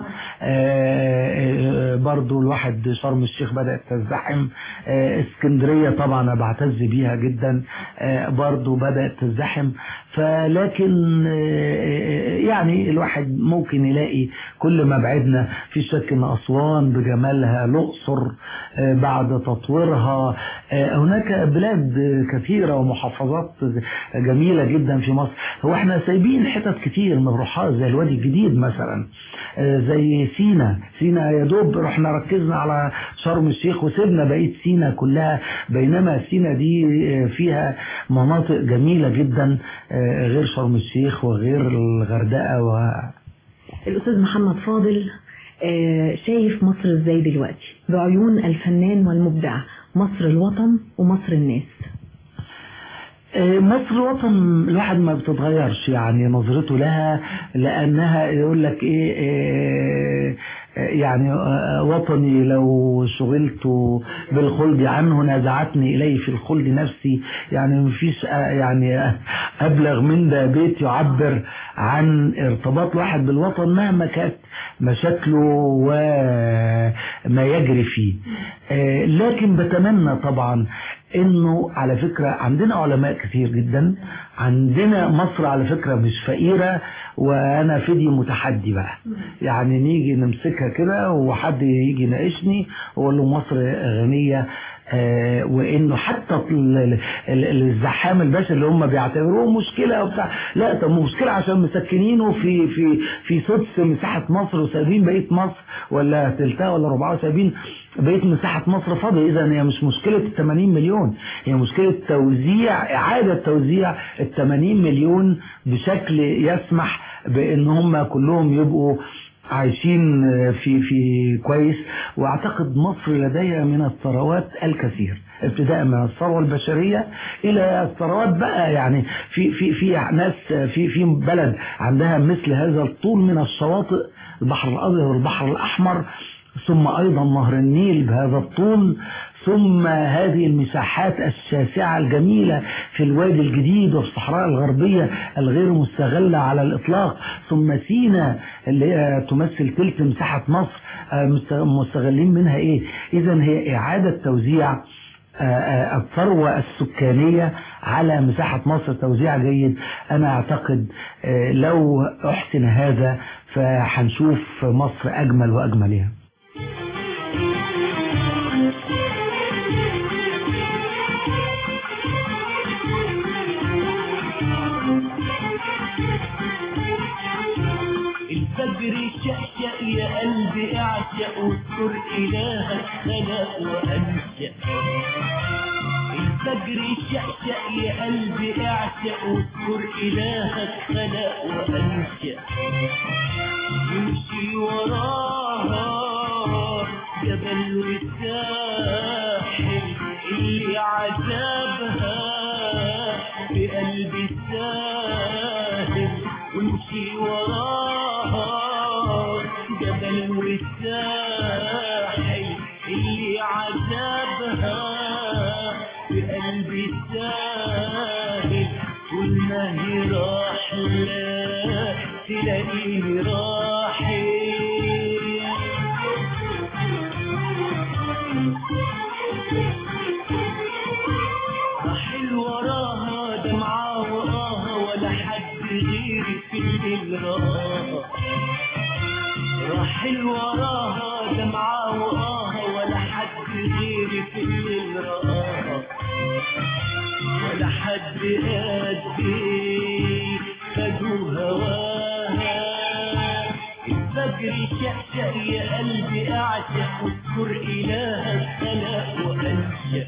T: برضو الواحد شرم الشيخ بدأت تزدحم، اسكندرية طبعا أنا بعتز بيها جدا برضو بدأت تزدحم. فلكن يعني الواحد ممكن يلاقي كل ما بعدنا في شك ان أسوان بجمالها، الأقصر بعد تطويرها، هناك بلاد كثيرة ومحافظات جميلة جدا في مصر. هو احنا سايبين حتت كتير ما بنروحهاش زي الوادي الجديد مثلا، زي سينا. سينا يا دوب رحنا ركزنا على شرم الشيخ وسيبنا بقية سينا كلها، بينما سينا دي فيها مناطق جميلة جدا غير شرم الشيخ وغير الغردقة. و...
B: الأستاذ محمد فاضل، شايف مصر ازاي دلوقتي بعيون الفنان والمبدع، مصر الوطن ومصر الناس؟
T: مصر الوطن الواحد ما بتتغيرش يعني نظرته لها، لأنها يقول لك إيه, إيه يعني وطني لو شغلت بالخلد عنه نزعتني إليه في الخلد نفسي. يعني مفيش يعني أبلغ من ده بيت يعبر عن ارتباط الواحد بالوطن مهما كانت مشاكله وما يجري فيه. لكن بتمنى طبعا انه على فكرة عندنا علماء كثير جدا، عندنا مصر على فكرة مش فقيرة، وانا فدي متحدي بقى، يعني نيجي نمسكها كده وحد يجي يناقشني واقول له مصر غنية، آه وانه حتى الزحام الباشا اللي هم بيعتبروه مشكلة وبتاع، لا طب مشكلة عشان مسكنينه في في في سدس مساحة مصر وسايبين بقية مصر ولا تلتها ولا ربعها وسايبين بقية مساحة مصر فاضية. اذا هي مش مشكلة ال ثمانين مليون، هي مشكلة توزيع، اعادة توزيع ال ثمانين مليون بشكل يسمح بان هم كلهم يبقوا عايشين في في كويس. واعتقد مصر لديها من الثروات الكثير، ابتداء من الثروه البشريه الى الثروات بقى، يعني في في في ناس في في بلد عندها مثل هذا الطول من الشواطئ، البحر الابيض والبحر الاحمر، ثم ايضا نهر النيل بهذا الطول، ثم هذه المساحات الشاسعة الجميلة في الوادي الجديد والصحراء الغربية الغير مستغلة على الإطلاق، ثم سيناء اللي هي تمثل تلت مساحة مصر مستغلين منها إيه. إذن هي إعادة توزيع الثروة السكانية على مساحة مصر توزيع جيد. أنا أعتقد لو أحسن هذا فحنشوف مصر أجمل وأجمل يعني.
U: الفجر شقشق يا قلبي اعشق واذكر إلهك خلق وأنشأ. الفجر شقشق يا قلبي اعشق واذكر إلهك خلق وأنشأ. يمشي وراها جبل والساحل اللي عذابها بقلب الساحل، ويمشي وراها جبل والساحل اللي عذابها بقلب الساحل. كل ما هي راح لا تلاقيه راحل. راحل وراها دمعة وراها ولا حد غيري في الليل رآها. راحل وراها دمعة وراها ولا حد غيري في الليل رآها. ولا حد قدي فجو هواها. الفجر شقشق يا قلبي اعشق واذكر إلهك خلق وأنشأ.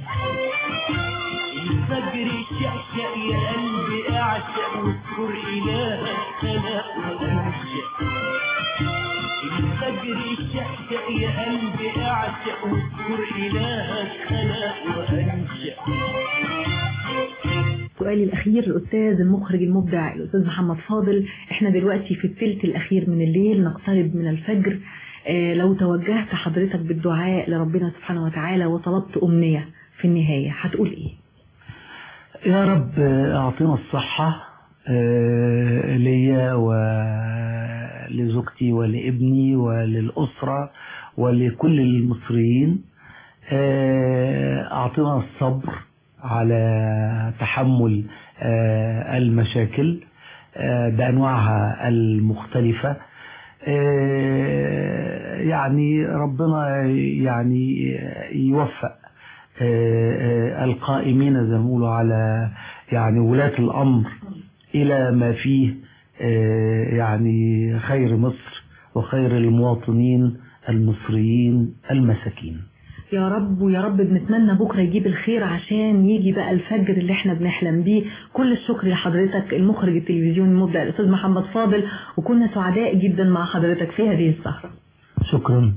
U: الفجر شقشق يا قلبي اعشق واذكر إلهك خلق وأنشأ. الفجر شقشق يا قلبي اعشق واذكر إلهك خلق وأنشأ.
B: سؤالي الأخير الأستاذ المخرج المبدع الأستاذ محمد فاضل، احنا دلوقتي في الثلث الأخير من الليل نقترب من الفجر. اه لو توجهت حضرتك بالدعاء لربنا سبحانه وتعالى وطلبت أمنية في النهاية هتقول إيه؟
T: يا رب أعطينا الصحة اه ليا ولزوجتي ولابني وللأسرة ولكل المصريين. اه أعطينا الصبر على تحمل المشاكل بأنواعها المختلفة. يعني ربنا يعني يوفق القائمين زي ما بيقولوا على يعني ولاة الأمر إلى ما فيه يعني خير مصر وخير المواطنين المصريين المساكين.
B: يا رب. ويا رب بنتمنى بكرة يجيب الخير عشان يجي بقى الفجر اللي احنا بنحلم بيه. كل الشكر لحضرتك المخرج التلفزيوني المبدع الأستاذ محمد فاضل، وكنا سعداء جدا مع حضرتك في هذه السهرة.
T: شكرا.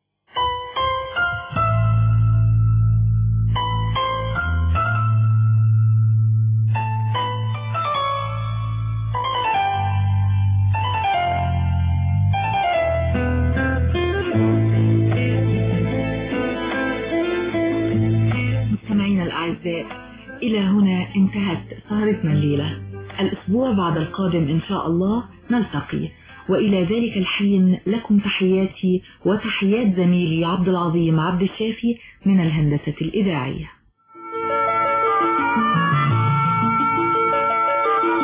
F: إلى هنا انتهت سهرتنا الليلة. الأسبوع بعد القادم إن شاء الله نلتقي، وإلى ذلك الحين لكم تحياتي وتحيات زميلي عبد العظيم عبد الشافي من الهندسة الإذاعية.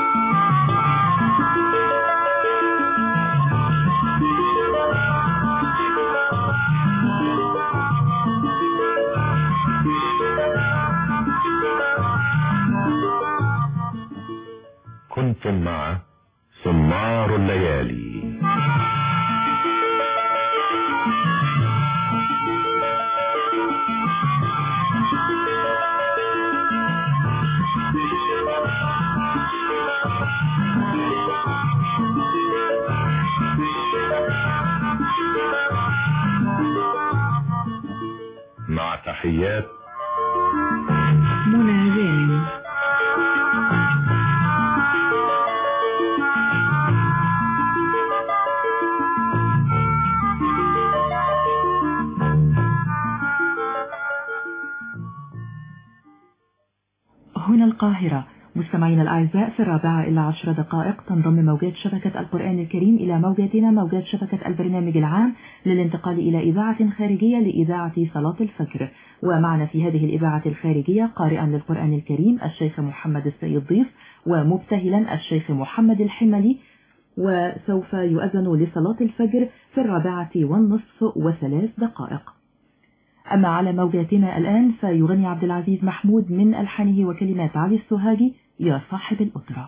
S: أنتم مع سمار الليالي. مع تحيات
D: منى زين.
F: هنا القاهرة. مستمعينا الأعزاء، في الرابعة إلى عشر دقائق تنضم موجات شبكة القرآن الكريم إلى موجاتنا موجات شبكة البرنامج العام للانتقال إلى إذاعة خارجية لإذاعة صلاة الفجر. ومعنا في هذه الإذاعة الخارجية قارئا للقرآن الكريم الشيخ محمد السيد ضيف، ومبتهلا الشيخ محمد الحملي، وسوف يؤذن لصلاة الفجر في الرابعة والنصف وثلاث دقائق. أما على موجاتنا الآن فيغني عبد العزيز محمود من ألحانه وكلمات علي السوهاجي يا صاحب الأسرة.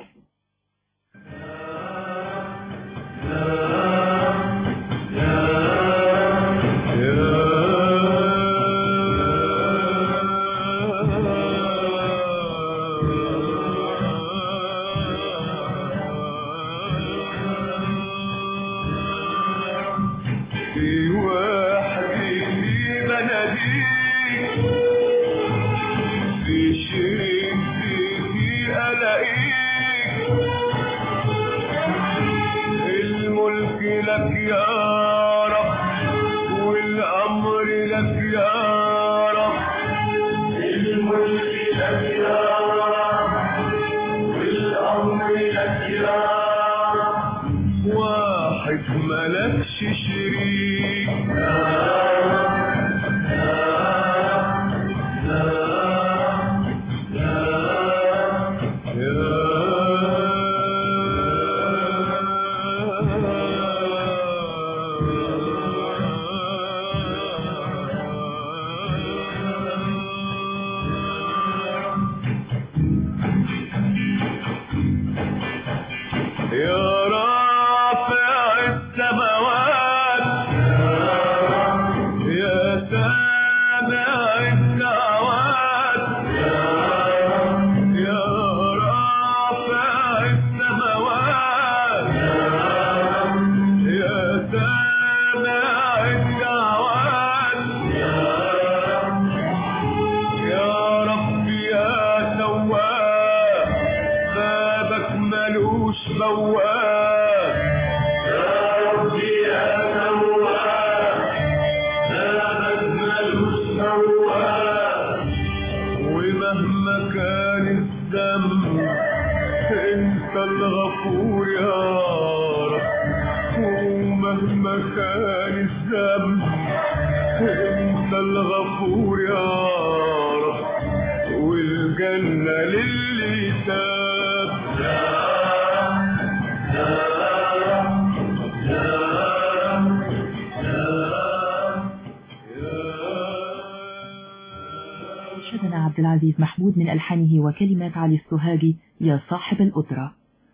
F: عبد العزيز محمود من ألحانه وكلمات علي السوهاجي يا صاحب الأسرة.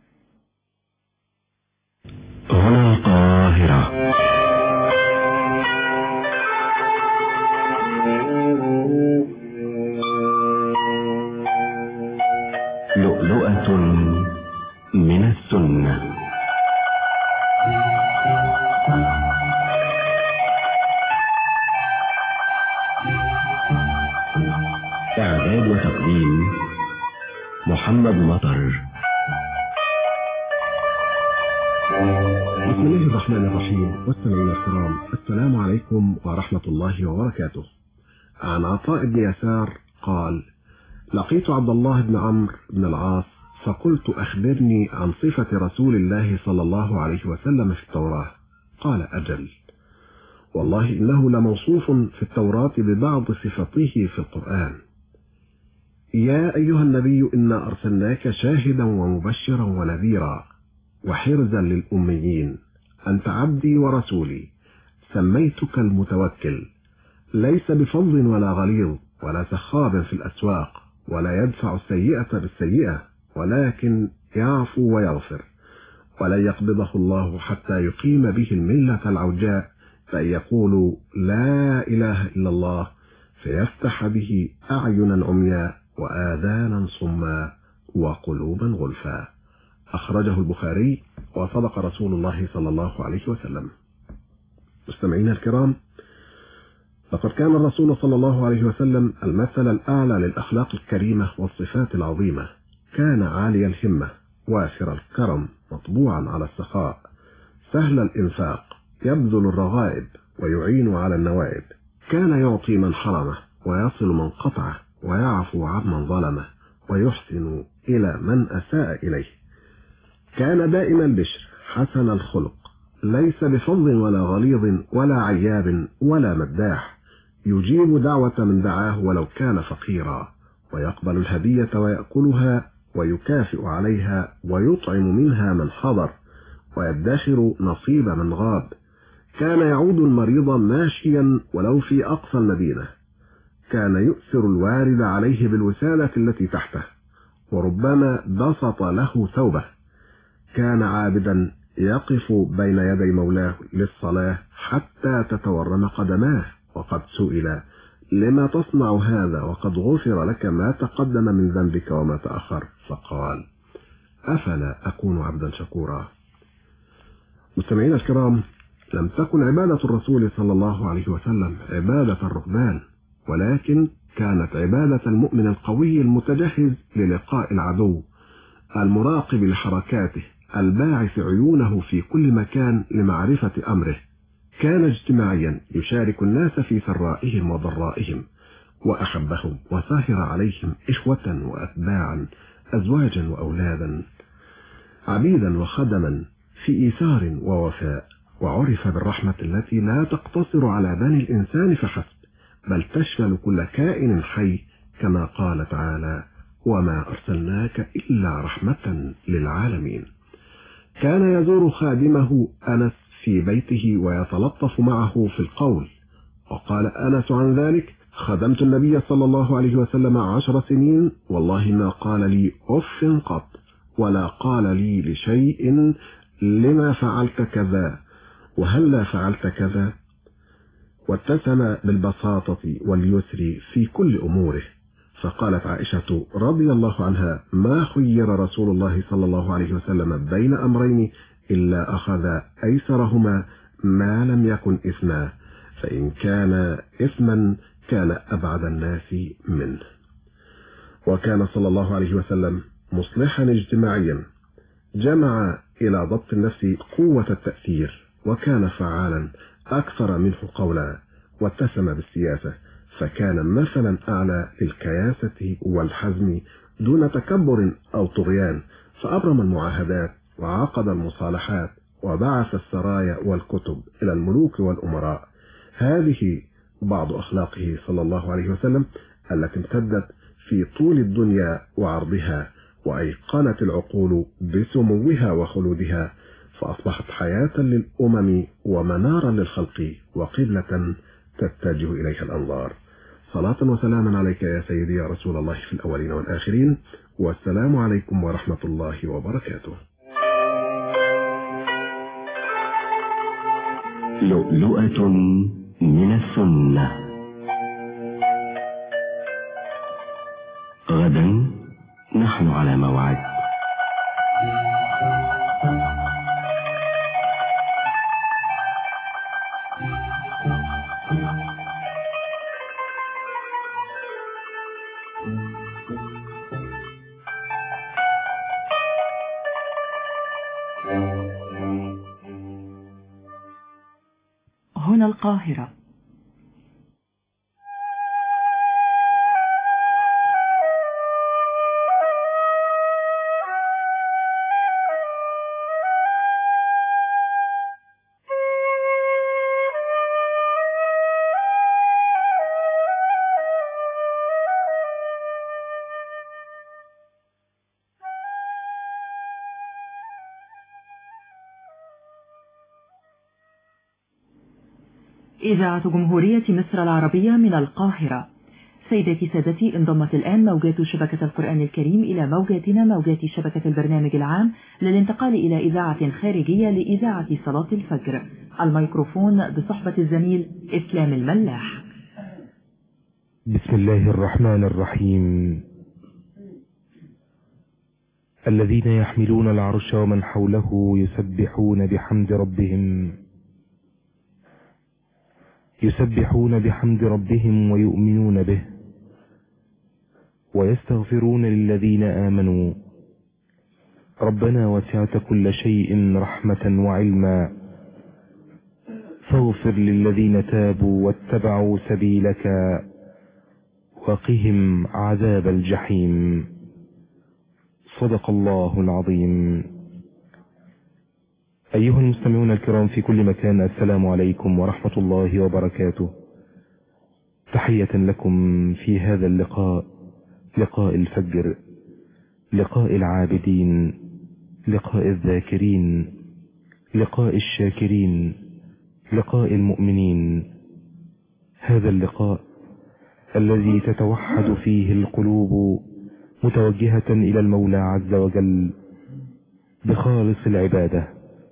G: هنا القاهرة. لؤلؤة من السنة. إعداد وتقديم محمد مطر.
V: بسم الله الرحمن الرحيم. والسلام الكرام، السلام عليكم ورحمة الله وبركاته. عن عطاء بن يسار قال: لقيت عبد الله بن عمرو بن العاص فقلت أخبرني عن صفة رسول الله صلى الله عليه وسلم في التوراة. قال: أجل، والله إنه لموصوف في التوراة ببعض صفته في القرآن. يا أيها النبي إنا أرسلناك شاهدا ومبشرا ونذيرا وحرزا للأميين، أنت عبدي ورسولي، سميتك المتوكل، ليس بفظ ولا غليظ ولا سخاب في الأسواق، ولا يدفع السيئة بالسيئة، ولكن يعفو ويغفر، ولن يقبضه الله حتى يقيم به الملة العوجاء، فإن يقولوا لا إله إلا الله فيفتح به أعينا عمياء وآذانا صما وقلوبا غلفا. أخرجه البخاري، وصدق رسول الله صلى الله عليه وسلم. مستمعينا الكرام، لقد كان الرسول صلى الله عليه وسلم المثل الأعلى للأخلاق الكريمة والصفات العظيمة. كان عالي الهمة، وافر الكرم، مطبوعا على السخاء، سهل الإنفاق، يبذل الرغائب ويعين على النوائب. كان يعطي من حرمه ويصل من قطعه ويعفو عمن ظلمه ويحسن إلى من أساء إليه. كان دائم البشر، حسن الخلق، ليس بفظ ولا غليظ ولا عياب ولا مداح، يجيب دعوة من دعاه ولو كان فقيرا، ويقبل الهدية ويأكلها ويكافئ عليها ويطعم منها من حضر، ويدخر نصيب من غاب. كان يعود المريض ماشيا ولو في أقصى المدينة. كان يؤثر الوارد عليه بالوسادة التي تحته، وربما بسط له ثوبه. كان عابدا يقف بين يدي مولاه للصلاة حتى تتورم قدماه، وقد سئل: لما تصنع هذا وقد غفر لك ما تقدم من ذنبك وما تأخر؟ فقال: أفلا أكون عبدا شكورا. مستمعين الكرام، لم تكن عبادة الرسول صلى الله عليه وسلم عبادة الرهبان، ولكن كانت عبادة المؤمن القوي المتجهز للقاء العدو، المراقب لحركاته، الباعث عيونه في كل مكان لمعرفة أمره. كان اجتماعيا، يشارك الناس في سرائهم وضرائهم، وأحبهم وساهر عليهم إخوة وأتباعا، أزواجا وأولادا، عبيدا وخدما، في إيثار ووفاء. وعرف بالرحمة التي لا تقتصر على بني الإنسان فحسب، بل تشمل كل كائن حي، كما قال تعالى: وما أرسلناك إلا رحمة للعالمين. كان يزور خادمه أنس في بيته ويتلطف معه في القول، وقال أنس عن ذلك: خدمت النبي صلى الله عليه وسلم عشر سنين، والله ما قال لي أف قط، ولا قال لي لشيء لما فعلت كذا وهلا فعلت كذا، واتسم بالبساطة واليسر في كل أموره. فقالت عائشة رضي الله عنها: ما خير رسول الله صلى الله عليه وسلم بين أمرين إلا أخذ أيسرهما ما لم يكن إثما، فإن كان إثما كان أبعد الناس منه. وكان صلى الله عليه وسلم مصلحا اجتماعيا، جمع إلى ضبط النفس قوة التأثير، وكان فعالا أكثر منه قولا، واتسم بالسياسة، فكان مثلا أعلى للكياسة والحزم دون تكبر أو طغيان، فأبرم المعاهدات وعقد المصالحات وبعث السرايا والكتب إلى الملوك والأمراء. هذه بعض أخلاقه صلى الله عليه وسلم التي امتدت في طول الدنيا وعرضها، وأيقنت العقول بسموها وخلودها، فأصبحت حياة للأمم ومنارا للخلق وقبلة تتجه إليها الأنظار. صلاة وسلاما عليك يا سيدي يا رسول الله في الأولين والآخرين، والسلام عليكم ورحمة الله وبركاته.
G: لؤلؤة من السنة. غدا نحن على موعد.
F: هنا القاهرة. إذاعة جمهورية مصر العربية من القاهرة. سيداتي سادتي، انضمت الآن موجات شبكة القرآن الكريم إلى موجاتنا موجات شبكة البرنامج العام للانتقال إلى إذاعة خارجية لإذاعة صلاة الفجر. الميكروفون بصحبة الزميل إسلام الملاح.
E: بسم الله الرحمن الرحيم. الذين يحملون العرش ومن حوله يسبحون بحمد ربهم يسبحون بحمد ربهم ويؤمنون به ويستغفرون للذين آمنوا ربنا وسعت كل شيء رحمة وعلما فاغفر للذين تابوا واتبعوا سبيلك وقهم عذاب الجحيم. صدق الله العظيم. أيها المستمعون الكرام في كل مكان، السلام عليكم ورحمة الله وبركاته. تحية لكم في هذا اللقاء، لقاء الفجر، لقاء العابدين، لقاء الذاكرين، لقاء الشاكرين، لقاء المؤمنين. هذا اللقاء الذي تتوحد فيه القلوب متوجهة إلى المولى عز وجل بخالص العبادة.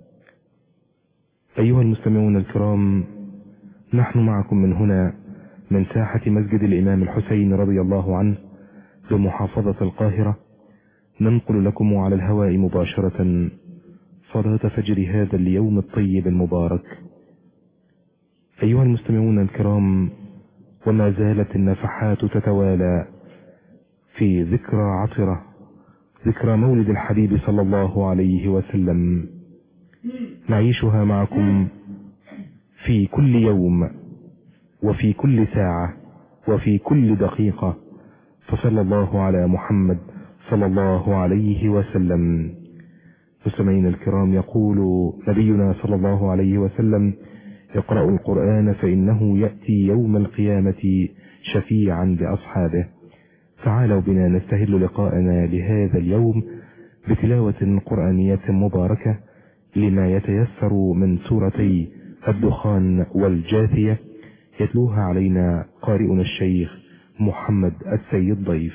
E: أيها المستمعون الكرام، نحن معكم من هنا من ساحة مسجد الإمام الحسين رضي الله عنه بمحافظة القاهرة، ننقل لكم على الهواء مباشرة صلاة فجر هذا اليوم الطيب المبارك. أيها المستمعون الكرام، وما زالت النفحات تتوالى في ذكرى عطرة، ذكرى مولد الحبيب صلى الله عليه وسلم، نعيشها معكم في كل يوم وفي كل ساعة وفي كل دقيقة. فصلى الله على محمد صلى الله عليه وسلم. مستمعين الكرام، يقول نبينا صلى الله عليه وسلم: اقرأوا القرآن فإنه يأتي يوم القيامة شفيعا لأصحابه. تعالوا بنا نستهل لقاءنا لهذا اليوم بتلاوة قرآنية مباركة لما يتيسر من سورتي الدخان والجاثية، يتلوها علينا قارئنا الشيخ محمد السيد ضيف.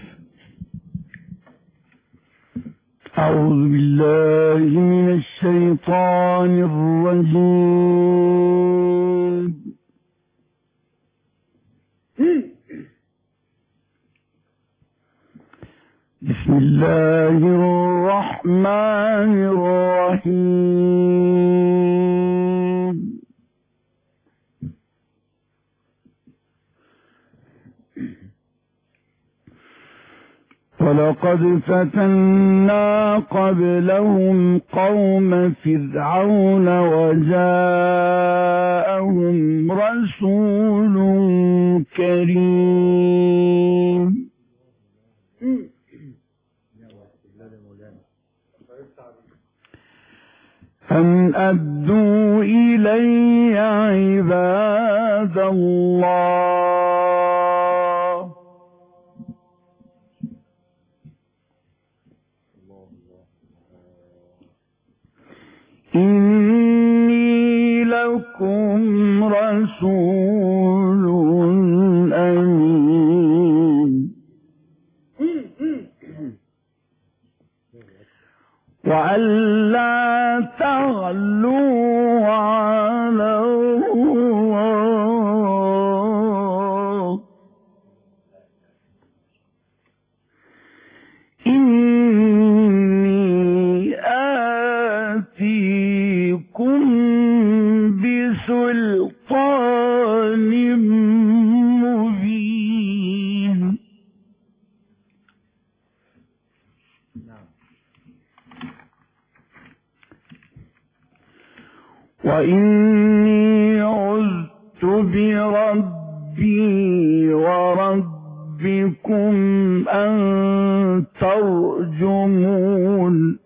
K: أعوذ بالله من الشيطان الرجيم. بسم الله الرحمن الرحيم. ولقد فتنا قبلهم قوم فرعون وجاءهم رسول كريم أن أدوا إلي عباد الله إني لكم رسول أمين وألا تغلوا على الله إني آتيكم بسلطان مبين. وإني عذت بربي وربكم أن ترجمون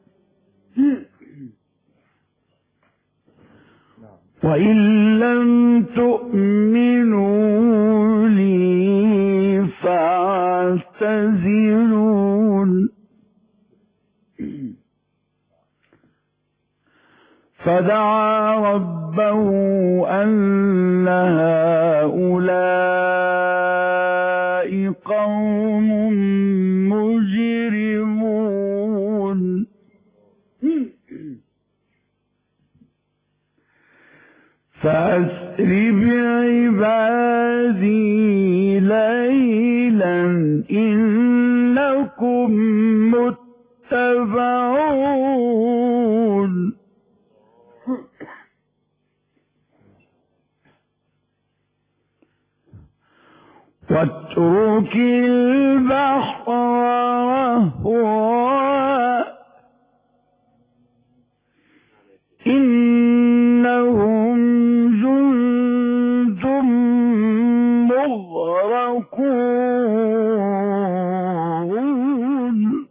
K: وإن لم تؤمنوا لي فاعتزلون. فدعا ربه أن هؤلاء قوم مجرمون فأسر بعبادي ليلا إنكم متبعون واترك البحر رهوا إنهم جند مغرقون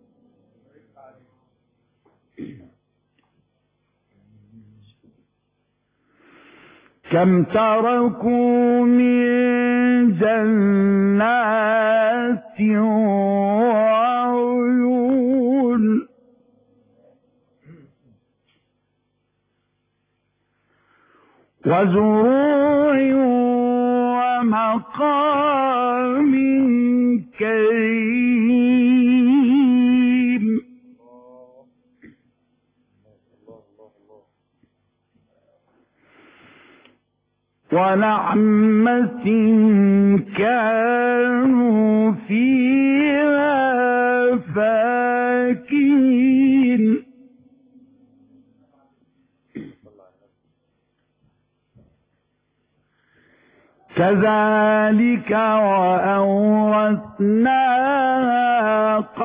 K: كم تركوا من جنات وعيون وزروع ومقام كريم ونعمة كانوا فيها فاكهين كذلك وأورثناها